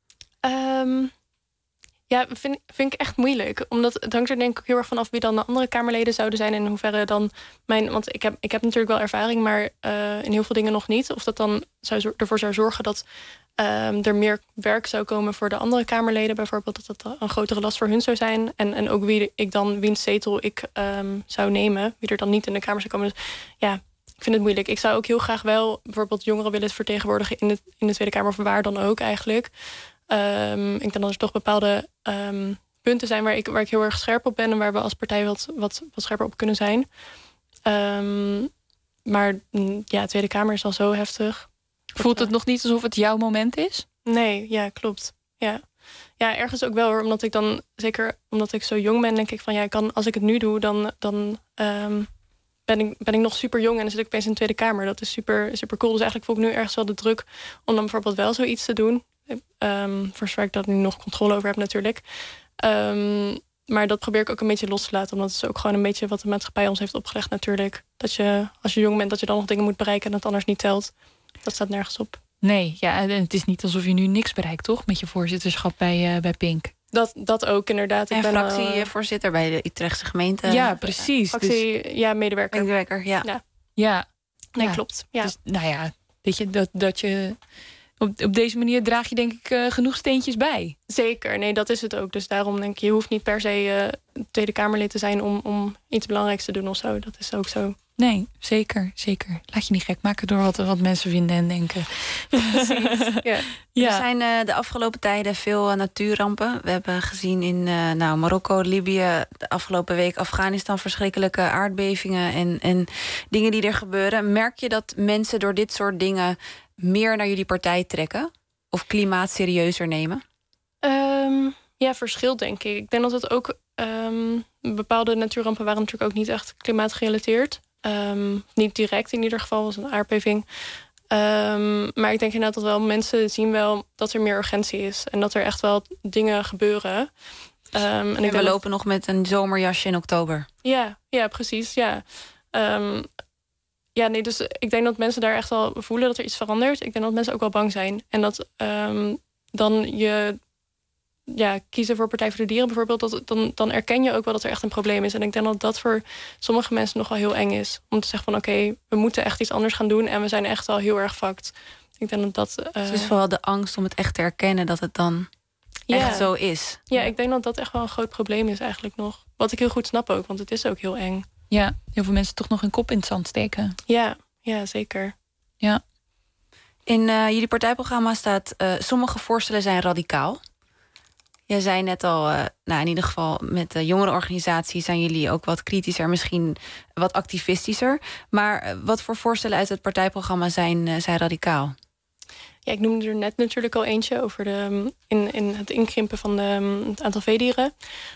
Um, Ja, vind, vind ik echt moeilijk. Omdat het hangt er denk ik ook heel erg vanaf wie dan de andere Kamerleden zouden zijn. En in hoeverre dan mijn... Want ik heb, ik heb natuurlijk wel ervaring, maar uh, in heel veel dingen nog niet. Of dat dan zou, ervoor zou zorgen dat um, er meer werk zou komen voor de andere Kamerleden. Bijvoorbeeld dat dat een grotere last voor hun zou zijn. En, en ook wie ik dan, wiens zetel ik um, zou nemen. Wie er dan niet in de Kamer zou komen. Dus ja, ik vind het moeilijk. Ik zou ook heel graag wel bijvoorbeeld jongeren willen vertegenwoordigen in de, in de Tweede Kamer. Of waar dan ook eigenlijk. Um, ik denk dat er toch bepaalde um, punten zijn waar ik, waar ik heel erg scherp op ben... en waar we als partij wat, wat, wat scherper op kunnen zijn. Um, maar ja, de Tweede Kamer is al zo heftig. Voelt het nog niet alsof het jouw moment is? Nee, ja, klopt. Ja. Ja, ergens ook wel hoor. Omdat ik dan, zeker omdat ik zo jong ben... denk ik van ja, ik kan, als ik het nu doe... dan, dan um, ben, ik, ben ik nog super jong en dan zit ik opeens in de Tweede Kamer. Dat is super, super cool. Dus eigenlijk voel ik nu ergens wel de druk... om dan bijvoorbeeld wel zoiets te doen... Um, voor zover ik dat nu nog controle over heb natuurlijk. Um, maar dat probeer ik ook een beetje los te laten. Omdat het is ook gewoon een beetje wat de maatschappij ons heeft opgelegd natuurlijk. Dat je, als je jong bent, dat je dan nog dingen moet bereiken... en dat het anders niet telt. Dat staat nergens op. Nee, ja, en het is niet alsof je nu niks bereikt, toch? Met je voorzitterschap bij, uh, bij Pink. Dat, dat ook, inderdaad. En ik ben fractievoorzitter uh, bij de Utrechtse gemeente. Ja, precies. Fractie, dus, ja, medewerker. Medewerker, ja. Ja, ja. nee, ja. klopt. Ja. Dus, nou ja, weet je, dat, dat je... Op, op deze manier draag je denk ik uh, genoeg steentjes bij. Zeker, nee, dat is het ook. Dus daarom denk ik, je hoeft niet per se uh, Tweede Kamerlid te zijn... om, om iets belangrijks te doen of zo. Dat is ook zo. Nee, zeker, zeker. Laat je niet gek maken door wat, wat mensen vinden en denken. Precies, ja. Ja. Er zijn uh, de afgelopen tijden veel uh, natuurrampen. We hebben gezien in uh, nou, Marokko, Libië... de afgelopen week Afghanistan verschrikkelijke aardbevingen... En, en dingen die er gebeuren. Merk je dat mensen door dit soort dingen... meer naar jullie partij trekken? Of klimaat serieuzer nemen? Um, ja, verschilt denk ik. Ik denk dat het ook... Um, bepaalde natuurrampen waren natuurlijk ook niet echt klimaatgerelateerd. Um, niet direct in ieder geval, was een aardbeving. Um, maar ik denk inderdaad dat wel mensen zien wel dat er meer urgentie is. En dat er echt wel dingen gebeuren. Um, en en ik we lopen dat... nog met een zomerjasje in oktober. Ja, ja precies. Ja. Um, Ja, nee, dus ik denk dat mensen daar echt wel voelen dat er iets verandert. Ik denk dat mensen ook wel bang zijn. En dat um, dan je ja, kiezen voor Partij voor de Dieren bijvoorbeeld... Dat, dan, dan erken je ook wel dat er echt een probleem is. En ik denk dat dat voor sommige mensen nog wel heel eng is. Om te zeggen van oké, okay, we moeten echt iets anders gaan doen... en we zijn echt wel heel erg fucked. Ik denk dat dat... Uh... Het is vooral de angst om het echt te erkennen dat het dan ja. echt zo is. Ja, ik denk dat dat echt wel een groot probleem is eigenlijk nog. Wat ik heel goed snap ook, want het is ook heel eng. Ja, heel veel mensen toch nog hun kop in het zand steken. Ja, ja zeker. Ja. In uh, jullie partijprogramma staat... Uh, sommige voorstellen zijn radicaal. Jij zei net al, uh, nou in ieder geval met de jongerenorganisatie... zijn jullie ook wat kritischer, misschien wat activistischer. Maar uh, wat voor voorstellen uit het partijprogramma zijn, uh, zijn radicaal? Ja, ik noemde er net natuurlijk al eentje... over de, in, in het inkrimpen van de, het aantal veedieren.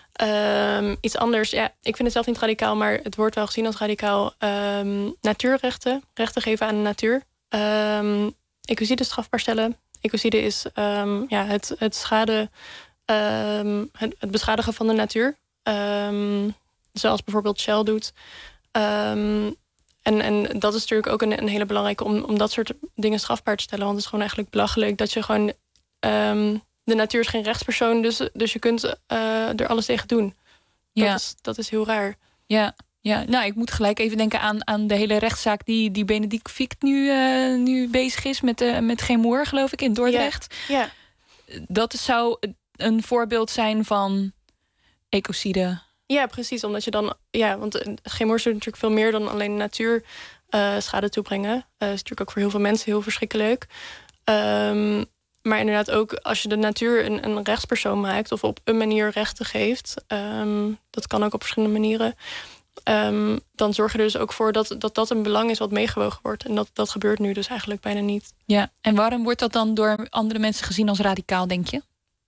Um, iets anders, ja, ik vind het zelf niet radicaal... maar het wordt wel gezien als radicaal. Um, natuurrechten, rechten geven aan de natuur. Um, ecocide strafbaar stellen. Ecocide is um, ja, het, het schade um, het, het beschadigen van de natuur. Um, zoals bijvoorbeeld Shell doet. Um, en, en dat is natuurlijk ook een, een hele belangrijke... Om, om dat soort dingen strafbaar te stellen. Want het is gewoon eigenlijk belachelijk dat je gewoon... Um, de natuur is geen rechtspersoon, dus, dus je kunt uh, er alles tegen doen. Ja. Dat, is, dat is heel raar. Ja, ja, nou, ik moet gelijk even denken aan, aan de hele rechtszaak... die, die Benedict Fiekt nu, uh, nu bezig is met, uh, met Gemoer, geloof ik, in Dordrecht. Ja. Ja. Dat zou een voorbeeld zijn van ecocide. Ja, precies, omdat je dan... Ja, want Gemoer is natuurlijk veel meer dan alleen natuur uh, schade toebrengen. Uh, dat is natuurlijk ook voor heel veel mensen heel verschrikkelijk. Um, Maar inderdaad ook als je de natuur een, een rechtspersoon maakt... of op een manier rechten geeft... Um, dat kan ook op verschillende manieren... Um, dan zorg je er dus ook voor dat, dat dat een belang is wat meegewogen wordt. En dat, dat gebeurt nu dus eigenlijk bijna niet. Ja, en waarom wordt dat dan door andere mensen gezien als radicaal, denk je?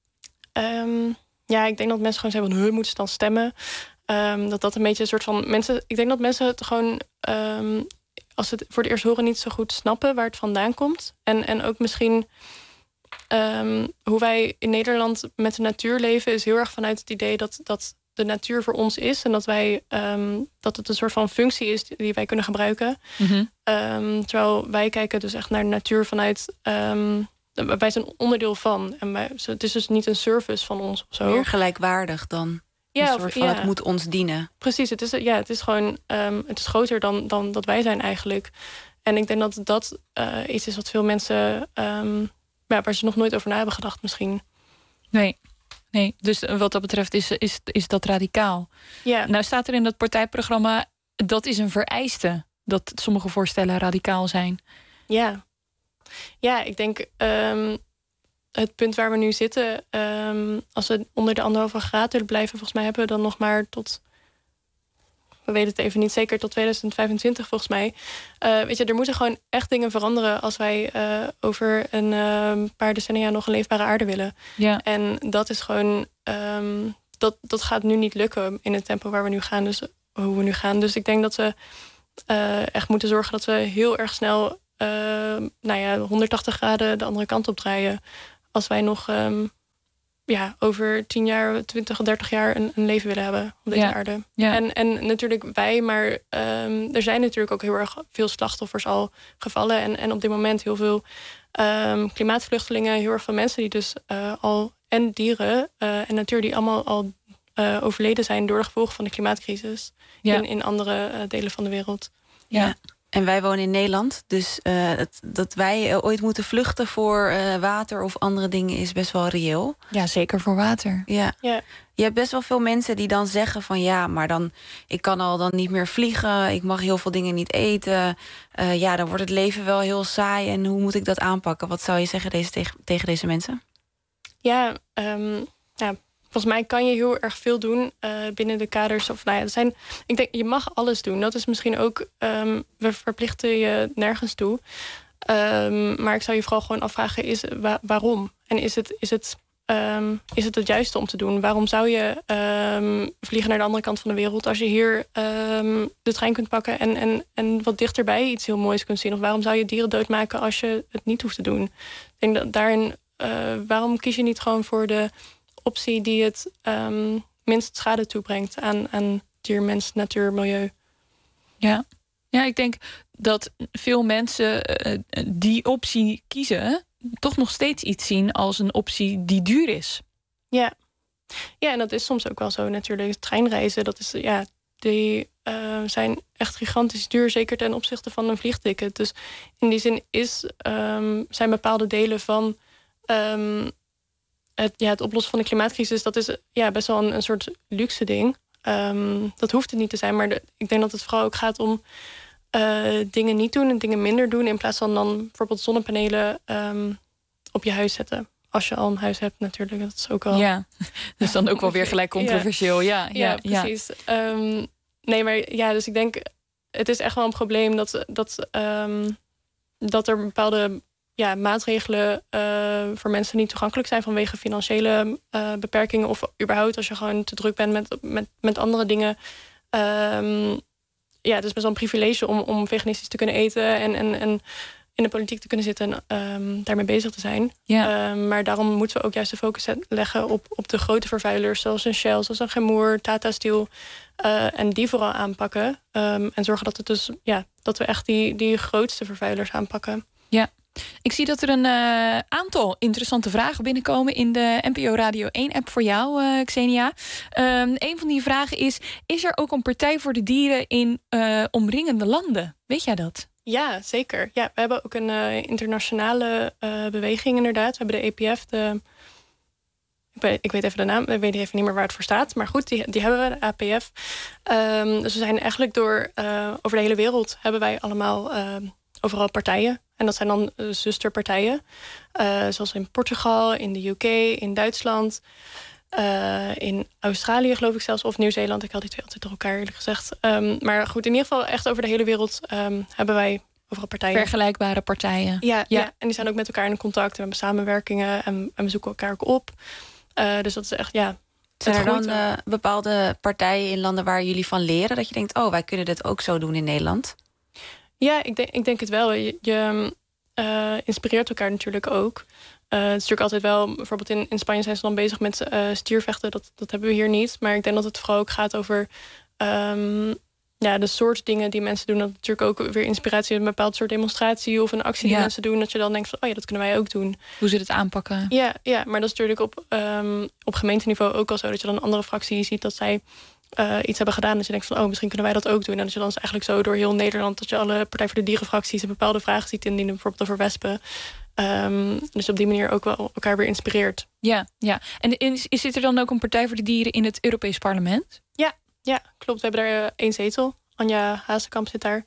Um, ja, ik denk dat mensen gewoon zeggen van... hoe moeten ze dan stemmen? Um, dat dat een beetje een soort van... mensen. Ik denk dat mensen het gewoon... Um, als ze het voor het eerst horen niet zo goed snappen... waar het vandaan komt. En, en ook misschien... Um, hoe wij in Nederland met de natuur leven... is heel erg vanuit het idee dat, dat de natuur voor ons is... en dat, wij, um, dat het een soort van functie is die wij kunnen gebruiken. Mm-hmm. Um, terwijl wij kijken dus echt naar de natuur vanuit... Um, wij zijn onderdeel van. En wij, het is dus niet een service van ons of zo. Meer gelijkwaardig dan. Ja, een soort of, van, ja. Het moet ons dienen. Precies, het is, ja, het is gewoon... Um, het is groter dan, dan dat wij zijn eigenlijk. En ik denk dat dat uh, iets is wat veel mensen... Um, Ja, waar ze nog nooit over na hebben gedacht misschien. Nee, nee. Dus wat dat betreft is, is, is dat radicaal. Ja. Nou staat er in dat partijprogramma... dat is een vereiste, dat sommige voorstellen radicaal zijn. Ja, ja ik denk um, het punt waar we nu zitten... Um, als we onder de anderhalve graad willen blijven... volgens mij hebben we dan nog maar tot... we weten het even niet zeker, tot tweeduizend vijfentwintig volgens mij. Uh, weet je, er moeten gewoon echt dingen veranderen... als wij uh, over een uh, paar decennia nog een leefbare aarde willen. Ja. En dat is gewoon... Um, dat, dat gaat nu niet lukken in het tempo waar we nu gaan. Dus hoe we nu gaan. Dus ik denk dat we uh, echt moeten zorgen... dat we heel erg snel uh, nou ja, honderdtachtig graden de andere kant op draaien. Als wij nog... Um, ja, over tien jaar, twintig, dertig jaar een, een leven willen hebben op deze ja. aarde. Ja. En, en natuurlijk wij, maar um, er zijn natuurlijk ook heel erg veel slachtoffers al gevallen. En, en op dit moment heel veel um, klimaatvluchtelingen, heel erg veel mensen die dus uh, al, en dieren uh, en natuur die allemaal al uh, overleden zijn door de gevolgen van de klimaatcrisis ja. in, in andere uh, delen van de wereld. Ja. ja. En wij wonen in Nederland, dus uh, het, dat wij uh, ooit moeten vluchten voor uh, water of andere dingen is best wel reëel. Ja, zeker voor water. Ja. ja. Je hebt best wel veel mensen die dan zeggen van ja, maar dan ik kan al dan niet meer vliegen, ik mag heel veel dingen niet eten. Uh, ja, dan wordt het leven wel heel saai en hoe moet ik dat aanpakken? Wat zou je zeggen deze, tegen, tegen deze mensen? Ja, um, ja. Volgens mij kan je heel erg veel doen uh, binnen de kaders. Of, nou ja, dat zijn, ik denk, je mag alles doen. Dat is misschien ook... Um, we verplichten je nergens toe. Um, maar ik zou je vooral gewoon afvragen, is, wa- waarom? En is het, is, het, um, is het het juiste om te doen? Waarom zou je um, vliegen naar de andere kant van de wereld... als je hier um, de trein kunt pakken en, en, en wat dichterbij iets heel moois kunt zien? Of waarom zou je dieren doodmaken als je het niet hoeft te doen? Ik denk dat daarin... Uh, waarom kies je niet gewoon voor de... optie die het um, minst schade toebrengt aan, aan dier, mens, natuur, milieu. Ja. ja, ik denk dat veel mensen uh, die optie kiezen... toch nog steeds iets zien als een optie die duur is. Ja, ja en dat is soms ook wel zo natuurlijk. Treinreizen, dat is, ja, die uh, zijn echt gigantisch duur... zeker ten opzichte van een vliegticket. Dus in die zin is, um, zijn bepaalde delen van... Um, Het, ja, het oplossen van de klimaatcrisis, dat is ja, best wel een, een soort luxe ding. Um, dat hoeft het niet te zijn, maar de, ik denk dat het vooral ook gaat om uh, dingen niet doen en dingen minder doen... in plaats van dan bijvoorbeeld zonnepanelen um, op je huis zetten. Als je al een huis hebt natuurlijk, dat is ook wel... Ja, dus dan ook wel weer gelijk controversieel. Ja, ja, ja, precies. Ja. Um, nee, maar ja, dus ik denk... het is echt wel een probleem dat, dat, um, dat er bepaalde... Ja, maatregelen uh, voor mensen niet toegankelijk zijn... vanwege financiële uh, beperkingen... of überhaupt als je gewoon te druk bent met, met, met andere dingen. Um, ja, het is best wel een privilege om, om veganistisch te kunnen eten... en, en, en in de politiek te kunnen zitten en um, daarmee bezig te zijn. Ja. Um, maar daarom moeten we ook juist de focus leggen op, op de grote vervuilers, zoals een Shell, zoals een Chemour, Tata Steel. Uh, en die vooral aanpakken. Um, en zorgen dat, het dus, ja, dat we echt die, die grootste vervuilers aanpakken. Ja. Ik zie dat er een uh, aantal interessante vragen binnenkomen in de N P O Radio één app voor jou, uh, Xenia. Um, een van die vragen is, is er ook een partij voor de dieren in uh, omringende landen? Weet jij dat? Ja, zeker. Ja, we hebben ook een uh, internationale uh, beweging inderdaad. We hebben de E P F, de... Ik weet, ik weet even de naam, ik weet even niet meer waar het voor staat. Maar goed, die, die hebben we, de A P F. Um, dus we zijn eigenlijk door, uh, over de hele wereld hebben wij allemaal uh, overal partijen. En dat zijn dan uh, zusterpartijen. Uh, zoals in Portugal, in de U K, in Duitsland. Uh, in Australië geloof ik zelfs, of Nieuw-Zeeland. Ik haal die twee altijd door elkaar, eerlijk gezegd. Um, maar goed, in ieder geval echt over de hele wereld um, hebben wij overal partijen. Vergelijkbare partijen. Ja, ja. ja, en die zijn ook met elkaar in contact. En we hebben samenwerkingen en, en we zoeken elkaar ook op. Uh, dus dat is echt, ja... Zijn er dan uh, bepaalde partijen in landen waar jullie van leren? Dat je denkt, oh, wij kunnen dit ook zo doen in Nederland? Ja, ik denk, ik denk het wel. Je, je uh, inspireert elkaar natuurlijk ook. Uh, het is natuurlijk altijd wel... Bijvoorbeeld in, in Spanje zijn ze dan bezig met uh, stiervechten. Dat, dat hebben we hier niet. Maar ik denk dat het vooral ook gaat over... Um, ja, de soort dingen die mensen doen. Dat natuurlijk ook weer inspiratie een bepaald soort demonstratie of een actie die ja. mensen doen. Dat je dan denkt van, oh ja, dat kunnen wij ook doen. Hoe ze het aanpakken. Ja, ja, maar dat is natuurlijk op, um, op gemeenteniveau ook al zo. Dat je dan een andere fractie ziet dat zij uh, iets hebben gedaan. Dat je denkt van, oh, misschien kunnen wij dat ook doen. En dat je dan is eigenlijk zo door heel Nederland... dat je alle Partij voor de Dierenfracties een bepaalde vragen ziet indienen. Bijvoorbeeld over wespen. Um, dus op die manier ook wel elkaar weer inspireert. Ja, ja. En is, is zit er dan ook een Partij voor de Dieren in het Europees Parlement? Ja, ja, klopt. We hebben daar uh, één zetel. Anja Hazekamp zit daar.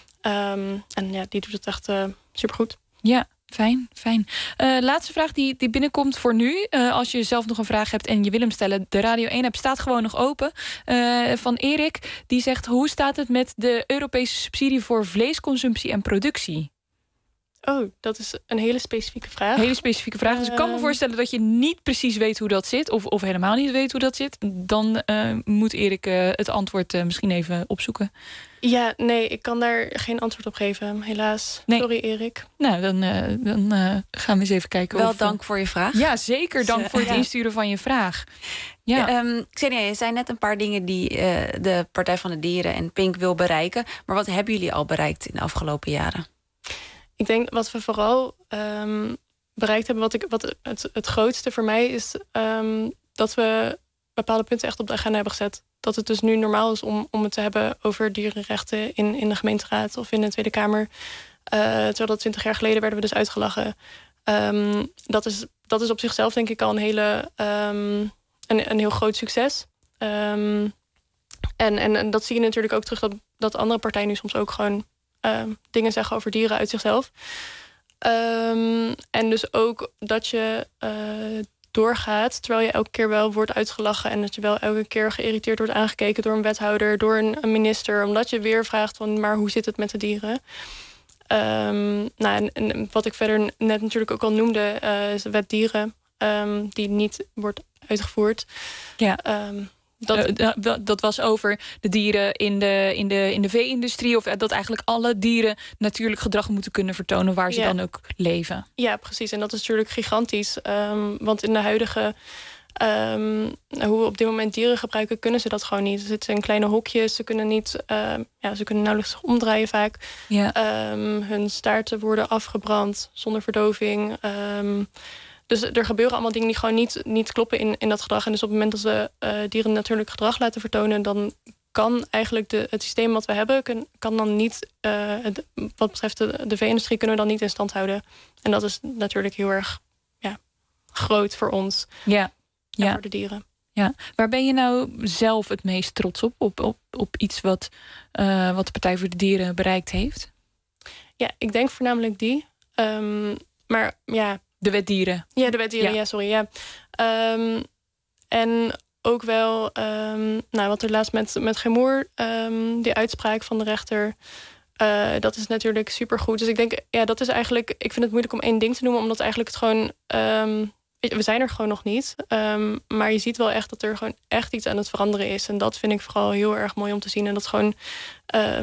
Um, en ja, die doet het echt uh, supergoed. Ja, fijn, fijn. Uh, laatste vraag die, die binnenkomt voor nu. Uh, als je zelf nog een vraag hebt en je wil hem stellen... de Radio één app staat gewoon nog open. Uh, van Erik, die zegt... hoe staat het met de Europese subsidie voor vleesconsumptie en productie? Oh, dat is een hele specifieke vraag. Een hele specifieke vraag. Dus ik kan me voorstellen dat je niet precies weet hoe dat zit... of, of helemaal niet weet hoe dat zit. Dan uh, moet Erik uh, het antwoord uh, misschien even opzoeken. Ja, nee, ik kan daar geen antwoord op geven, helaas. Nee. Sorry, Erik. Nou, dan, uh, dan uh, gaan we eens even kijken. Wel of, dank voor je vraag. Ja, zeker. Dank voor het ja. insturen van je vraag. Ja. Ja, um, Xenia, je zei net een paar dingen die uh, de Partij van de Dieren en Pink wil bereiken. Maar wat hebben jullie al bereikt in de afgelopen jaren? Ik denk wat we vooral um, bereikt hebben, wat, ik, wat het, het grootste voor mij is... Um, dat we bepaalde punten echt op de agenda hebben gezet. Dat het dus nu normaal is om, om het te hebben over dierenrechten... in, in de gemeenteraad of in de Tweede Kamer. Uh, terwijl dat twintig jaar geleden werden we dus uitgelachen. Um, dat, is, dat is op zichzelf denk ik al een, hele, um, een, een heel groot succes. Um, en, en, en dat zie je natuurlijk ook terug... dat, dat andere partijen nu soms ook gewoon... Um, dingen zeggen over dieren uit zichzelf. Um, en dus ook dat je uh, doorgaat... terwijl je elke keer wel wordt uitgelachen... en dat je wel elke keer geïrriteerd wordt aangekeken... door een wethouder, door een, een minister... omdat je weer vraagt van, maar hoe zit het met de dieren? Um, nou, en, en wat ik verder net natuurlijk ook al noemde... Uh, is de wet dieren, um, die niet wordt uitgevoerd. Ja. Um, Dat, uh, dat, dat was over de dieren in de, in de, in de vee-industrie... of dat eigenlijk alle dieren natuurlijk gedrag moeten kunnen vertonen... waar ze ja. dan ook leven. Ja, precies. En dat is natuurlijk gigantisch. Um, want in de huidige... Um, hoe we op dit moment dieren gebruiken... kunnen ze dat gewoon niet. Ze zitten in kleine hokjes. Ze kunnen, niet, um, ja, ze kunnen nauwelijks zich omdraaien vaak. Ja. Um, hun staarten worden afgebrand zonder verdoving... Um, Dus er gebeuren allemaal dingen die gewoon niet, niet kloppen in, in dat gedrag. En dus op het moment dat we uh, dieren natuurlijk gedrag laten vertonen... dan kan eigenlijk de, het systeem wat we hebben... kan, kan dan niet, uh, het, wat betreft de, de vee-industrie... kunnen we dan niet in stand houden. En dat is natuurlijk heel erg ja, groot voor ons. Ja. En ja. voor de dieren. Ja. Waar ben je nou zelf het meest trots op? Op, op, op iets wat, uh, wat de Partij voor de Dieren bereikt heeft? Ja, ik denk voornamelijk die. Um, maar ja... De wet dieren. Ja, de wet dieren, ja, ja sorry. Ja. Um, en ook wel, um, nou, wat er laatst met, met Chemour, um, die uitspraak van de rechter... Uh, dat is natuurlijk supergoed. Dus ik denk, ja, dat is eigenlijk... Ik vind het moeilijk om één ding te noemen, omdat eigenlijk het gewoon... Um, we zijn er gewoon nog niet. Um, maar je ziet wel echt dat er gewoon echt iets aan het veranderen is. En dat vind ik vooral heel erg mooi om te zien. En dat gewoon... Um,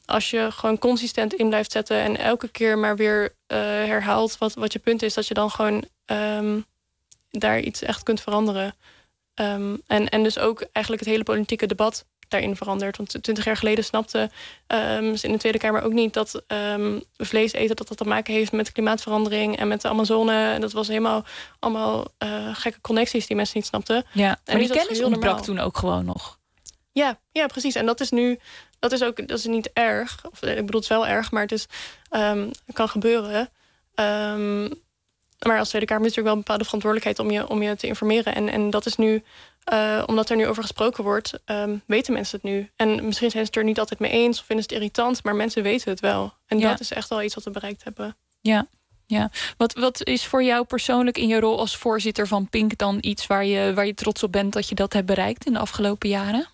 als je gewoon consistent in blijft zetten en elke keer maar weer uh, herhaalt wat, wat je punt is, dat je dan gewoon um, daar iets echt kunt veranderen. Um, en, en dus ook eigenlijk het hele politieke debat daarin verandert. Want twintig jaar geleden snapte um, ze in de Tweede Kamer ook niet dat um, vlees eten dat dat te maken heeft met klimaatverandering en met de Amazone. En dat was helemaal allemaal uh, gekke connecties die mensen niet snapten. Ja, en maar die kennis ontbrak toen ook gewoon nog. Ja, ja, precies. En dat is nu, dat is ook, dat is niet erg. Of, ik bedoel, het is wel erg, maar het is, um, kan gebeuren. Um, maar als Tweede Kamer is natuurlijk wel een bepaalde verantwoordelijkheid om je, om je te informeren. En, en dat is nu, uh, omdat er nu over gesproken wordt, um, weten mensen het nu. En misschien zijn ze het er niet altijd mee eens of vinden ze het irritant, maar mensen weten het wel. En ja. dat is echt wel iets wat we bereikt hebben. Ja. Ja, wat, wat is voor jou persoonlijk in je rol als voorzitter van Pink dan iets waar je, waar je trots op bent dat je dat hebt bereikt in de afgelopen jaren?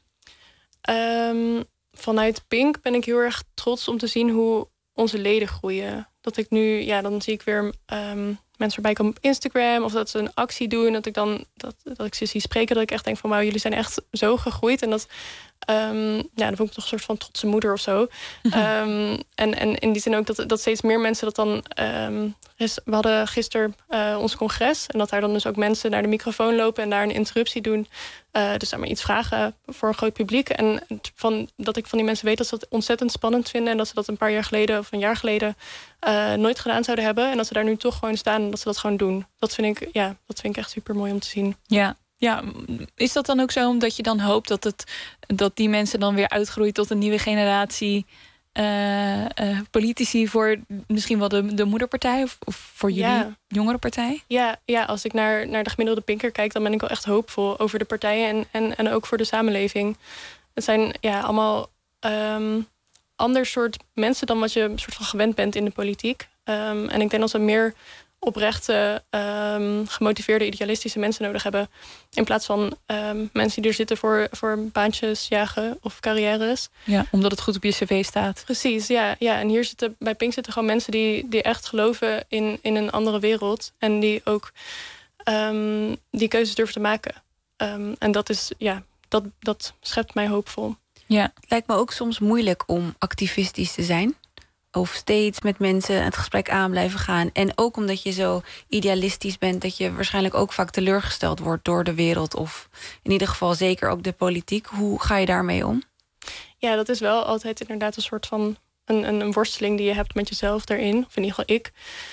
Um, vanuit Pink ben ik heel erg trots om te zien hoe onze leden groeien. Dat ik nu, ja, dan zie ik weer um, mensen erbij komen op Instagram of dat ze een actie doen. Dat ik dan dat, dat ik ze zie spreken, dat ik echt denk van wauw, jullie zijn echt zo gegroeid. En dat, um, ja, dan voel ik me toch een soort van trotse moeder of zo. Mm-hmm. um, en, en in die zin ook dat, dat steeds meer mensen dat dan. Um, is, we hadden gisteren uh, ons congres en dat daar dan dus ook mensen naar de microfoon lopen en daar een interruptie doen. Uh, dus daar maar iets vragen voor een groot publiek. En van, dat ik van die mensen weet dat ze dat ontzettend spannend vinden en dat ze dat een paar jaar geleden of een jaar geleden uh, nooit gedaan zouden hebben. En dat ze daar nu toch gewoon staan en dat ze dat gewoon doen. Dat vind ik, ja, dat vind ik echt super mooi om te zien. Ja. Ja, is dat dan ook zo omdat je dan hoopt dat, het, dat die mensen dan weer uitgroeit tot een nieuwe generatie uh, uh, politici voor misschien wel de, de moederpartij of, of voor jullie ja. jongere partij? Ja, ja, als ik naar, naar de gemiddelde Pinker kijk, dan ben ik wel echt hoopvol over de partijen en, en, en ook voor de samenleving. Het zijn ja, allemaal um, ander soort mensen dan wat je soort van gewend bent in de politiek. Um, en ik denk dat we meer oprechte, um, gemotiveerde, idealistische mensen nodig hebben. In plaats van um, mensen die er zitten voor, voor baantjes jagen of carrières. Ja, omdat het goed op je cv staat. Precies, ja. ja. En hier zitten bij Pink zitten gewoon mensen die, die echt geloven in, in een andere wereld. En die ook um, die keuzes durven te maken. Um, en dat is, ja, dat, dat schept mij hoopvol. Ja. Het lijkt me ook soms moeilijk om activistisch te zijn. Of steeds met mensen het gesprek aan blijven gaan. En ook omdat je zo idealistisch bent, dat je waarschijnlijk ook vaak teleurgesteld wordt door de wereld. Of in ieder geval zeker ook de politiek. Hoe ga je daarmee om? Ja, dat is wel altijd inderdaad een soort van een, een, een worsteling die je hebt met jezelf daarin. Of in ieder geval ik.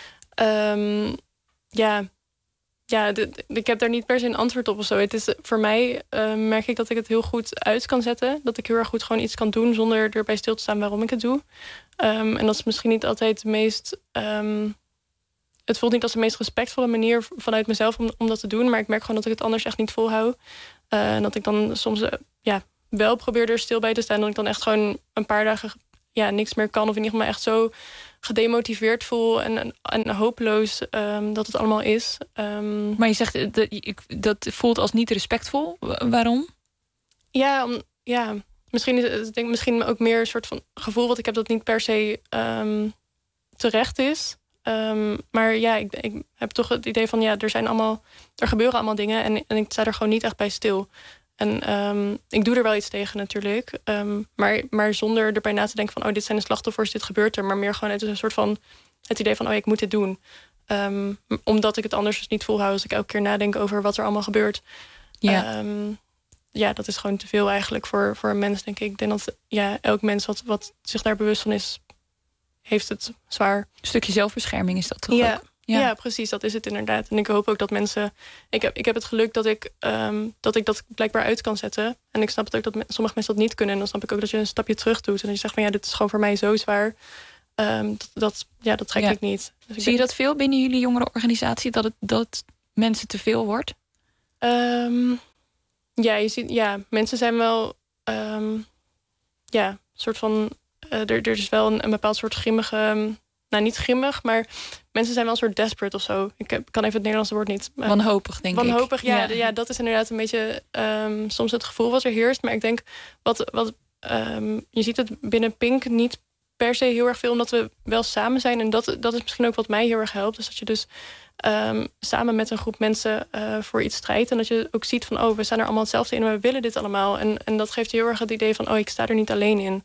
Um, ja, ja de, de, ik heb daar niet per se een antwoord op of zo. Het is, voor mij uh, merk ik dat ik het heel goed uit kan zetten. Dat ik heel erg goed gewoon iets kan doen zonder erbij stil te staan waarom ik het doe. Um, en dat is misschien niet altijd de meest. Um, het voelt niet als de meest respectvolle manier vanuit mezelf om, om dat te doen. Maar ik merk gewoon dat ik het anders echt niet volhoud. Uh, en dat ik dan soms uh, ja, wel probeer er stil bij te staan. Dat ik dan echt gewoon een paar dagen ja, niks meer kan. Of in ieder geval echt zo gedemotiveerd voel. En, en hopeloos um, dat het allemaal is. Um, maar je zegt dat, dat voelt als niet respectvol. Waarom? Ja, om, ja. Misschien is het denk, misschien ook meer een soort van gevoel wat ik heb dat niet per se um, terecht is. Um, maar ja, ik, ik heb toch het idee van ja, er zijn allemaal, er gebeuren allemaal dingen en, en ik sta er gewoon niet echt bij stil. En um, ik doe er wel iets tegen natuurlijk, um, maar, maar zonder erbij na te denken van oh, dit zijn de slachtoffers, dit gebeurt er, maar meer gewoon uit een soort van het idee van oh, ik moet dit doen, um, omdat ik het anders dus niet volhoud als ik elke keer nadenk over wat er allemaal gebeurt. Ja. Um, Ja, dat is gewoon te veel eigenlijk voor, voor een mens, denk ik. Ik denk dat ja, elk mens wat, wat zich daar bewust van is, heeft het zwaar. Een stukje zelfbescherming is dat toch ja, ook? Ja. ja, precies. Dat is het inderdaad. En ik hoop ook dat mensen. Ik heb, ik heb het geluk dat ik, um, dat ik dat blijkbaar uit kan zetten. En ik snap het ook dat me, sommige mensen dat niet kunnen. En dan snap ik ook dat je een stapje terug doet. En dat je zegt van ja, dit is gewoon voor mij zo zwaar. Um, dat, dat, ja, dat trek ja. ik niet. Dus ik Zie je dat veel binnen jullie jongerenorganisatie? Dat het dat mensen te veel wordt? Um, Ja, je ziet, ja, mensen zijn wel, um, ja, een soort van, uh, er, er is wel een, een bepaald soort grimmige, um, nou niet grimmig, maar mensen zijn wel een soort desperate of zo. Ik heb, kan even het Nederlandse woord niet. Uh, wanhopig, denk wanhopig, ik. Wanhopig, ja, ja. ja, dat is inderdaad een beetje um, soms het gevoel wat er heerst. Maar ik denk, wat, wat um, je ziet het binnen Pink niet per se heel erg veel, omdat we wel samen zijn. En dat, dat is misschien ook wat mij heel erg helpt. Dus dat je dus Um, samen met een groep mensen uh, voor iets strijdt. En dat je ook ziet van, oh, we staan er allemaal hetzelfde in. Maar we willen dit allemaal. En, en dat geeft je heel erg het idee van, oh, ik sta er niet alleen in.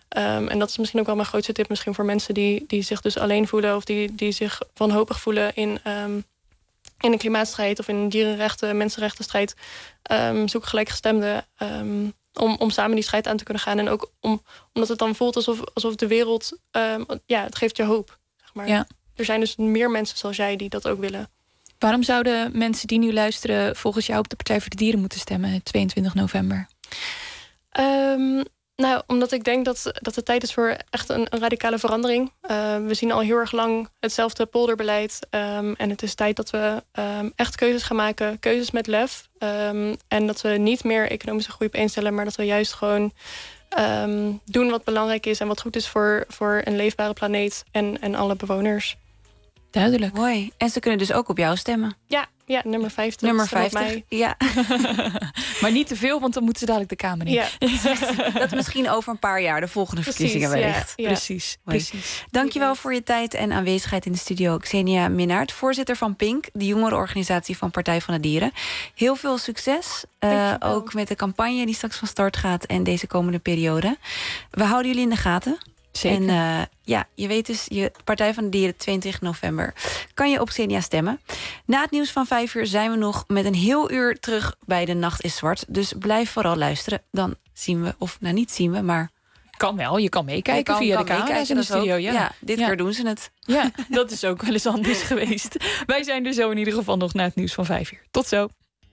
Um, en dat is misschien ook wel mijn grootste tip misschien voor mensen die, die zich dus alleen voelen of die, die zich wanhopig voelen in, um, in een klimaatstrijd of in een dierenrechten, mensenrechtenstrijd. Um, zoek gelijkgestemden um, om, om samen die strijd aan te kunnen gaan. En ook om, omdat het dan voelt alsof, alsof de wereld, um, ja, het geeft je hoop. Zeg maar. Ja. Er zijn dus meer mensen zoals jij die dat ook willen. Waarom zouden mensen die nu luisteren volgens jou op de Partij voor de Dieren moeten stemmen tweeëntwintig november? Um, nou, omdat ik denk dat, dat het tijd is voor echt een, een radicale verandering. Uh, we zien al heel erg lang hetzelfde polderbeleid. Um, en het is tijd dat we um, echt keuzes gaan maken. Keuzes met lef. Um, en dat we niet meer economische groei op één stellen, maar dat we juist gewoon um, doen wat belangrijk is en wat goed is voor, voor een leefbare planeet en, en alle bewoners. Duidelijk. Mooi. En ze kunnen dus ook op jou stemmen. Ja, ja, nummer vijftig. Nummer vijftig, ja. Maar niet te veel, want dan moeten ze dadelijk de Kamer in. Ja. Dat misschien over een paar jaar, de volgende Precies, verkiezingen wellicht. Ja, ja. Precies, precies. Dankjewel voor je tijd en aanwezigheid in de studio. Xenia Minnaert, voorzitter van Pink, de jongerenorganisatie van Partij van de Dieren. Heel veel succes, uh, ook met de campagne die straks van start gaat en deze komende periode. We houden jullie in de gaten. Zeker. En uh, ja, je weet dus, je Partij van de Dieren, tweeëntwintig november... kan je op Xenia stemmen. Na het nieuws van vijf uur zijn we nog met een heel uur terug bij De Nacht is Zwart. Dus blijf vooral luisteren. Dan zien we, of nou niet zien we, maar... Kan wel, je kan meekijken je kan, via kan de camera's in de studio. Ja. ja, dit ja. keer doen ze het. Ja, dat is ook wel eens anders geweest. Wij zijn er zo in ieder geval nog na het nieuws van vijf uur. Tot zo.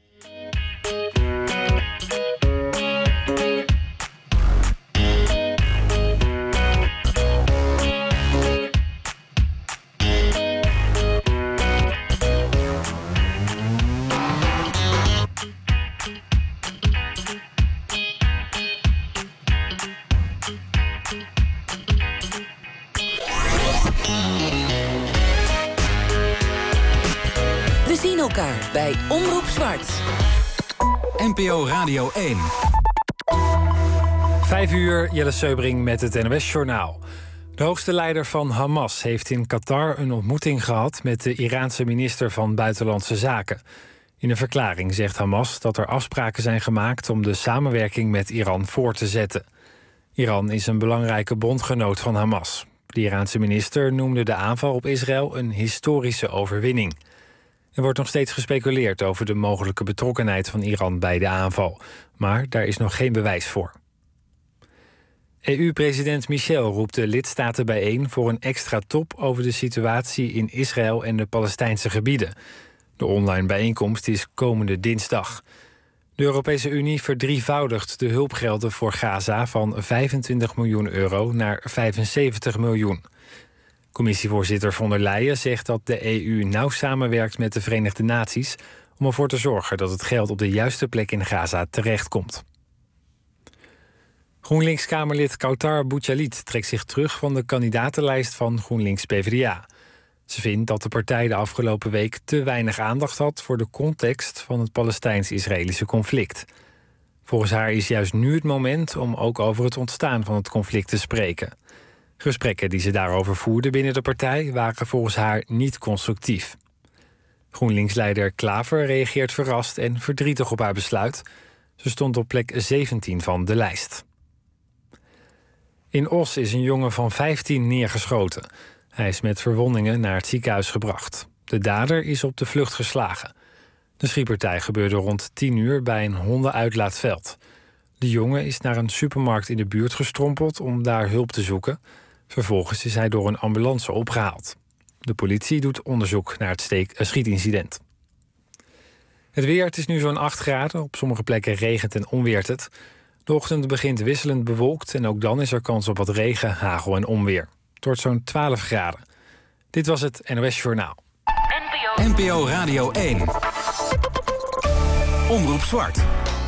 We zien elkaar bij Omroep Zwart. N P O Radio één. Vijf uur, Jelle Seubring met het N O S-journaal. De hoogste leider van Hamas heeft in Qatar een ontmoeting gehad met de Iraanse minister van Buitenlandse Zaken. In een verklaring zegt Hamas dat er afspraken zijn gemaakt om de samenwerking met Iran voor te zetten. Iran is een belangrijke bondgenoot van Hamas. De Iraanse minister noemde de aanval op Israël een historische overwinning. Er wordt nog steeds gespeculeerd over de mogelijke betrokkenheid van Iran bij de aanval. Maar daar is nog geen bewijs voor. E U-president Michel roept de lidstaten bijeen voor een extra top over de situatie in Israël en de Palestijnse gebieden. De online bijeenkomst is komende dinsdag. De Europese Unie verdrievoudigt de hulpgelden voor Gaza van vijfentwintig miljoen euro naar vijfenzeventig miljoen. Commissievoorzitter von der Leyen zegt dat de E U nauw samenwerkt met de Verenigde Naties om ervoor te zorgen dat het geld op de juiste plek in Gaza terechtkomt. GroenLinks-Kamerlid Kautar Bouchalit trekt zich terug van de kandidatenlijst van GroenLinks-P V D A. Ze vindt dat de partij de afgelopen week te weinig aandacht had voor de context van het Palestijns-Israëlische conflict. Volgens haar is juist nu het moment om ook over het ontstaan van het conflict te spreken. Gesprekken die ze daarover voerden binnen de partij waren volgens haar niet constructief. GroenLinks-leider Klaver reageert verrast en verdrietig op haar besluit. Ze stond op plek zeventien van de lijst. In Os is een jongen van vijftien neergeschoten. Hij is met verwondingen naar het ziekenhuis gebracht. De dader is op de vlucht geslagen. De schietpartij gebeurde rond tien uur bij een hondenuitlaatveld. De jongen is naar een supermarkt in de buurt gestrompeld om daar hulp te zoeken. Vervolgens is hij door een ambulance opgehaald. De politie doet onderzoek naar het steek- uh, schietincident. Het weer, het is nu zo'n acht graden. Op sommige plekken regent en onweert het. De ochtend begint wisselend bewolkt en ook dan is er kans op wat regen, hagel en onweer. Het wordt zo'n twaalf graden. Dit was het N O S-journaal. N P O Radio één. Omroep Zwart.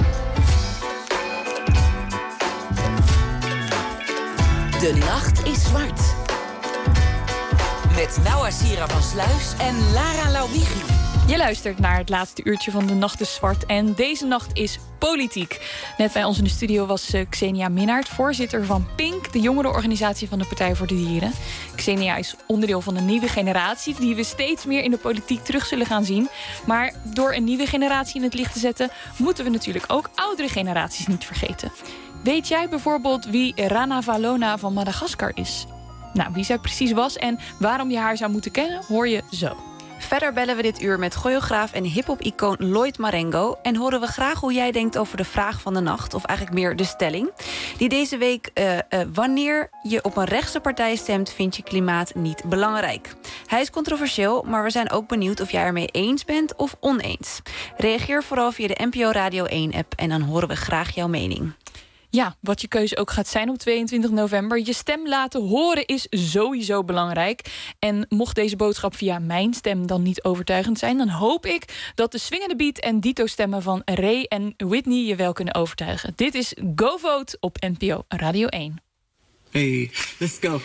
De nacht is zwart. Met Noah Sira van Sluis en Lara Lauwigi. Je luistert naar het laatste uurtje van De Nacht is Zwart. En deze nacht is politiek. Net bij ons in de studio was uh, Xenia Minnaert, voorzitter van Pink, de jongerenorganisatie van de Partij voor de Dieren. Xenia is onderdeel van een nieuwe generatie die we steeds meer in de politiek terug zullen gaan zien. Maar door een nieuwe generatie in het licht te zetten, moeten we natuurlijk ook oudere generaties niet vergeten. Weet jij bijvoorbeeld wie Rana Valona van Madagaskar is? Nou, wie zij precies was en waarom je haar zou moeten kennen, hoor je zo. Verder bellen we dit uur met choreograaf en hiphop-icoon Lloyd Marengo en horen we graag hoe jij denkt over de vraag van de nacht, of eigenlijk meer de stelling. Die deze week, uh, uh, wanneer je op een rechtse partij stemt, vind je klimaat niet belangrijk. Hij is controversieel, maar we zijn ook benieuwd of jij ermee eens bent of oneens. Reageer vooral via de N P O Radio één-app en dan horen we graag jouw mening. Ja, wat je keuze ook gaat zijn op tweeëntwintig november. Je stem laten horen is sowieso belangrijk. En mocht deze boodschap via mijn stem dan niet overtuigend zijn, dan hoop ik dat de swingende beat en dito-stemmen van Ray en Whitney je wel kunnen overtuigen. Dit is Go Vote op N P O Radio één. Hey, let's go.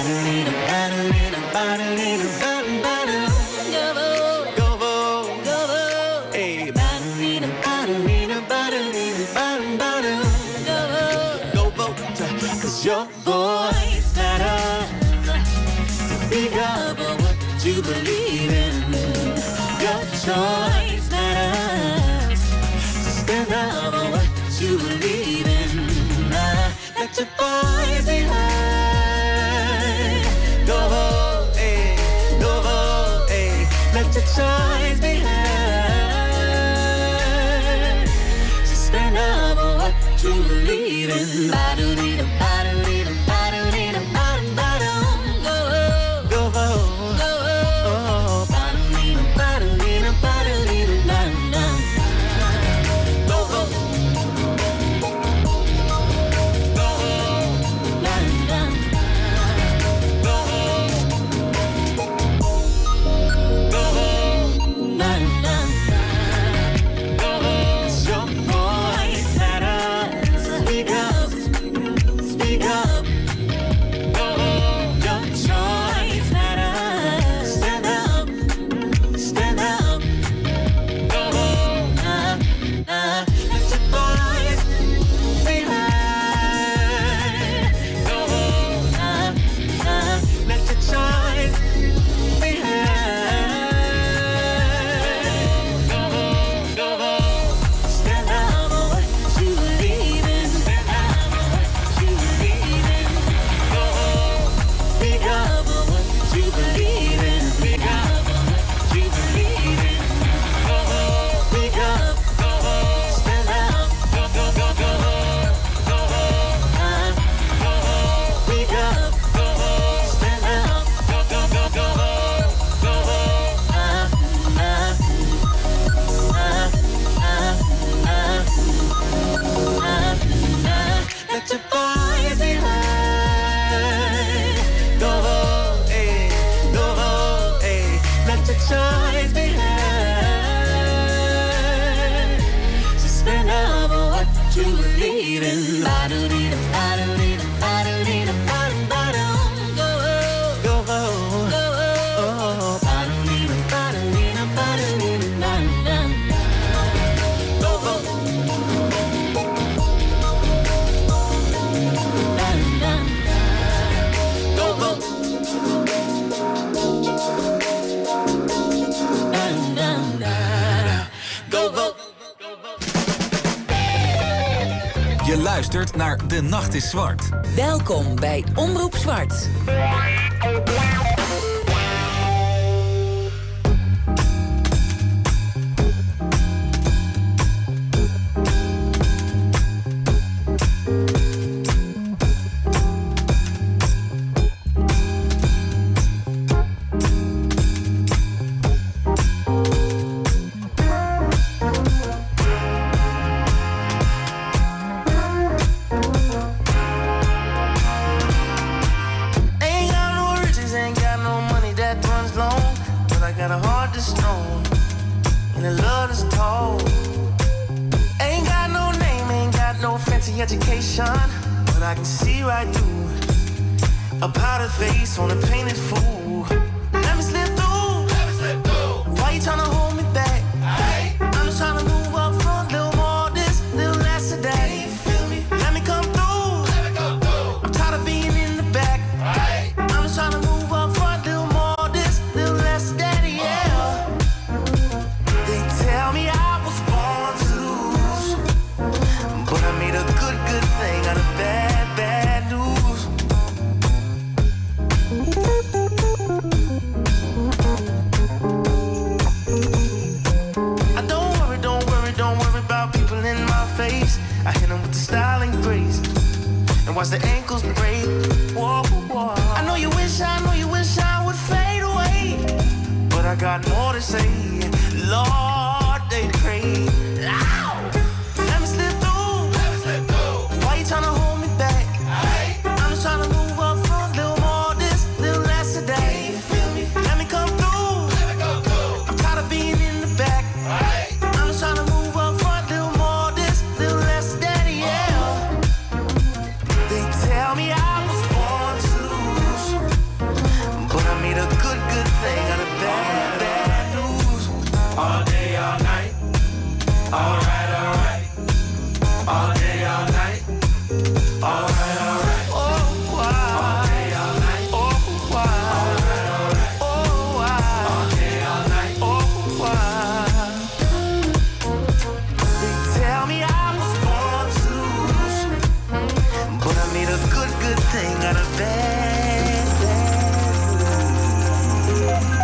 Your voice matters. Speak up what you believe in. Your choice matters. Stand up for what you believe in. Let your voice be heard. Go vote, eh, go vote, eh. Let your choice be heard. Stand up for what you believe in. Je luistert naar De Nacht is Zwart. Welkom bij Omroep Zwart. But I made a good, good thing wrinkles break. Whoa, whoa. I know you wish, I know you wish I would fade away, but I got more to say. Lord, they pray. Ow! Let me slip through. Let me slip through. Why you tryna hold me back? Hey. I'm just tryna move up front, little more this, little less of that. Can you feel me? Let me come through. Let me come through. I'm tired of being in the back. Hey. I'm just tryna move up front, little more this, little less of that, yeah. They tell me I was born to lose, but I made a good, good thing out of bad, bad news. All day, all night. Alright, alright. All day, all night. Alright, alright. Oh, why? All day, all night. Oh, why? Alright, alright. Oh, why? All day, all night. Oh, why? They tell me I was born to lose, but I made a good, good thing out of bad, bad news.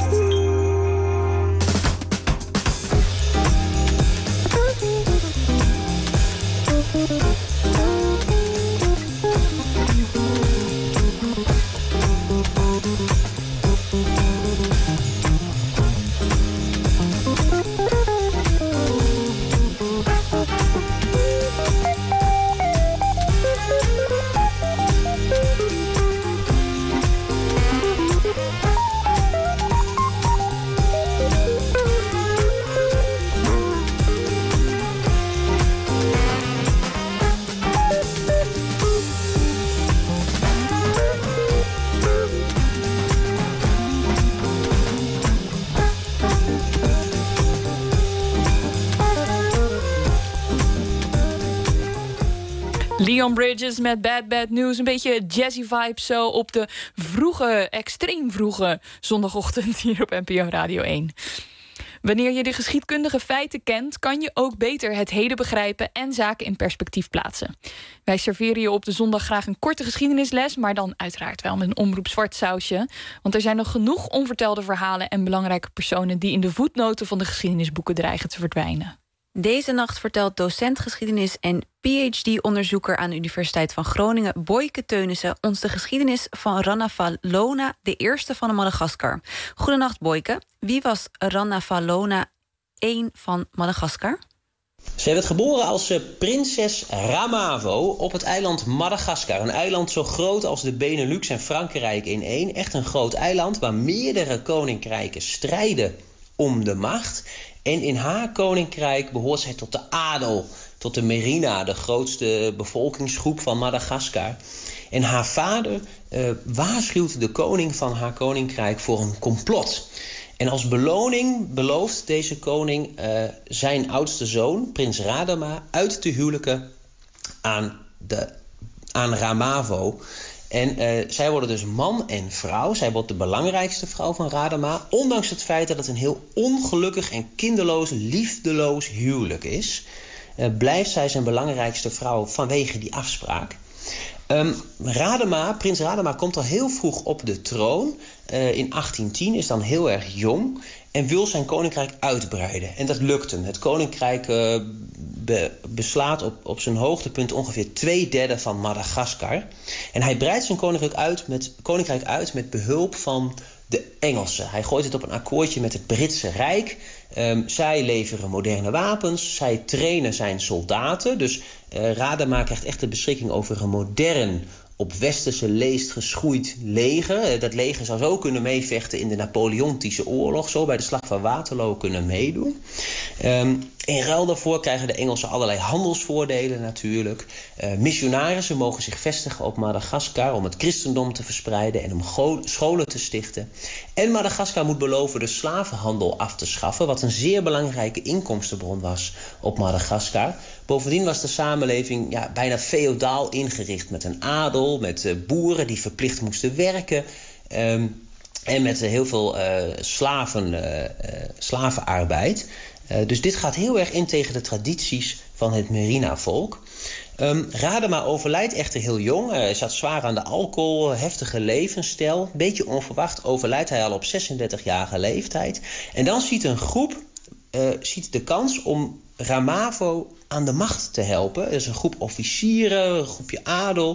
Leon Bridges met Bad Bad News. Een beetje jazzy vibe zo op de vroege, extreem vroege zondagochtend hier op N P O Radio één. Wanneer je de geschiedkundige feiten kent, kan je ook beter het heden begrijpen en zaken in perspectief plaatsen. Wij serveren je op de zondag graag een korte geschiedenisles, maar dan uiteraard wel met een omroep zwart sausje. Want er zijn nog genoeg onvertelde verhalen en belangrijke personen die in de voetnoten van de geschiedenisboeken dreigen te verdwijnen. Deze nacht vertelt docent geschiedenis en P H D-onderzoeker aan de Universiteit van Groningen, Boyke Teunissen, ons de geschiedenis van Ranavalona, de eerste van de Madagaskar. Goedenacht, Boyke. Wie was Ranavalona één van Madagaskar? Zij werd geboren als uh, prinses Ramavo op het eiland Madagaskar. Een eiland zo groot als de Benelux en Frankrijk in één. Echt een groot eiland waar meerdere koninkrijken strijden om de macht. En in haar koninkrijk behoort zij tot de adel, tot de Merina, de grootste bevolkingsgroep van Madagaskar. En haar vader uh, waarschuwt de koning van haar koninkrijk voor een complot. En als beloning belooft deze koning uh, zijn oudste zoon, prins Radama, uit te huwelijken aan, de, aan Ramavo. En uh, zij worden dus man en vrouw. Zij wordt de belangrijkste vrouw van Radama, ondanks het feit dat het een heel ongelukkig en kinderloos, liefdeloos huwelijk is. Uh, blijft zij zijn belangrijkste vrouw vanwege die afspraak. Um, Radama, prins Radama komt al heel vroeg op de troon. Uh, in achttien tien, is dan heel erg jong en wil zijn koninkrijk uitbreiden. En dat lukt hem. Het koninkrijk uh, be, beslaat op, op zijn hoogtepunt ongeveer twee derde van Madagaskar. En hij breidt zijn koninkrijk uit met, koninkrijk uit met behulp van de Engelsen. Hij gooit het op een akkoordje met het Britse Rijk. Um, zij leveren moderne wapens. Zij trainen zijn soldaten. Dus uh, Radama krijgt echt de beschikking over een modern, op westerse leest geschoeid leger. Dat leger zou zo kunnen meevechten in de Napoleontische oorlog. Zo bij de slag van Waterloo kunnen meedoen. Um, in ruil daarvoor krijgen de Engelsen allerlei handelsvoordelen natuurlijk. Uh, missionarissen mogen zich vestigen op Madagaskar om het christendom te verspreiden en om go- scholen te stichten. En Madagaskar moet beloven de slavenhandel af te schaffen, wat een zeer belangrijke inkomstenbron was op Madagaskar. Bovendien was de samenleving ja, bijna feodaal ingericht met een adel, met uh, boeren die verplicht moesten werken. Um, en met uh, heel veel uh, slaven, uh, uh, slavenarbeid. Uh, dus dit gaat heel erg in tegen de tradities van het Merina-volk. Um, Radama overlijdt echter heel jong. Uh, hij zat zwaar aan de alcohol, heftige levensstijl. Beetje onverwacht overlijdt hij al op zesendertigjarige leeftijd. En dan ziet een groep uh, ziet de kans om Ramavo aan de macht te helpen. Er is een groep officieren, een groepje adel.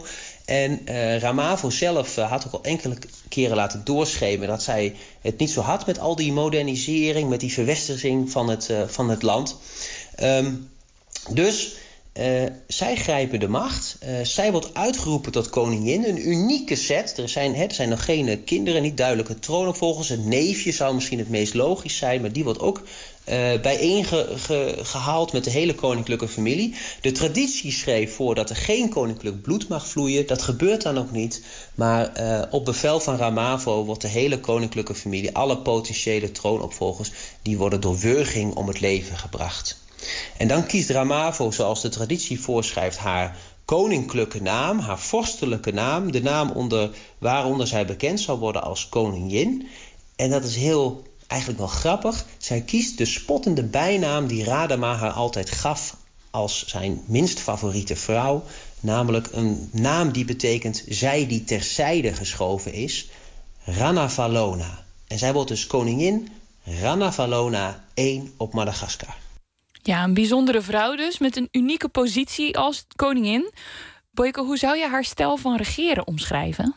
En uh, Ramavo zelf uh, had ook al enkele keren laten doorschemeren dat zij het niet zo had met al die modernisering, met die verwestersing van het, uh, van het land. Um, dus uh, zij grijpen de macht. Uh, zij wordt uitgeroepen tot koningin. Een unieke set. Er zijn, hè, er zijn nog geen uh, kinderen, niet duidelijke troonopvolgers. Het neefje zou misschien het meest logisch zijn, maar die wordt ook Uh, bijeengehaald met de hele koninklijke familie. De traditie schreef voor dat er geen koninklijk bloed mag vloeien. Dat gebeurt dan ook niet. Maar uh, op bevel van Ramavo wordt de hele koninklijke familie, alle potentiële troonopvolgers, die worden door wurging om het leven gebracht. En dan kiest Ramavo, zoals de traditie voorschrijft, haar koninklijke naam, haar vorstelijke naam, de naam onder, waaronder zij bekend zal worden als koningin. En dat is heel eigenlijk wel grappig. Zij kiest de spottende bijnaam die Radama haar altijd gaf als zijn minst favoriete vrouw. Namelijk een naam die betekent zij die terzijde geschoven is. Ranavalona. En zij wordt dus koningin Ranavalona één op Madagaskar. Ja, een bijzondere vrouw dus, met een unieke positie als koningin. Boyke, hoe zou je haar stijl van regeren omschrijven?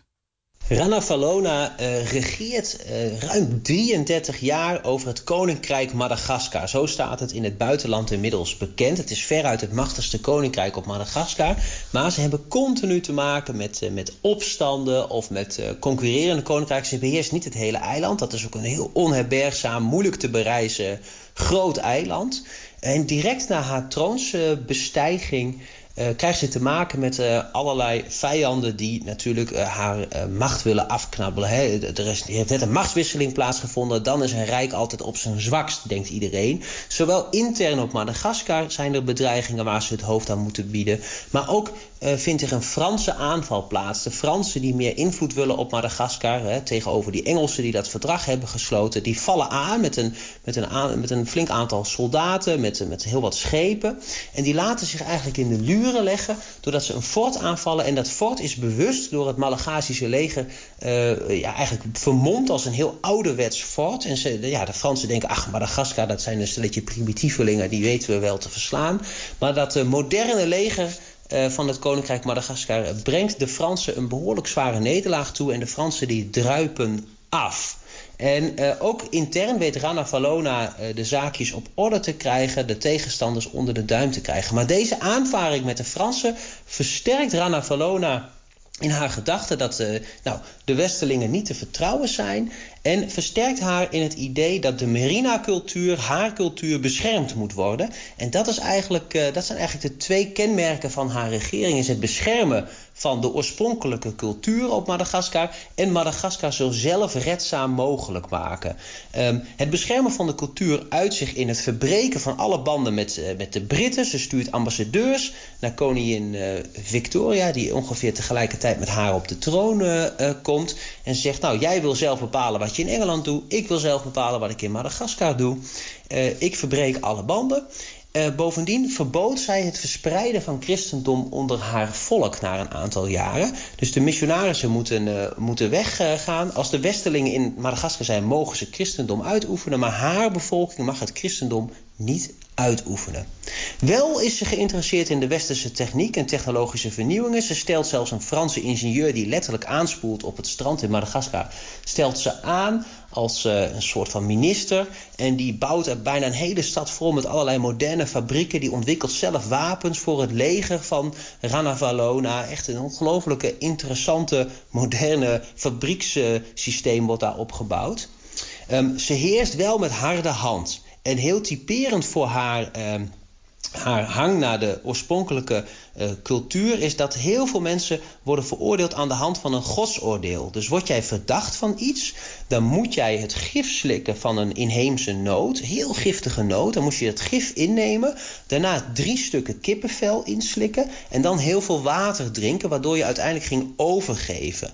Ranavalona uh, regeert uh, ruim drieëndertig jaar over het koninkrijk Madagaskar. Zo staat het in het buitenland inmiddels bekend. Het is veruit het machtigste koninkrijk op Madagaskar. Maar ze hebben continu te maken met, uh, met opstanden of met uh, concurrerende koninkrijken. Ze beheerst niet het hele eiland. Dat is ook een heel onherbergzaam, moeilijk te bereizen groot eiland. En direct na haar troonsbestijging Uh, krijgt ze te maken met uh, allerlei vijanden die natuurlijk uh, haar uh, macht willen afknabbelen. Hè. Er is, er heeft net een machtswisseling plaatsgevonden. Dan is een rijk altijd op zijn zwakst, denkt iedereen. Zowel intern op Madagaskar zijn er bedreigingen waar ze het hoofd aan moeten bieden. Maar ook uh, vindt er een Franse aanval plaats. De Fransen die meer invloed willen op Madagaskar, hè, tegenover die Engelsen die dat verdrag hebben gesloten, die vallen aan met een, met een, aan, met een flink aantal soldaten, met, met heel wat schepen. En die laten zich eigenlijk in de luren leggen doordat ze een fort aanvallen. En dat fort is bewust door het Malagasische leger uh, ja, eigenlijk vermomd als een heel ouderwets fort. En ze, ja, de Fransen denken, ach, Madagaskar, dat zijn een stelletje primitievelingen, die weten we wel te verslaan. Maar dat uh, moderne leger uh, van het koninkrijk Madagaskar uh, brengt de Fransen een behoorlijk zware nederlaag toe. En de Fransen die druipen af. En uh, ook intern weet Ranavalona uh, de zaakjes op orde te krijgen, de tegenstanders onder de duim te krijgen. Maar deze aanvaring met de Fransen versterkt Ranavalona in haar gedachte dat uh, nou, de Westerlingen niet te vertrouwen zijn. En versterkt haar in het idee dat de Merina-cultuur, haar cultuur, beschermd moet worden. En dat, is eigenlijk, uh, dat zijn eigenlijk de twee kenmerken van haar regering. Is het beschermen van de oorspronkelijke cultuur op Madagaskar en Madagaskar zo zelfredzaam mogelijk maken. Um, het beschermen van de cultuur uit zich in het verbreken van alle banden met, uh, met de Britten. Ze stuurt ambassadeurs naar koningin uh, Victoria, die ongeveer tegelijkertijd met haar op de troon uh, uh, komt. En zegt, nou, jij wil zelf bepalen wat je in Engeland doet. Ik wil zelf bepalen wat ik in Madagaskar doe. Uh, ik verbreek alle banden. Uh, bovendien verbood zij het verspreiden van christendom onder haar volk na een aantal jaren. Dus de missionarissen moeten, uh, moeten weggaan. Uh, Als de Westerlingen in Madagaskar zijn, mogen ze christendom uitoefenen. Maar haar bevolking mag het christendom niet uitoefenen. Wel is ze geïnteresseerd in de westerse techniek en technologische vernieuwingen. Ze stelt zelfs een Franse ingenieur die letterlijk aanspoelt op het strand in Madagaskar, stelt ze aan als uh, een soort van minister. En die bouwt er bijna een hele stad vol met allerlei moderne fabrieken. Die ontwikkelt zelf wapens voor het leger van Ranavalona. Echt een ongelooflijke interessante moderne fabriekssysteem wordt daar opgebouwd. Um, ze heerst wel met harde hand. En heel typerend voor haar, uh, haar hang naar de oorspronkelijke uh, cultuur is dat heel veel mensen worden veroordeeld aan de hand van een godsoordeel. Dus word jij verdacht van iets, dan moet jij het gif slikken van een inheemse noot, heel giftige noot. Dan moet je het gif innemen, daarna drie stukken kippenvel inslikken en dan heel veel water drinken, waardoor je uiteindelijk ging overgeven.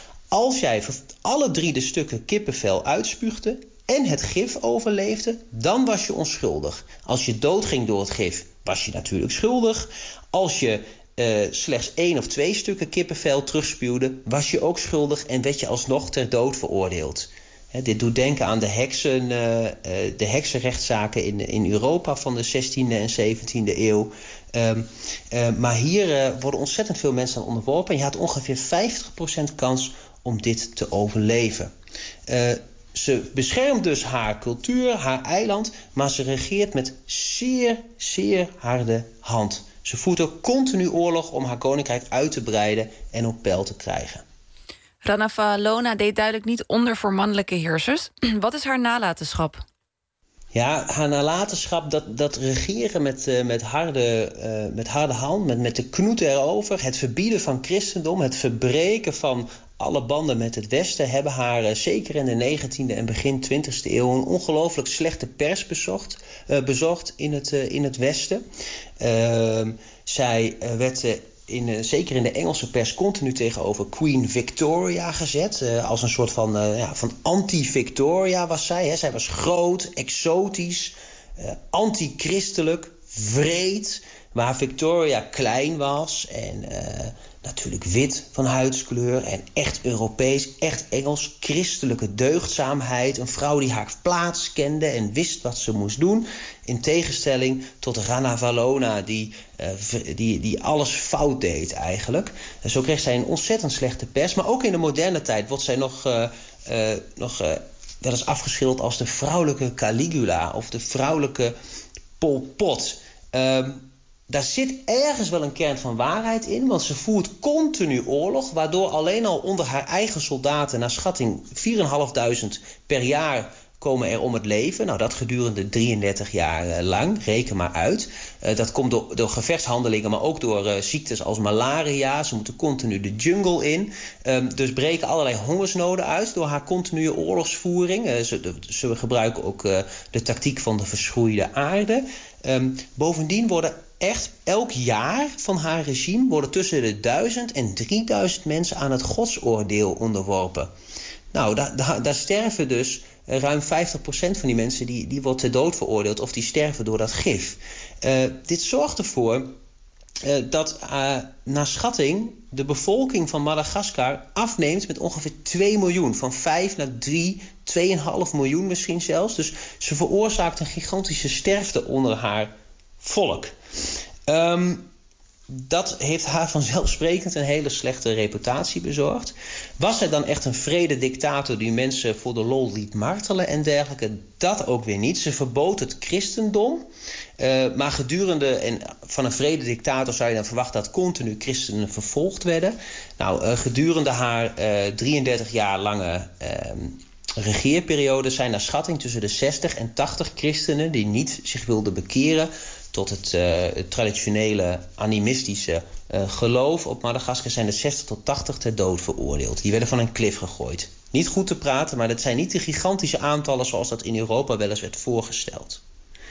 Als jij alle drie de stukken kippenvel uitspuugde en het gif overleefde, dan was je onschuldig. Als je doodging door het gif, was je natuurlijk schuldig. Als je uh, slechts één of twee stukken kippenvel terugspuwde, was je ook schuldig en werd je alsnog ter dood veroordeeld. He, dit doet denken aan de, heksen, uh, uh, de heksenrechtszaken in, in Europa van de zestiende en zeventiende eeuw. Um, uh, maar hier uh, worden ontzettend veel mensen aan onderworpen. En je had ongeveer vijftig procent kans om dit te overleven. Uh, ze beschermt dus haar cultuur, haar eiland, maar ze regeert met zeer, zeer harde hand. Ze voert ook continu oorlog om haar koninkrijk uit te breiden en op peil te krijgen. Rana Valona deed duidelijk niet onder voor mannelijke heersers. Wat is haar nalatenschap? Ja, haar nalatenschap, dat, dat regeren met, uh, met, harde, uh, met harde hand, met, met de knoet erover, het verbieden van christendom, het verbreken van alle banden met het Westen, hebben haar uh, zeker in de negentiende en begin twintigste eeuw een ongelooflijk slechte pers bezocht, uh, bezocht in, het, uh, in het Westen. Uh, zij uh, werd uh, in, uh, zeker in de Engelse pers continu tegenover Queen Victoria gezet. Uh, als een soort van, uh, ja, van anti-Victoria was zij. Hè. Zij was groot, exotisch, uh, anti-christelijk, wreed. Waar Victoria klein was en uh, natuurlijk wit van huidskleur en echt Europees, echt Engels, christelijke deugdzaamheid. Een vrouw die haar plaats kende en wist wat ze moest doen. In tegenstelling tot Rana Valona die, uh, die, die alles fout deed eigenlijk. En zo kreeg zij een ontzettend slechte pers. Maar ook in de moderne tijd wordt zij nog, uh, uh, nog uh, wel eens afgeschilderd als de vrouwelijke Caligula of de vrouwelijke Pol Pot. Um, Daar zit ergens wel een kern van waarheid in, want ze voert continu oorlog, waardoor alleen al onder haar eigen soldaten naar schatting vierduizend vijfhonderd per jaar komen er om het leven. Nou, dat gedurende drieëndertig jaar lang, reken maar uit. Uh, dat komt door, door gevechtshandelingen, maar ook door uh, ziektes als malaria. Ze moeten continu de jungle in. Um, dus breken allerlei hongersnoden uit door haar continue oorlogsvoering. Uh, ze, de, ze gebruiken ook uh, de tactiek van de verschroeide aarde. Um, bovendien worden echt elk jaar van haar regime worden tussen de duizend en drieduizend mensen aan het godsoordeel onderworpen. Nou, daar, daar, daar sterven dus ruim vijftig procent van die mensen die, die wordt ter dood veroordeeld of die sterven door dat gif. Uh, dit zorgt ervoor uh, dat uh, naar schatting de bevolking van Madagaskar afneemt met ongeveer twee miljoen. Van vijf naar drie, twee komma vijf miljoen misschien zelfs. Dus ze veroorzaakt een gigantische sterfte onder haar volk. Um, dat heeft haar vanzelfsprekend een hele slechte reputatie bezorgd. Was zij dan echt een vrededictator die mensen voor de lol liet martelen en dergelijke? Dat ook weer niet. Ze verbood het christendom. Uh, maar gedurende, en van een vrededictator zou je dan verwachten dat continu christenen vervolgd werden. Nou, uh, gedurende haar uh, drieëndertig jaar lange uh, regeerperiode zijn naar schatting tussen de zestig en tachtig christenen die niet zich wilden bekeren tot het, uh, het traditionele animistische uh, geloof op Madagaskar, zijn er zestig tot tachtig ter dood veroordeeld. Die werden van een klif gegooid. Niet goed te praten, maar dat zijn niet de gigantische aantallen zoals dat in Europa wel eens werd voorgesteld.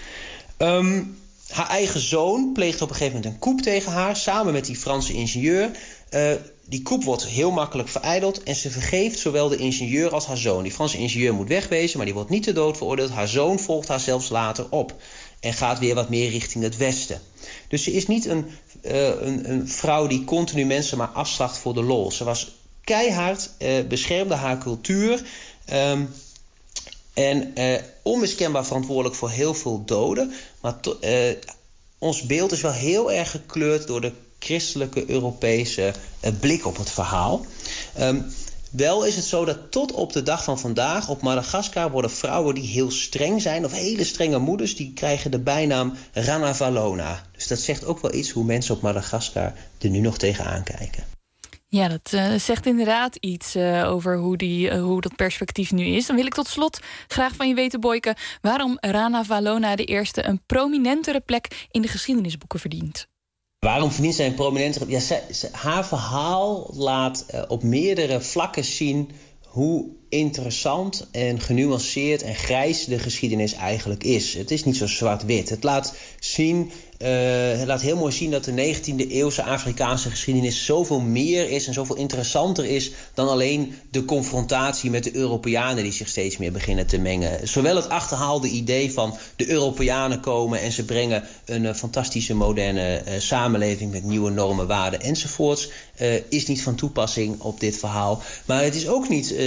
Um, haar eigen zoon pleegt op een gegeven moment een coup tegen haar, samen met die Franse ingenieur. Uh, die coup wordt heel makkelijk verijdeld en ze vergeeft zowel de ingenieur als haar zoon. Die Franse ingenieur moet wegwezen, maar die wordt niet ter dood veroordeeld. Haar zoon volgt haar zelfs later op en gaat weer wat meer richting het westen. Dus ze is niet een, uh, een, een vrouw die continu mensen maar afslacht voor de lol. Ze was keihard, uh, beschermde haar cultuur um, en uh, onmiskenbaar verantwoordelijk voor heel veel doden. Maar to, uh, ons beeld is wel heel erg gekleurd door de christelijke Europese uh, blik op het verhaal. Um, Wel is het zo dat tot op de dag van vandaag op Madagaskar worden vrouwen die heel streng zijn, of hele strenge moeders, die krijgen de bijnaam Rana Valona. Dus dat zegt ook wel iets hoe mensen op Madagaskar er nu nog tegenaan kijken. Ja, dat uh, zegt inderdaad iets uh, over hoe, die, uh, hoe dat perspectief nu is. Dan wil ik tot slot graag van je weten, Boyke, waarom Rana Valona de eerste een prominentere plek in de geschiedenisboeken verdient. Waarom verdient zij een prominente... Ja, zij, zij, haar verhaal laat uh, op meerdere vlakken zien hoe interessant en genuanceerd en grijs de geschiedenis eigenlijk is. Het is niet zo zwart-wit. Het laat zien, uh, het laat heel mooi zien dat de negentiende eeuwse Afrikaanse geschiedenis zoveel meer is en zoveel interessanter is dan alleen de confrontatie met de Europeanen die zich steeds meer beginnen te mengen. Zowel het achterhaalde idee van de Europeanen komen en ze brengen een uh, fantastische moderne uh, samenleving met nieuwe normen, waarden enzovoorts, uh, is niet van toepassing op dit verhaal. Maar het is ook niet uh, zo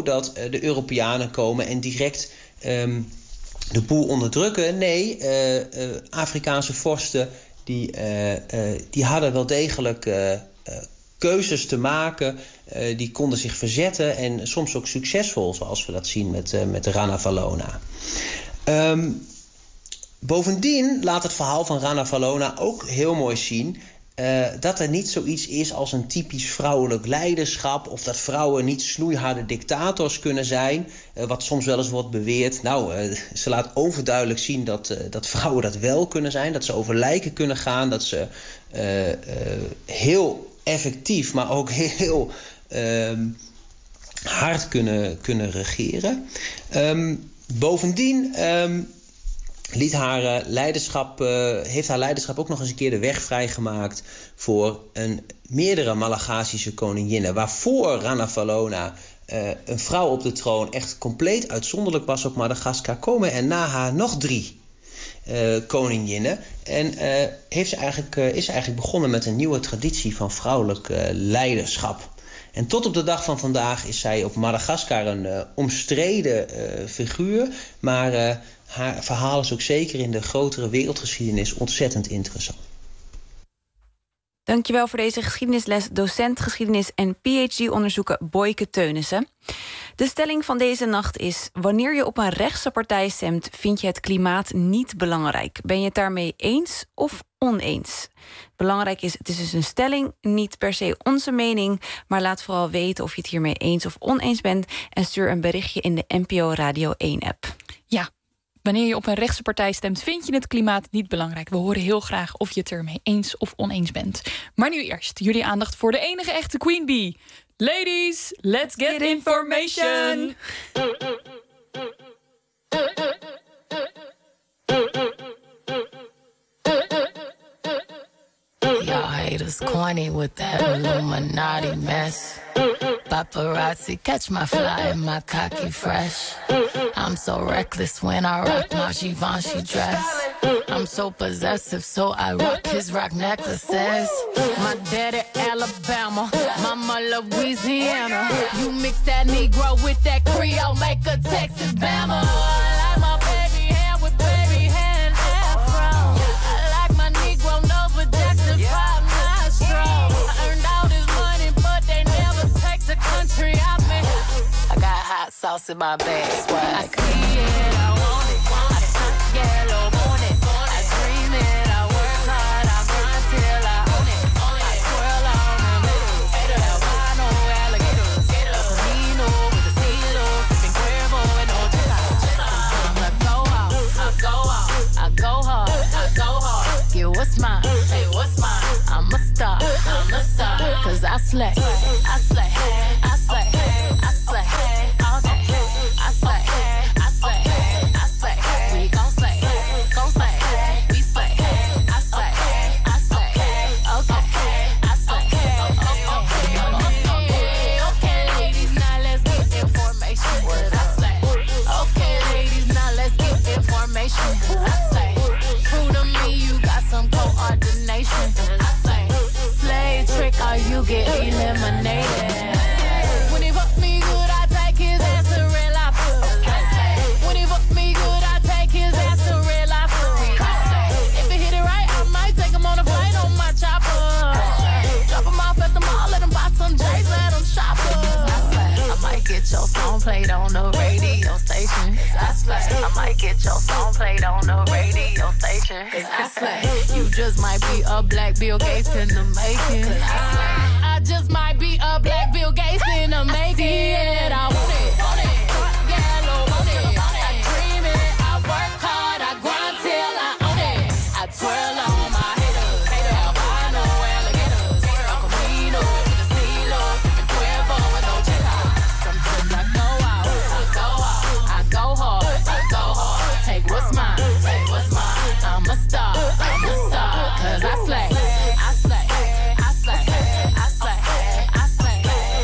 dat uh, de Europeanen komen en direct um, de boel onderdrukken. Nee, uh, uh, Afrikaanse vorsten die, uh, uh, die hadden wel degelijk uh, uh, keuzes te maken. Uh, die konden zich verzetten en soms ook succesvol, zoals we dat zien met, uh, met Ranavalona. Um, bovendien laat het verhaal van Ranavalona ook heel mooi zien Uh, dat er niet zoiets is als een typisch vrouwelijk leiderschap, of dat vrouwen niet snoeiharde dictators kunnen zijn, uh, wat soms wel eens wordt beweerd. Nou, uh, ze laat overduidelijk zien dat, uh, dat vrouwen dat wel kunnen zijn, dat ze over lijken kunnen gaan, dat ze uh, uh, heel effectief, maar ook heel uh, hard kunnen, kunnen regeren. Um, bovendien Um, Liet haar, uh, leiderschap, uh, heeft haar leiderschap ook nog eens een keer de weg vrijgemaakt voor een meerdere Malagasische koninginnen. Waarvoor Ranavalona, uh, een vrouw op de troon, echt compleet uitzonderlijk was op Madagaskar, komen en na haar nog drie uh, koninginnen. En uh, heeft ze eigenlijk, uh, is ze eigenlijk begonnen met een nieuwe traditie van vrouwelijk uh, leiderschap. En tot op de dag van vandaag is zij op Madagaskar een uh, omstreden uh, figuur, maar Uh, haar verhaal is ook zeker in de grotere wereldgeschiedenis ontzettend interessant. Dankjewel voor deze geschiedenisles, docent geschiedenis en P H D-onderzoeker Boyke Teunissen. De stelling van deze nacht is: wanneer je op een rechtse partij stemt, vind je het klimaat niet belangrijk. Ben je het daarmee eens of oneens? Belangrijk is, het is dus een stelling, niet per se onze mening, maar laat vooral weten of je het hiermee eens of oneens bent en stuur een berichtje in de N P O Radio één-app. Ja. Wanneer je op een rechtse partij stemt, vind je het klimaat niet belangrijk. We horen heel graag of je het ermee eens of oneens bent. Maar nu eerst jullie aandacht voor de enige echte Queen Bee. Ladies, let's get information! Y'all haters corny with that Illuminati mess. Paparazzi catch my fly and my cocky fresh. I'm so reckless when I rock my Givenchy dress. I'm so possessive, so I rock his rock necklaces. My daddy Alabama, mama Louisiana. You mix that Negro with that Creole, make a Texas Bama. I like my baby hair with baby hair and afro. I like my Negro nose with Jackson five nostrils. I earned all this money, but they never take the country out me. I got hot sauce in my bag, swag. I see it, I want it. I stuck yellow on it. I dream it, I work hard, I grind till I own it. I twirl on them hitters, albino alligators. El Camino with the stilo, sipping Cuervo and Ojeda. Sometimes I go out, I go out, I go hard, I go hard. Get what's mine, hey, what's mine? I'm a star, I'm a star. Cause I slay, I slay, I slay, I slay, all day. I slay, I slay, I slay. We gon' slay, gon' slay, we slay. I slay, I slay, okay, I slay. Okay, okay, ladies, now let's get information. Cause I slay. Okay, ladies, now let's get information. Cause I slay. Prove to me you got some coordination. I slay. Slay trick or you get eliminated. When he fuck me good, I take his ass to real life. When he fuck me good, I take his ass to real life. If he hit it right, I might take him on a flight on my chopper. Drop him off at the mall, let him buy some J's, let him shop I might get your song played on the radio station. I slay. I might get your song played on the radio station. Cause I slay. You just might be a black Bill Gates in the making. Cause I slay. I just might be a black Bill Gates in the making. I want it, want it, yellow, want it. I dream it, I work hard, I grind till I own it. I twirl on my haters, albino alligators. El Camino with the stilo, sipping Cuervo and Ojeda. Sometimes I go out, I go out, I go hard, I go hard. Take what's mine, take what's mine. I'm a star, I'm a star. Cause I slay, I slay, I slay, I slay, I slay,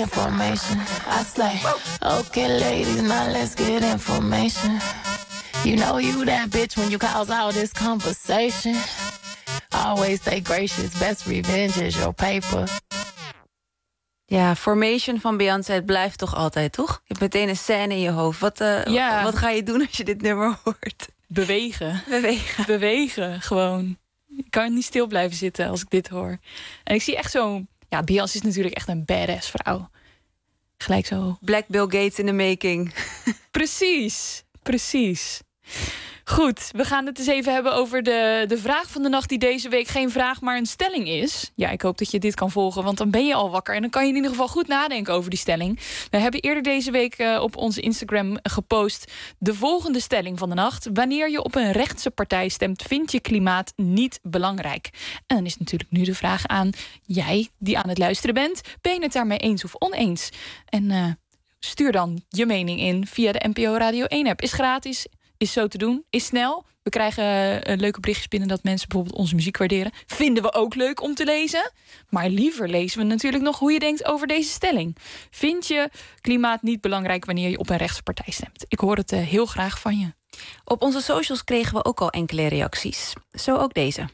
information. I slay. Okay, ladies, now let's get information. You know you that bitch when you cause all this conversation. Always stay gracious, best revenge is your paper. Ja, Formation van Beyoncé, het blijft toch altijd, toch? Je hebt meteen een scène in je hoofd. Wat, uh, ja. wat ga je doen als je dit nummer hoort? Bewegen. Bewegen. Bewegen, gewoon. Ik kan niet stil blijven zitten als ik dit hoor. En ik zie echt zo... Ja, Beyoncé is natuurlijk echt een badass vrouw. Gelijk zo... Black Bill Gates in the making. Precies, precies. Goed, we gaan het eens even hebben over de, de vraag van de nacht... die deze week geen vraag, maar een stelling is. Ja, ik hoop dat je dit kan volgen, want dan ben je al wakker... en dan kan je in ieder geval goed nadenken over die stelling. We hebben eerder deze week uh, op onze Instagram gepost... de volgende stelling van de nacht. Wanneer je op een rechtse partij stemt... vind je klimaat niet belangrijk? En dan is natuurlijk nu de vraag aan jij die aan het luisteren bent... ben je het daarmee eens of oneens? En uh, stuur dan je mening in via de N P O Radio één app. Is gratis... Is zo te doen, is snel. We krijgen uh, leuke berichtjes binnen dat mensen bijvoorbeeld onze muziek waarderen. Vinden we ook leuk om te lezen. Maar liever lezen we natuurlijk nog hoe je denkt over deze stelling. Vind je klimaat niet belangrijk wanneer je op een rechtse partij stemt? Ik hoor het uh, heel graag van je. Op onze socials kregen we ook al enkele reacties. Zo ook deze.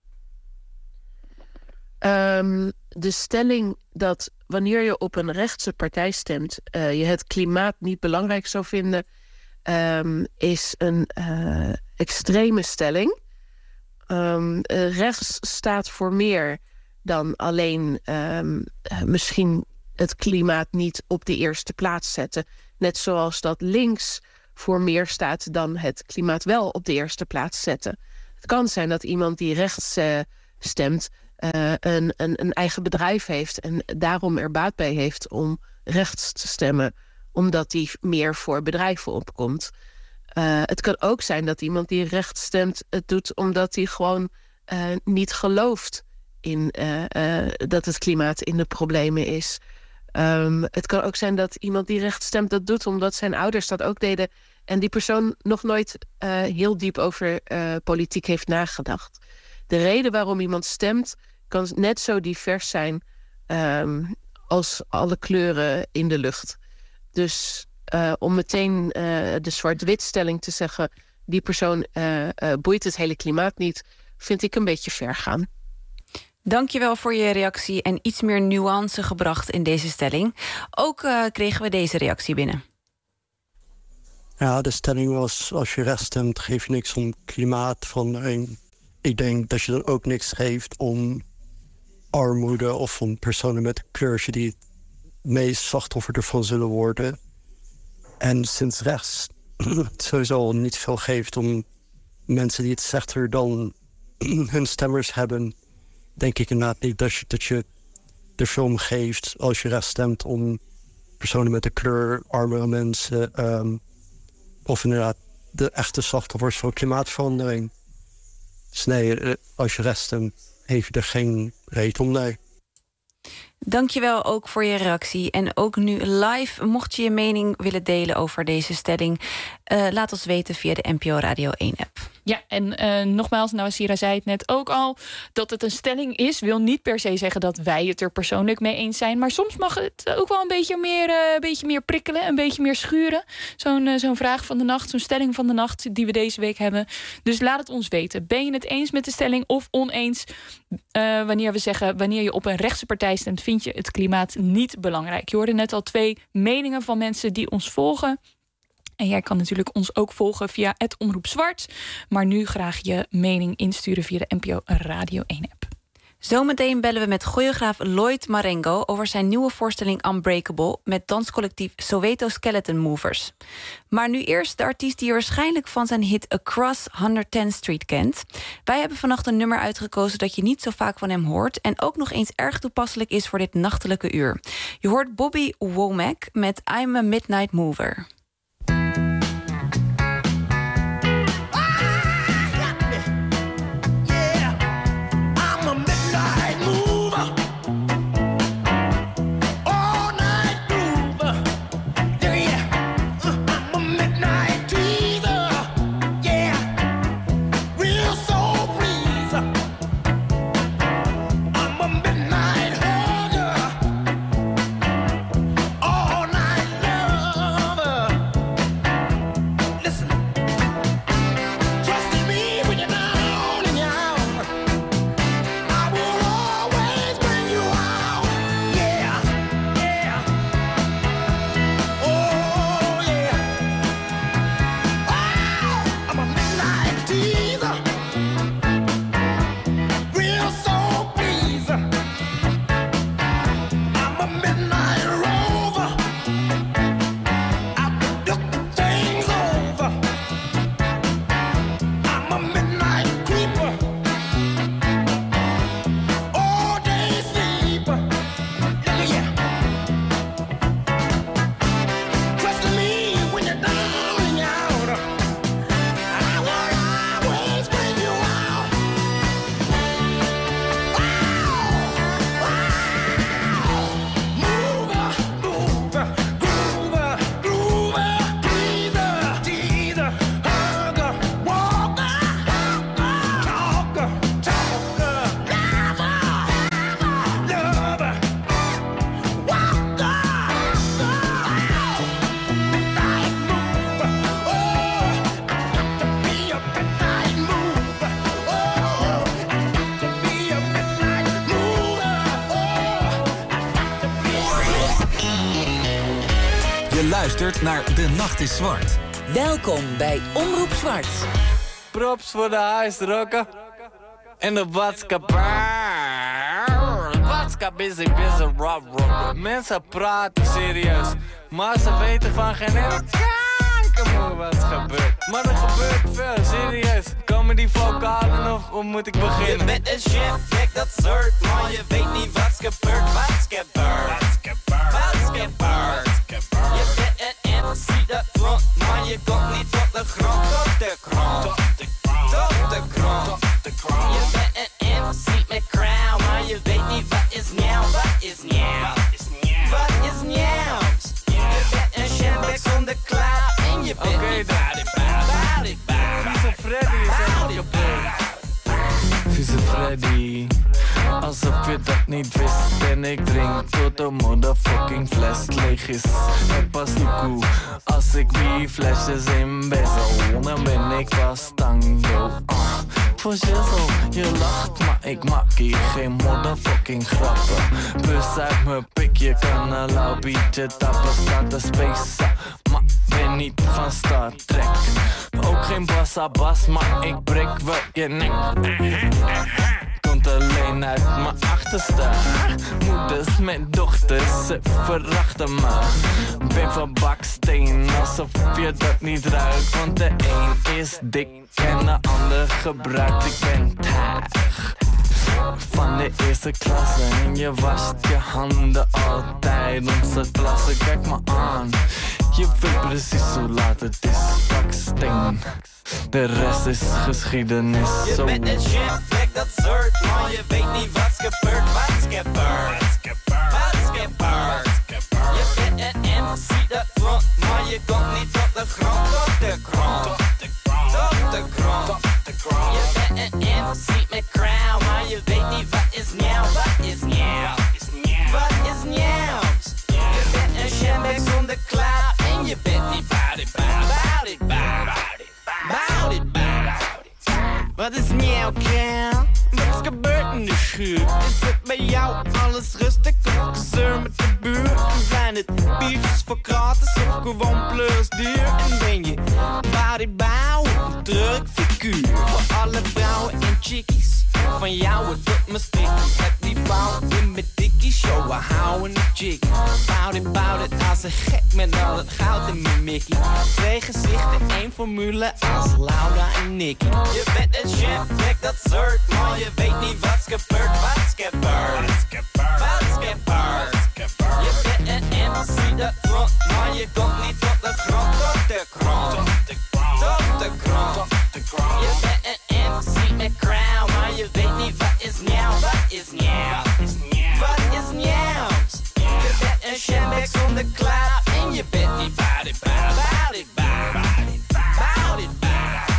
Um, de stelling dat wanneer je op een rechtse partij stemt... Uh, je het klimaat niet belangrijk zou vinden... Um, is een uh, extreme stelling. Um, uh, rechts staat voor meer dan alleen um, uh, misschien het klimaat niet op de eerste plaats zetten. Net zoals dat links voor meer staat dan het klimaat wel op de eerste plaats zetten. Het kan zijn dat iemand die rechts uh, stemt uh, een, een, een eigen bedrijf heeft... en daarom er baat bij heeft om rechts te stemmen... omdat die meer voor bedrijven opkomt. Uh, het kan ook zijn dat iemand die rechts stemt... het doet omdat hij gewoon uh, niet gelooft... in uh, uh, dat het klimaat in de problemen is. Um, het kan ook zijn dat iemand die rechts stemt dat doet... omdat zijn ouders dat ook deden... en die persoon nog nooit uh, heel diep over uh, politiek heeft nagedacht. De reden waarom iemand stemt... kan net zo divers zijn... Um, als alle kleuren in de lucht... Dus uh, om meteen uh, de zwart-wit-stelling te zeggen... die persoon uh, uh, boeit het hele klimaat niet... vind ik een beetje ver gaan. Dankjewel voor je reactie en iets meer nuance gebracht in deze stelling. Ook uh, kregen we deze reactie binnen. Ja, de stelling was... als je rechts stemt, geef je niks om klimaatverandering. Ik denk dat je dan ook niks geeft om armoede... of om personen met een kleurtje die... meest slachtoffer ervan zullen worden. En sinds rechts sowieso niet veel geeft om mensen die het slechter dan hun stemmers hebben, denk ik inderdaad niet dat je, dat je er veel om geeft als je rechts stemt om personen met een kleur, armere mensen, um, of inderdaad de echte slachtoffers van klimaatverandering. Dus nee, als je rechts stemt, heeft je er geen reden om, nee. Dankjewel ook voor je reactie. En ook nu live, mocht je je mening willen delen over deze stelling... Uh, laat ons weten via de N P O Radio één app. Ja, en uh, nogmaals, Nawazira zei het net ook al... dat het een stelling is, wil niet per se zeggen dat wij het er persoonlijk mee eens zijn... maar soms mag het ook wel een beetje meer, uh, een beetje meer prikkelen, een beetje meer schuren. Zo'n uh, zo'n vraag van de nacht, zo'n stelling van de nacht die we deze week hebben. Dus laat het ons weten. Ben je het eens met de stelling of oneens? Uh, wanneer we zeggen, wanneer je op een rechtse partij stemt... vind je het klimaat niet belangrijk. Je hoorde net al twee meningen van mensen die ons volgen... En jij kan natuurlijk ons ook volgen via het Omroep Zwart. Maar nu graag je mening insturen via de N P O Radio één app. Zometeen bellen we met choreograaf Lloyd Marengo... over zijn nieuwe voorstelling Unbreakable... met danscollectief Soweto Skeleton Movers. Maar nu eerst de artiest die je waarschijnlijk van zijn hit Across honderdtiende Street kent. Wij hebben vannacht een nummer uitgekozen dat je niet zo vaak van hem hoort... en ook nog eens erg toepasselijk is voor dit nachtelijke uur. Je hoort Bobby Womack met I'm a Midnight Mover. Je luistert naar De Nacht is Zwart. Welkom bij Omroep Zwart. Props voor de huisrokken. En de watskapper. Watskap is een busy rob rob. Mensen praten serieus, maar ze weten van geen ene kanker wat gebeurt. Maar er gebeurt veel, serieus. Komen die vocalen of hoe moet ik beginnen? Je bent een chef, kijk dat soort, maar je weet niet wat's gebeurd. Wat's gebeurd? Wat's gebeurd? Je bent een M C dat front, maar je komt niet tot de grond. Tot de grond. Tot de grond. Je bent een M C met crown, maar je weet niet wat is nieuw. Wat is nieuw? Wat is nieuw? Je bent een champagne zonder cloud en je bent okay, niet body, body, body. Vieze Freddy is ook kapot. Vieze Freddy, alsof je dat niet wist. En ik drink tot de motherfucking fles leeg is. En pas loekoe, als ik die flesjes in bezel, dan ben ik pas tango. Uh. Voor shizzle, je lacht, maar ik maak hier geen motherfucking grappen. Bus uit mijn pik, je kan een lauw biertje tappen. Staat te spacen, maar ben niet van Star Trek. Ook geen bassa bas, maar ik breek wel je nek. Komt alleen uit mijn achterste. Moeders met dochters, ze verachten me. Ben van baksteen, alsof je dat niet ruikt. Want de een is dik en de ander gebruikt. Ik ben taag van de eerste klasse. En je wast je handen altijd om ze te plassen. Kijk me aan, je weet precies hoe laat het is. Baksteen, de rest is geschiedenis. Je bent een chef, kijk dat soort, maar je weet niet wat's gebeurd. Wat's gebeurd? Wat's gebeurd? Je bent een M C dat front, maar je komt niet tot de grond. Tot de grond. Tot de grond. Je bent een M C met crown, maar je weet niet wat is nieuw. Wat is nieuw? Wat is nieuw? Je bent een champagne zonder cloud en je bent niet body, body, body, body, body. Wat is nieuw, Kel? Wat is gebeurd in de schuur? Is het bij jou alles rustig? Of gezeur met de buurt? Zijn het biertjes voor gratis of gewoon plus duur? En ben je bodybouw of druk figuur? Voor alle vrouwen en chickies, van jou het doet me sticky. Heb die vrouw in mijn dikkie show, we houden een jiggy. Bout it, bout it, als een gek met al het goud in mijn mickey. Twee gezichten, één formule als Laura en Nicky. Je bent een chef, kijk dat soort, maar je weet niet wat's gebeurd. Wat's gebeurd? Wat's gebeurd? Je bent een M C dat front, maar je komt niet tot de grond. Tot de grond. Tot de grond. Je bent een M C met crown, maar je weet niet wat is nieuw. Wat is nieuw? Wat is nieuw? Je bent een champagne zonder cloud en je bent niet body, body, body, body, body.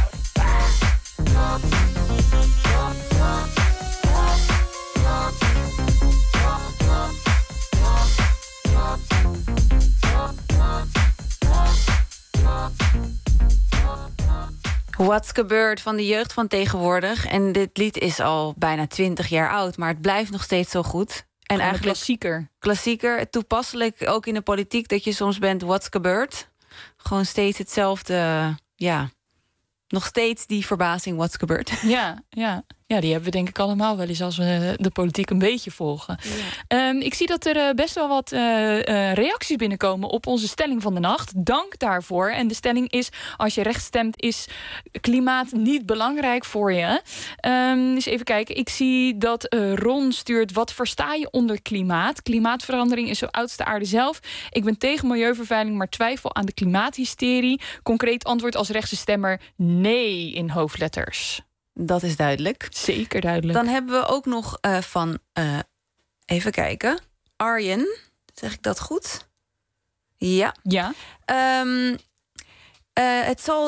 What's gebeurd van de jeugd van tegenwoordig. En dit lied is al bijna twintig jaar oud, maar het blijft nog steeds zo goed. En eigenlijk klassieker. Klassieker, toepasselijk ook in de politiek dat je soms bent what's gebeurd. Gewoon steeds hetzelfde, ja, nog steeds die verbazing what's gebeurd. Ja, ja. Ja, die hebben we denk ik allemaal wel eens als we de politiek een beetje volgen. Ja. Um, ik zie dat er uh, best wel wat uh, uh, reacties binnenkomen op onze stelling van de nacht. Dank daarvoor. En de stelling is, als je rechts stemt, is klimaat niet belangrijk voor je. Um, dus even kijken. Ik zie dat uh, Ron stuurt, wat versta je onder klimaat? Klimaatverandering is zo oudste aarde zelf. Ik ben tegen milieuvervuiling, maar twijfel aan de klimaathysterie. Concreet antwoord als rechtse stemmer, nee in hoofdletters. Dat is duidelijk. Zeker duidelijk. Dan hebben we ook nog uh, van, uh, even kijken, Arjen. Zeg ik dat goed? Ja. Ja. Um, uh, het zal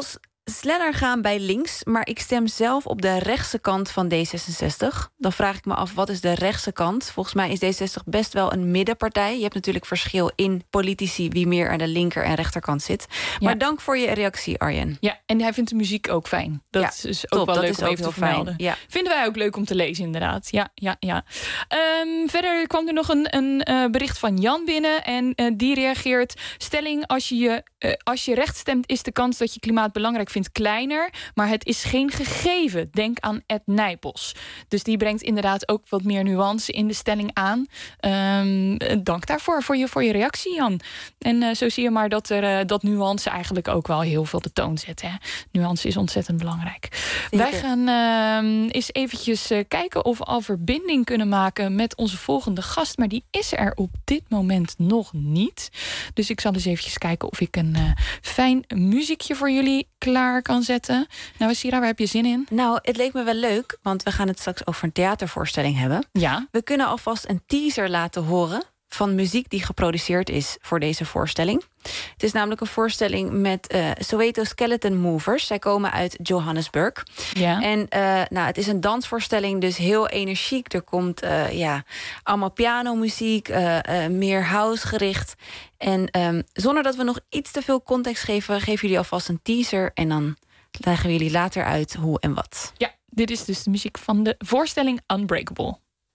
sneller gaan bij links, maar ik stem zelf op de rechtse kant van D zesenzestig. Dan vraag ik me af, wat is de rechtse kant? Volgens mij is D zesenzestig best wel een middenpartij. Je hebt natuurlijk verschil in politici wie meer aan de linker- en rechterkant zit. Maar ja. dank voor je reactie, Arjen. Ja, en hij vindt de muziek ook fijn. Dat ja, is dus ook top, wel leuk om even te vermelden. Ja. Vinden wij ook leuk om te lezen, inderdaad. Ja, ja, ja. Um, verder kwam er nog een, een uh, bericht van Jan binnen. En uh, die reageert: stelling, als je, je, uh, als je recht stemt, is de kans dat je klimaat belangrijk vindt kleiner. Maar het is geen gegeven. Denk aan Ed Nijpels. Dus die brengt inderdaad ook wat meer nuance in de stelling aan. Um, dank daarvoor, voor je, voor je reactie, Jan. En uh, zo zie je maar dat, er, uh, dat nuance eigenlijk ook wel heel veel de toon zet. Hè? Nuance is ontzettend belangrijk. Zeker. Wij gaan uh, eens eventjes uh, kijken of we al verbinding kunnen maken met onze volgende gast. Maar die is er op dit moment nog niet. Dus ik zal eens eventjes kijken of ik een uh, fijn muziekje voor jullie klaar kan zetten. Nou, Sira, waar heb je zin in? Nou, het leek me wel leuk, want we gaan het straks over een theatervoorstelling hebben. Ja. We kunnen alvast een teaser laten horen van muziek die geproduceerd is voor deze voorstelling. Het is namelijk een voorstelling met uh, Soweto Skeleton Movers. Zij komen uit Johannesburg. Ja. En uh, nou, het is een dansvoorstelling, dus heel energiek. Er komt uh, ja, allemaal pianomuziek, uh, uh, meer house gericht. En um, zonder dat we nog iets te veel context geven, geven jullie alvast een teaser en dan leggen we jullie later uit hoe en wat. Ja, dit is dus de muziek van de voorstelling Unbreakable.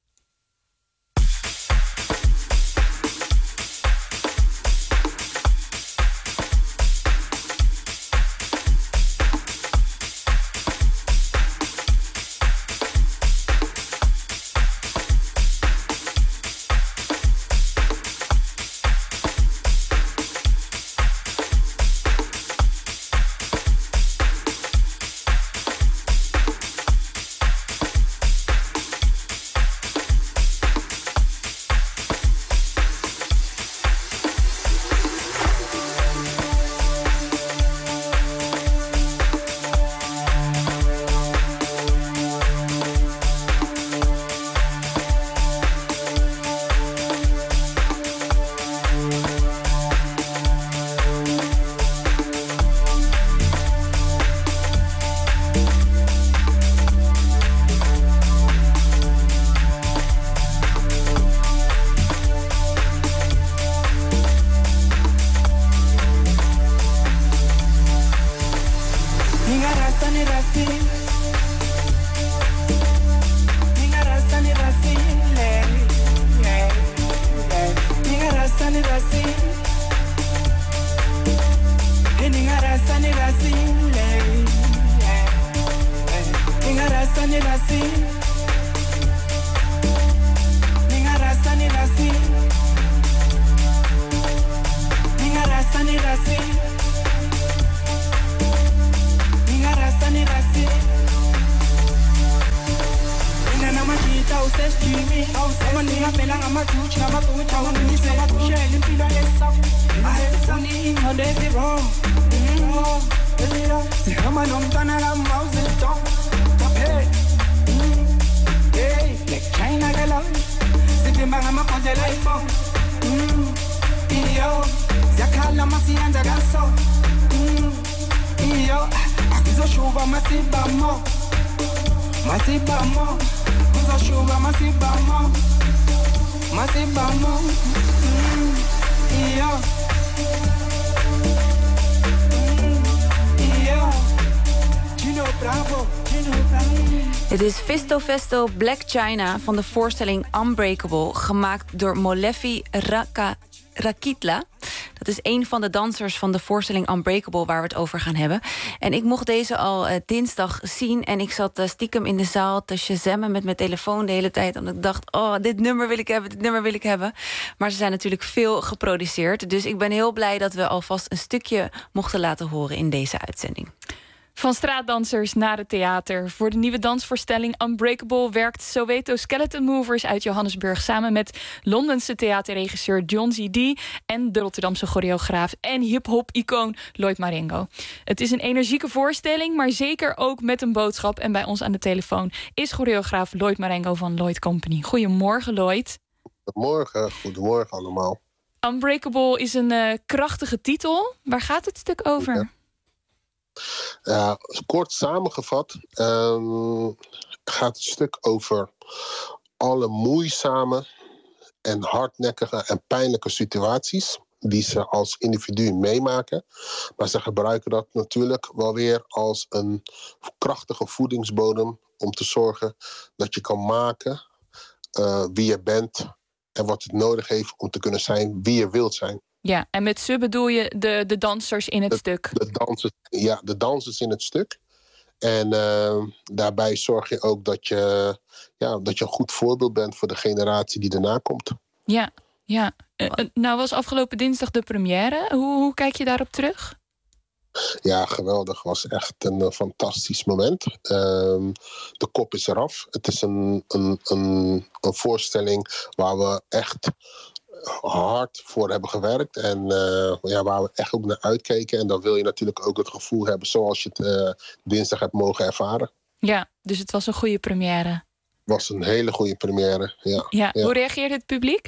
Het is Fisto Festo Black China van de voorstelling Unbreakable, gemaakt door Molefi Raka, Rakitla. Dat is een van de dansers van de voorstelling Unbreakable waar we het over gaan hebben. En ik mocht deze al uh, dinsdag zien en ik zat uh, stiekem in de zaal te shazammen met mijn telefoon de hele tijd. Omdat ik dacht, oh, dit nummer wil ik hebben, dit nummer wil ik hebben. Maar ze zijn natuurlijk veel geproduceerd. Dus ik ben heel blij dat we alvast een stukje mochten laten horen in deze uitzending. Van straatdansers naar het theater. Voor de nieuwe dansvoorstelling Unbreakable werkt Soweto Skeleton Movers uit Johannesburg samen met Londense theaterregisseur John Z D en de Rotterdamse choreograaf en hip-hop-icoon Lloyd Marengo. Het is een energieke voorstelling, maar zeker ook met een boodschap. En bij ons aan de telefoon is choreograaf Lloyd Marengo van Lloyd Company. Goedemorgen, Lloyd. Goedemorgen, goedemorgen allemaal. Unbreakable is een uh, krachtige titel. Waar gaat het stuk over? Ja. Uh, kort samengevat um, gaat het stuk over alle moeizame en hardnekkige en pijnlijke situaties die ze als individu meemaken. Maar ze gebruiken dat natuurlijk wel weer als een krachtige voedingsbodem om te zorgen dat je kan maken uh, wie je bent en wat het nodig heeft om te kunnen zijn wie je wilt zijn. Ja, en met ze bedoel je de, de dansers in het de, stuk? De dansers, ja, de dansers in het stuk. En uh, daarbij zorg je ook dat je, ja, dat je een goed voorbeeld bent voor de generatie die erna komt. Ja, ja. Uh, nou was afgelopen dinsdag de première. Hoe, hoe kijk je daarop terug? Ja, geweldig. Het was echt een uh, fantastisch moment. Uh, de kop is eraf. Het is een, een, een, een voorstelling waar we echt hard voor hebben gewerkt. En uh, ja, waar we echt ook naar uitkeken. En dan wil je natuurlijk ook het gevoel hebben zoals je het uh, dinsdag hebt mogen ervaren. Ja, dus het was een goede première. Het was een hele goede première, ja. Ja, ja. Hoe reageerde het publiek?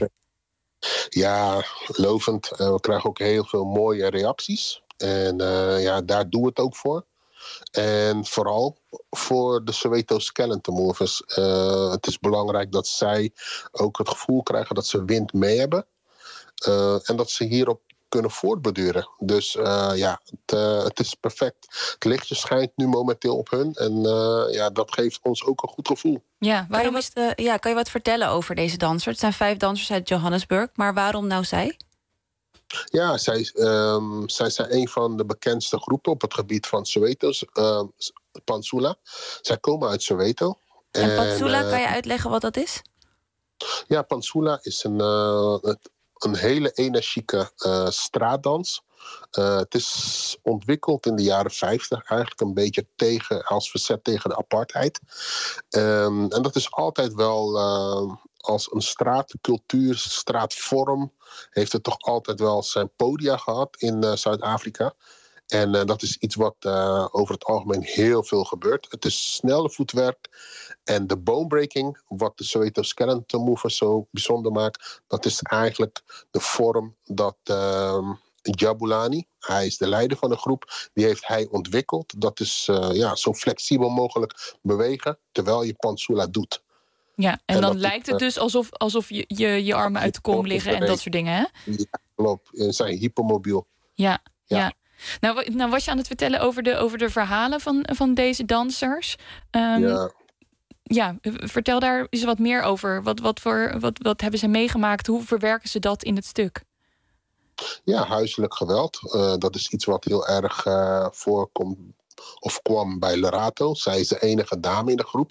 Ja, lovend. Uh, we krijgen ook heel veel mooie reacties. En uh, ja, daar doen we het ook voor. En vooral voor de Soweto Skeleton Movers. Uh, het is belangrijk dat zij ook het gevoel krijgen dat ze wind mee hebben. Uh, en dat ze hierop kunnen voortborduren. Dus uh, ja, het, uh, het is perfect. Het lichtje schijnt nu momenteel op hun. En uh, ja, dat geeft ons ook een goed gevoel. Ja, waarom kan, je wat, uh, ja, kan je wat vertellen over deze dansers? Het zijn vijf dansers uit Johannesburg. Maar waarom nou zij? Ja, zij, um, zij zijn een van de bekendste groepen op het gebied van Soweto, uh, Pantsula. Zij komen uit Soweto. En, en Pantsula, uh, kan je uitleggen wat dat is? Ja, Pantsula is een, uh, een hele energieke uh, straatdans. Uh, het is ontwikkeld in de jaren vijftig, eigenlijk een beetje tegen, als verzet tegen de apartheid. Um, en dat is altijd wel uh, als een straatcultuur, straatvorm, heeft het toch altijd wel zijn podia gehad in uh, Zuid-Afrika. En uh, dat is iets wat uh, over het algemeen heel veel gebeurt. Het is snelle voetwerk. En de bonebreaking, wat de Soweto Skeleton Movers zo bijzonder maakt, dat is eigenlijk de vorm dat Uh, Jabulani, hij is de leider van de groep, die heeft hij ontwikkeld. Dat is uh, ja, zo flexibel mogelijk bewegen terwijl je Pantsula doet. Ja, en, en dan lijkt het dus alsof, alsof je, je je armen uit de kom liggen en dat soort dingen, hè? Ja, klopt. Ze zijn hypermobiel. Ja, ja. ja. Nou, nou was je aan het vertellen over de, over de verhalen van, van deze dansers. Um, ja. Ja, vertel daar eens wat meer over. Wat, wat, voor, wat, wat hebben ze meegemaakt? Hoe verwerken ze dat in het stuk? Ja, huiselijk geweld. Uh, dat is iets wat heel erg uh, voorkomt of kwam bij Lerato. Zij is de enige dame in de groep.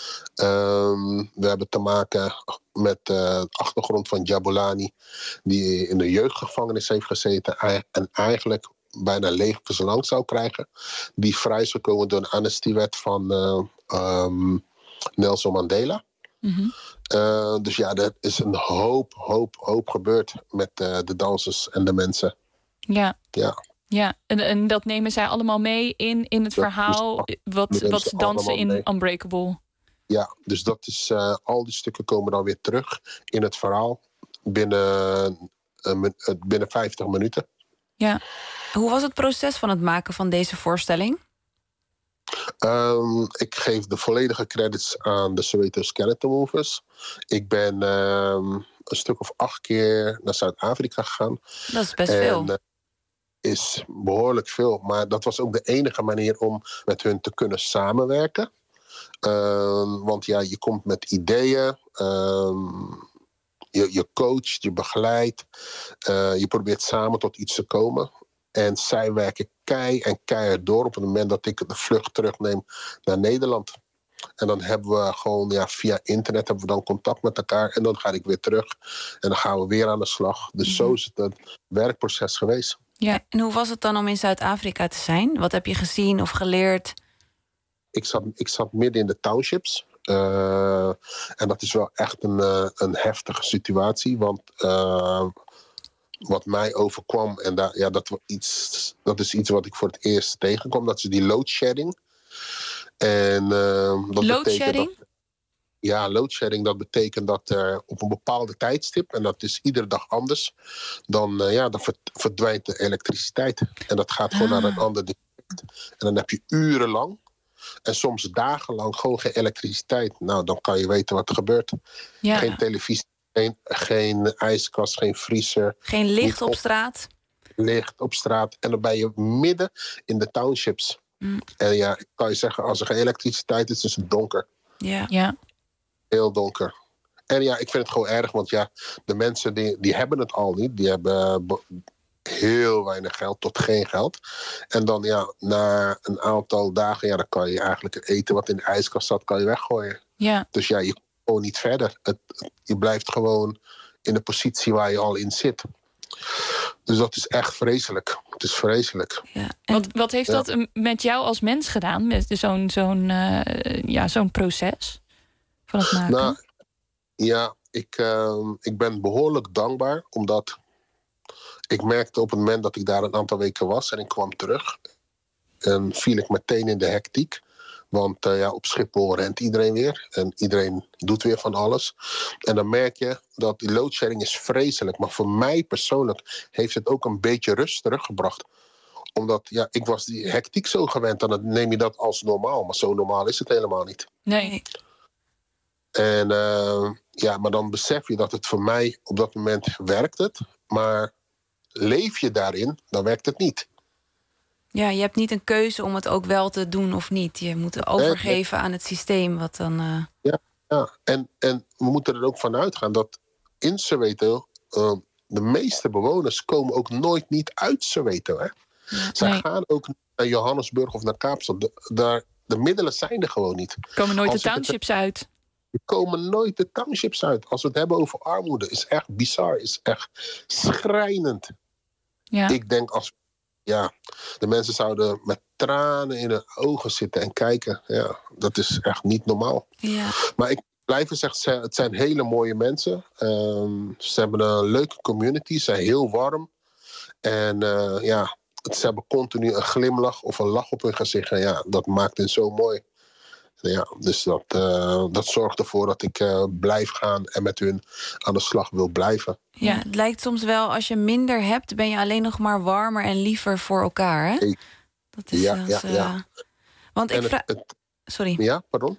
Um, we hebben te maken met uh, de achtergrond van Jabulani, die in de jeugdgevangenis heeft gezeten en eigenlijk bijna levenslang zou krijgen. Die vrij is gekomen door een amnestiewet van uh, um, Nelson Mandela. Mm-hmm. Uh, dus ja, er is een hoop, hoop, hoop gebeurd met uh, de dansers en de mensen. Ja, ja. ja. En, en dat nemen zij allemaal mee in, in het dat verhaal wat, wat ze dansen in mee. Unbreakable. Ja, dus dat is, uh, al die stukken komen dan weer terug in het verhaal binnen, uh, binnen vijftig minuten. Ja. Hoe was het proces van het maken van deze voorstelling? Um, ik geef de volledige credits aan de Soweto Skeleton Movers. Ik ben um, een stuk of acht keer naar Zuid-Afrika gegaan. Dat is best en, veel. Uh, is behoorlijk veel. Maar dat was ook de enige manier om met hun te kunnen samenwerken. Uh, want ja, je komt met ideeën. Um, je, je coacht, je begeleidt. Uh, je probeert samen tot iets te komen. En zij werken kei en keihard door op het moment dat ik de vlucht terugneem naar Nederland. En dan hebben we gewoon ja, via internet hebben we dan contact met elkaar. En dan ga ik weer terug. En dan gaan we weer aan de slag. Dus mm-hmm. zo is het het werkproces geweest. Ja, en hoe was het dan om in Zuid-Afrika te zijn? Wat heb je gezien of geleerd? Ik zat, ik zat midden in de townships. Uh, en dat is wel echt een, uh, een heftige situatie. Want Uh, wat mij overkwam, en daar, ja, dat, iets, dat is iets wat ik voor het eerst tegenkwam, dat is die loadshedding. En, uh, dat loadshedding? Dat, ja, loadshedding, dat betekent dat er op een bepaalde tijdstip, en dat is iedere dag anders, dan, uh, ja, dan verdwijnt de elektriciteit. En dat gaat gewoon ah. naar een ander district. En dan heb je urenlang en soms dagenlang gewoon geen elektriciteit. Nou, dan kan je weten wat er gebeurt. Ja. Geen televisie, geen, geen ijskast, geen vriezer. Geen licht op, op straat. Licht op straat. En dan ben je midden in de townships. Mm. En ja, ik kan je zeggen, als er geen elektriciteit is, is het donker. Ja. ja. Heel donker. En ja, ik vind het gewoon erg, want ja, de mensen die, die hebben het al niet. Die hebben heel weinig geld tot geen geld. En dan ja, na een aantal dagen, ja, dan kan je eigenlijk het eten wat in de ijskast zat, kan je weggooien. Ja. Dus ja, je komt gewoon niet verder. Het, je blijft gewoon in de positie waar je al in zit. Dus dat is echt vreselijk. Het is vreselijk. Ja. En wat, wat heeft ja. dat met jou als mens gedaan? Met zo'n zo'n uh, ja, zo'n proces van het maken? Nou, ja, ik, uh, ik ben behoorlijk dankbaar. Omdat ik merkte op het moment dat ik daar een aantal weken was en ik kwam terug. En viel ik meteen in de hectiek. Want uh, ja, op Schiphol rent iedereen weer. En iedereen doet weer van alles. En dan merk je dat die loadshedding is vreselijk. Maar voor mij persoonlijk heeft het ook een beetje rust teruggebracht. Omdat ja, ik was die hectiek zo gewend. En dan neem je dat als normaal. Maar zo normaal is het helemaal niet. Nee. En uh, ja, maar dan besef je dat het voor mij op dat moment werkt het. Maar leef je daarin, dan werkt het niet. Ja, je hebt niet een keuze om het ook wel te doen of niet. Je moet het overgeven aan het systeem wat dan... Uh... Ja, ja. En, en we moeten er ook van uitgaan dat in Soweto... Uh, de meeste bewoners komen ook nooit niet uit Soweto. Hè? Ja, Zij nee. gaan ook naar Johannesburg of naar Kaapstad. De, daar, de middelen zijn er gewoon niet. Komen nooit Als de townships het, uit. Er komen nooit de townships uit. Als we het hebben over armoede, is echt bizar. Is echt schrijnend. Ja. Ik denk als... Ja, de mensen zouden met tranen in hun ogen zitten en kijken. Ja, dat is echt niet normaal. Ja. Maar ik blijf zeggen, het zijn hele mooie mensen. Um, ze hebben een leuke community, ze zijn heel warm. En uh, ja, ze hebben continu een glimlach of een lach op hun gezicht. En ja, dat maakt hen zo mooi. Ja, dus dat, uh, dat zorgt ervoor dat ik uh, blijf gaan en met hun aan de slag wil blijven. Ja, het lijkt soms wel, als je minder hebt, ben je alleen nog maar warmer en liever voor elkaar, hè? Hey. Dat is ja, zelfs, ja, ja. Uh... Want ik vraag... Sorry. Ja, pardon?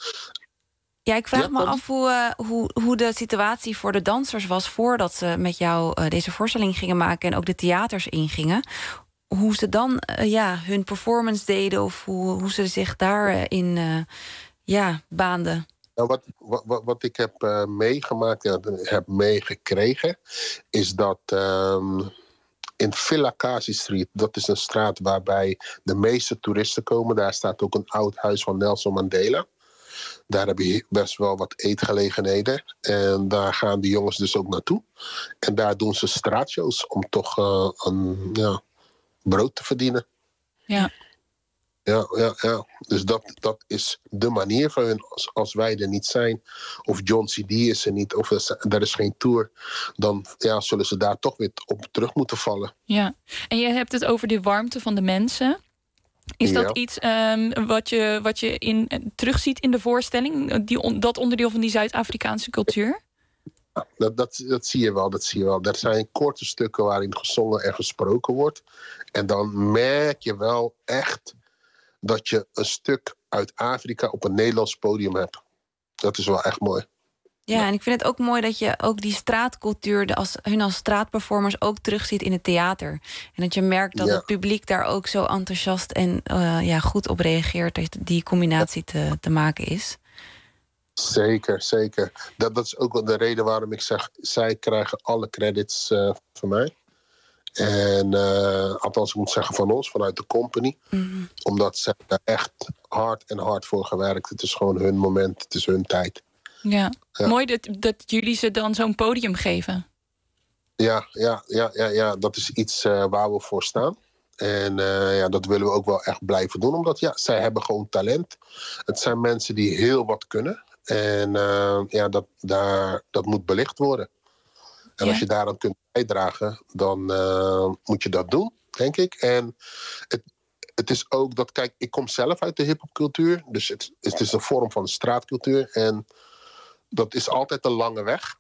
Ja, ik vraag ja, me af hoe, uh, hoe, hoe de situatie voor de dansers was voordat ze met jou uh, deze voorstelling gingen maken en ook de theaters ingingen. Hoe ze dan uh, ja, hun performance deden of hoe, hoe ze zich daarin uh, ja, baanden. Nou, wat, wat, wat ik heb uh, meegemaakt, ja, heb meegekregen, is dat um, in Villa Kasi Street, dat is een straat waarbij de meeste toeristen komen. Daar staat ook een oud huis van Nelson Mandela. Daar heb je best wel wat eetgelegenheden. En daar gaan de jongens dus ook naartoe. En daar doen ze straatshows om toch uh, een... Ja, brood te verdienen. Ja. Ja, ja, ja. Dus dat, dat is de manier van hun. Als, als wij er niet zijn, of John C D is er niet, of er is geen tour, dan ja, zullen ze daar toch weer op terug moeten vallen. Ja, en je hebt het over de warmte van de mensen. Is dat ja. iets um, wat je, wat je in, terugziet in de voorstelling? Die, dat onderdeel van die Zuid-Afrikaanse cultuur? Dat, dat, dat zie je wel, dat zie je wel. Er zijn korte stukken waarin gezongen en gesproken wordt. En dan merk je wel echt dat je een stuk uit Afrika op een Nederlands podium hebt. Dat is wel echt mooi. Ja, en ik vind het ook mooi dat je ook die straatcultuur, de als, hun als straatperformers ook terugziet in het theater. En dat je merkt dat ja. het publiek daar ook zo enthousiast en uh, ja, goed op reageert. Dat die combinatie te, te maken is. Zeker, zeker. Dat, dat is ook wel de reden waarom ik zeg, zij krijgen alle credits uh, van mij. En uh, althans, ik moet zeggen van ons, vanuit de company. Mm-hmm. Omdat ze daar echt hard en hard voor gewerkt. Het is gewoon hun moment, het is hun tijd. Ja, ja. Mooi dat, dat jullie ze dan zo'n podium geven. Ja, ja, ja, ja, ja. Dat is iets uh, waar we voor staan. En uh, ja, dat willen we ook wel echt blijven doen. Omdat ja, zij hebben gewoon talent. Het zijn mensen die heel wat kunnen. En uh, ja, dat, daar, dat moet belicht worden. En ja. als je daaraan kunt bijdragen, dan uh, moet je dat doen, denk ik. En het, het is ook dat, kijk, ik kom zelf uit de hiphopcultuur. Dus het, het is een vorm van straatcultuur. En dat is altijd een lange weg.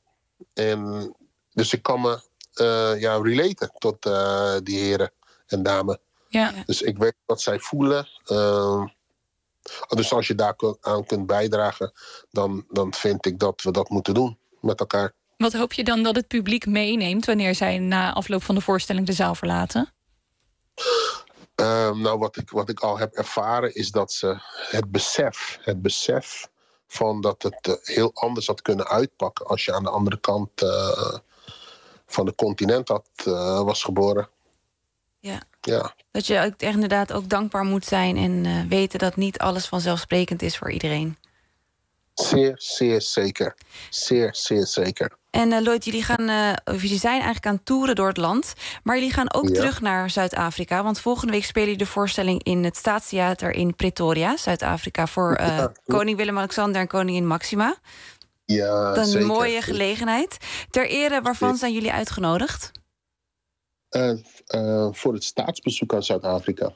En dus ik kan me uh, ja, relaten tot uh, die heren en dames. Ja. Dus ik weet wat zij voelen. Uh, dus als je daar aan kunt bijdragen, dan, dan vind ik dat we dat moeten doen met elkaar. Wat hoop je dan dat het publiek meeneemt wanneer zij na afloop van de voorstelling de zaal verlaten? Uh, nou, wat ik, wat ik al heb ervaren is dat ze het besef, het besef van dat het uh, heel anders had kunnen uitpakken als je aan de andere kant uh, van de continent had, uh, was geboren. Ja. Ja. Dat je echt inderdaad ook dankbaar moet zijn en uh, weten dat niet alles vanzelfsprekend is voor iedereen. Zeer, zeer zeker. Zeer, zeer zeker. En uh, Lloyd, jullie, gaan, uh, of jullie zijn eigenlijk aan toeren door het land. Maar jullie gaan ook Ja. terug naar Zuid-Afrika. Want volgende week spelen jullie de voorstelling in het Staatstheater in Pretoria, Zuid-Afrika, voor uh, Ja. koning Willem-Alexander en koningin Maxima. Ja, Een zeker. mooie gelegenheid. Ter ere waarvan Ja. zijn jullie uitgenodigd? Uh, uh, voor het staatsbezoek aan Zuid-Afrika.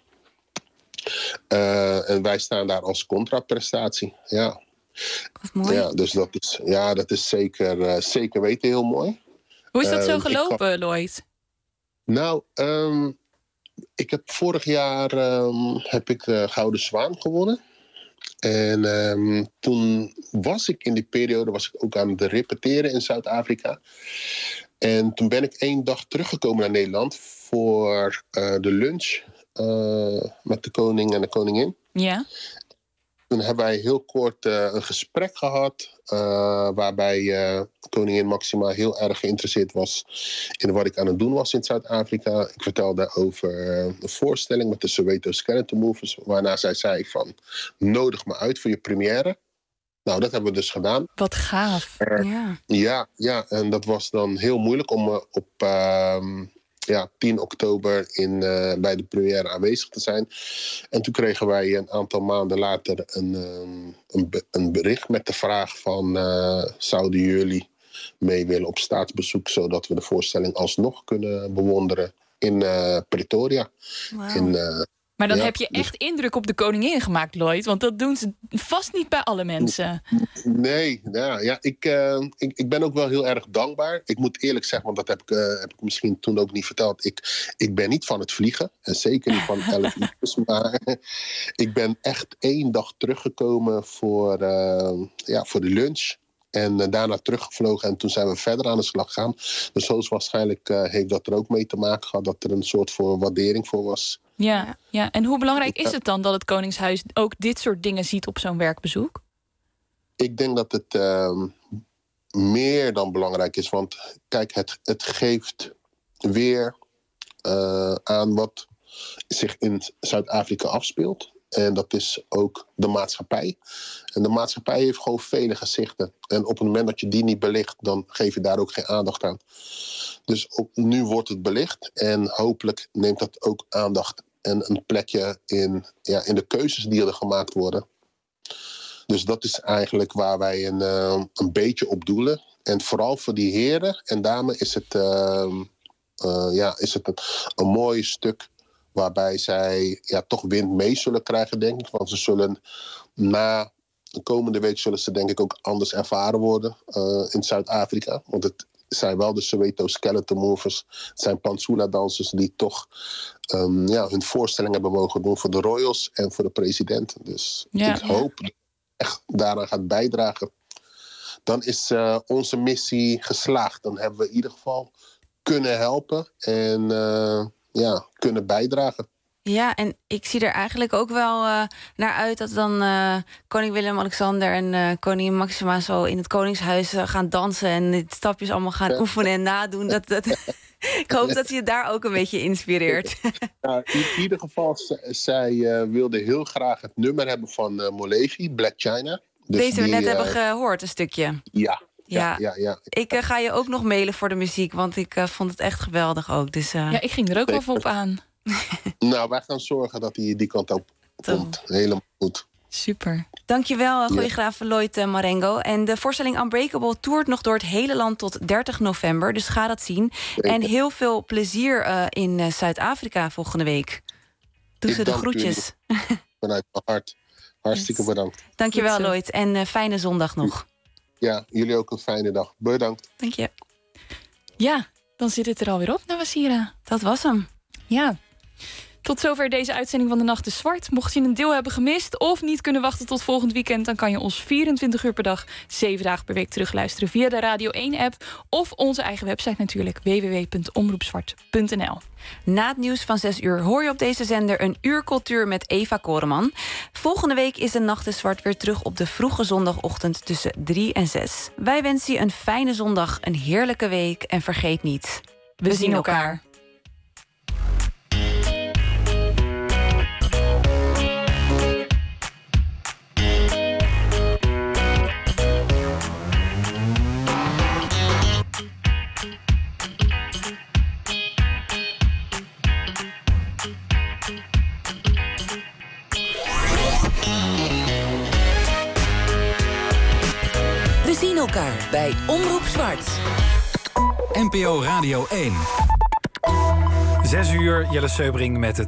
Uh, en wij staan daar als contraprestatie. Ja. Wat mooi. Ja, dus dat is, ja, dat is zeker, uh, zeker weten heel mooi. Hoe is dat Uh, zo ik gelopen, kan- Lloyd? Nou, um, ik heb vorig jaar um, heb ik de Gouden Zwaan gewonnen. En um, toen was ik in die periode was ik ook aan het repeteren in Zuid-Afrika. En toen ben ik één dag teruggekomen naar Nederland voor uh, de lunch uh, met de koning en de koningin. Ja. Toen hebben wij heel kort uh, een gesprek gehad, uh, waarbij uh, koningin Maxima heel erg geïnteresseerd was in wat ik aan het doen was in Zuid-Afrika. Ik vertelde over uh, een voorstelling met de Soweto Skeleton Movers, waarna zij zei van, nodig me uit voor je première. Nou, dat hebben we dus gedaan. Wat gaaf. Uh, ja. ja, ja, en dat was dan heel moeilijk om uh, op uh, ja, tien oktober in, uh, bij de première aanwezig te zijn. En toen kregen wij een aantal maanden later een, um, een, be- een bericht met de vraag van, uh, zouden jullie mee willen op staatsbezoek, zodat we de voorstelling alsnog kunnen bewonderen in uh, Pretoria. Wow. In, uh, Maar dan ja, heb je dus- echt indruk op de koningin gemaakt, Lloyd. Want dat doen ze vast niet bij alle mensen. Nee, nou, ja, ik, uh, ik, ik ben ook wel heel erg dankbaar. Ik moet eerlijk zeggen, want dat heb ik, uh, heb ik misschien toen ook niet verteld. Ik, ik ben niet van het vliegen. En zeker niet van elf uur. Maar ik ben echt één dag teruggekomen voor, uh, ja, voor de lunch. En uh, daarna teruggevlogen en toen zijn we verder aan de slag gegaan. Dus hoogstwaarschijnlijk uh, heeft dat er ook mee te maken gehad dat er een soort voor waardering voor was. Ja, ja. En hoe belangrijk is het dan dat het Koningshuis ook dit soort dingen ziet op zo'n werkbezoek? Ik denk dat het uh, meer dan belangrijk is. Want kijk, het, het geeft weer uh, aan wat zich in Zuid-Afrika afspeelt. En dat is ook de maatschappij. En de maatschappij heeft gewoon vele gezichten. En op het moment dat je die niet belicht, dan geef je daar ook geen aandacht aan. Dus ook nu wordt het belicht. En hopelijk neemt dat ook aandacht en een plekje in, ja, in de keuzes die er gemaakt worden. Dus dat is eigenlijk waar wij een, uh, een beetje op doelen. En vooral voor die heren en dames is het, uh, uh, ja, is het een, een mooi stuk waarbij zij ja, toch wind mee zullen krijgen, denk ik. Want ze zullen na de komende week zullen ze denk ik ook anders ervaren worden uh, in Zuid-Afrika. Want het zijn wel de Soweto Skeleton Movers. Het zijn Pantsula-dansers die toch um, ja, hun voorstelling hebben mogen doen voor de royals en voor de president. Dus Ja, ik ja. hoop dat het echt daaraan gaat bijdragen. Dan is uh, onze missie geslaagd. Dan hebben we in ieder geval kunnen helpen en uh, ja, kunnen bijdragen. Ja, en ik zie er eigenlijk ook wel uh, naar uit dat dan uh, koning Willem-Alexander en uh, koningin Maxima zo in het koningshuis uh, gaan dansen en de stapjes allemaal gaan Ja. oefenen en nadoen. Dat, dat, ik hoop dat je het daar ook een beetje inspireert. Nou, in ieder geval, z- zij uh, wilde heel graag het nummer hebben van uh, Molevi, Black China. Dus Deze we die, net uh, hebben gehoord, een stukje. Ja, Ja. ja, ja. ja. Ik uh, ga je ook nog mailen voor de muziek, want ik uh, vond het echt geweldig ook. Dus, uh, Ja, ik ging er ook wel voor op aan. Nou, wij gaan zorgen dat hij die kant op komt. Helemaal goed. Super. Dankjewel, Ja. choreograaf Lloyd uh, Marengo. En de voorstelling Unbreakable toert nog door het hele land tot dertig november. Dus ga dat zien. Zeker. En heel veel plezier uh, in uh, Zuid-Afrika volgende week. Doe Ik ze de dank groetjes. jullie vanuit mijn hart. Hartstikke Yes. bedankt. Dankjewel, Goed zo. Lloyd. En uh, fijne zondag nog. Ja, jullie ook een fijne dag. Bedankt. Dank je. Ja, dan zit het er alweer op, Nawasira. Dat was hem. Ja. Tot zover deze uitzending van De Nacht is Zwart. Mocht je een deel hebben gemist of niet kunnen wachten tot volgend weekend... dan kan je ons vierentwintig uur per dag, zeven dagen per week terugluisteren... via de Radio één-app of onze eigen website natuurlijk... w w w punt omroepzwart punt n l. Na het nieuws van zes uur hoor je op deze zender een uur cultuur met Eva Koreman. Volgende week is De Nacht is Zwart weer terug op de vroege zondagochtend tussen drie en zes. Wij wensen je een fijne zondag, een heerlijke week en vergeet niet... We, We zien elkaar. We zien elkaar bij Omroep Zwart. N P O Radio één. Zes uur, Jelle Seubring met het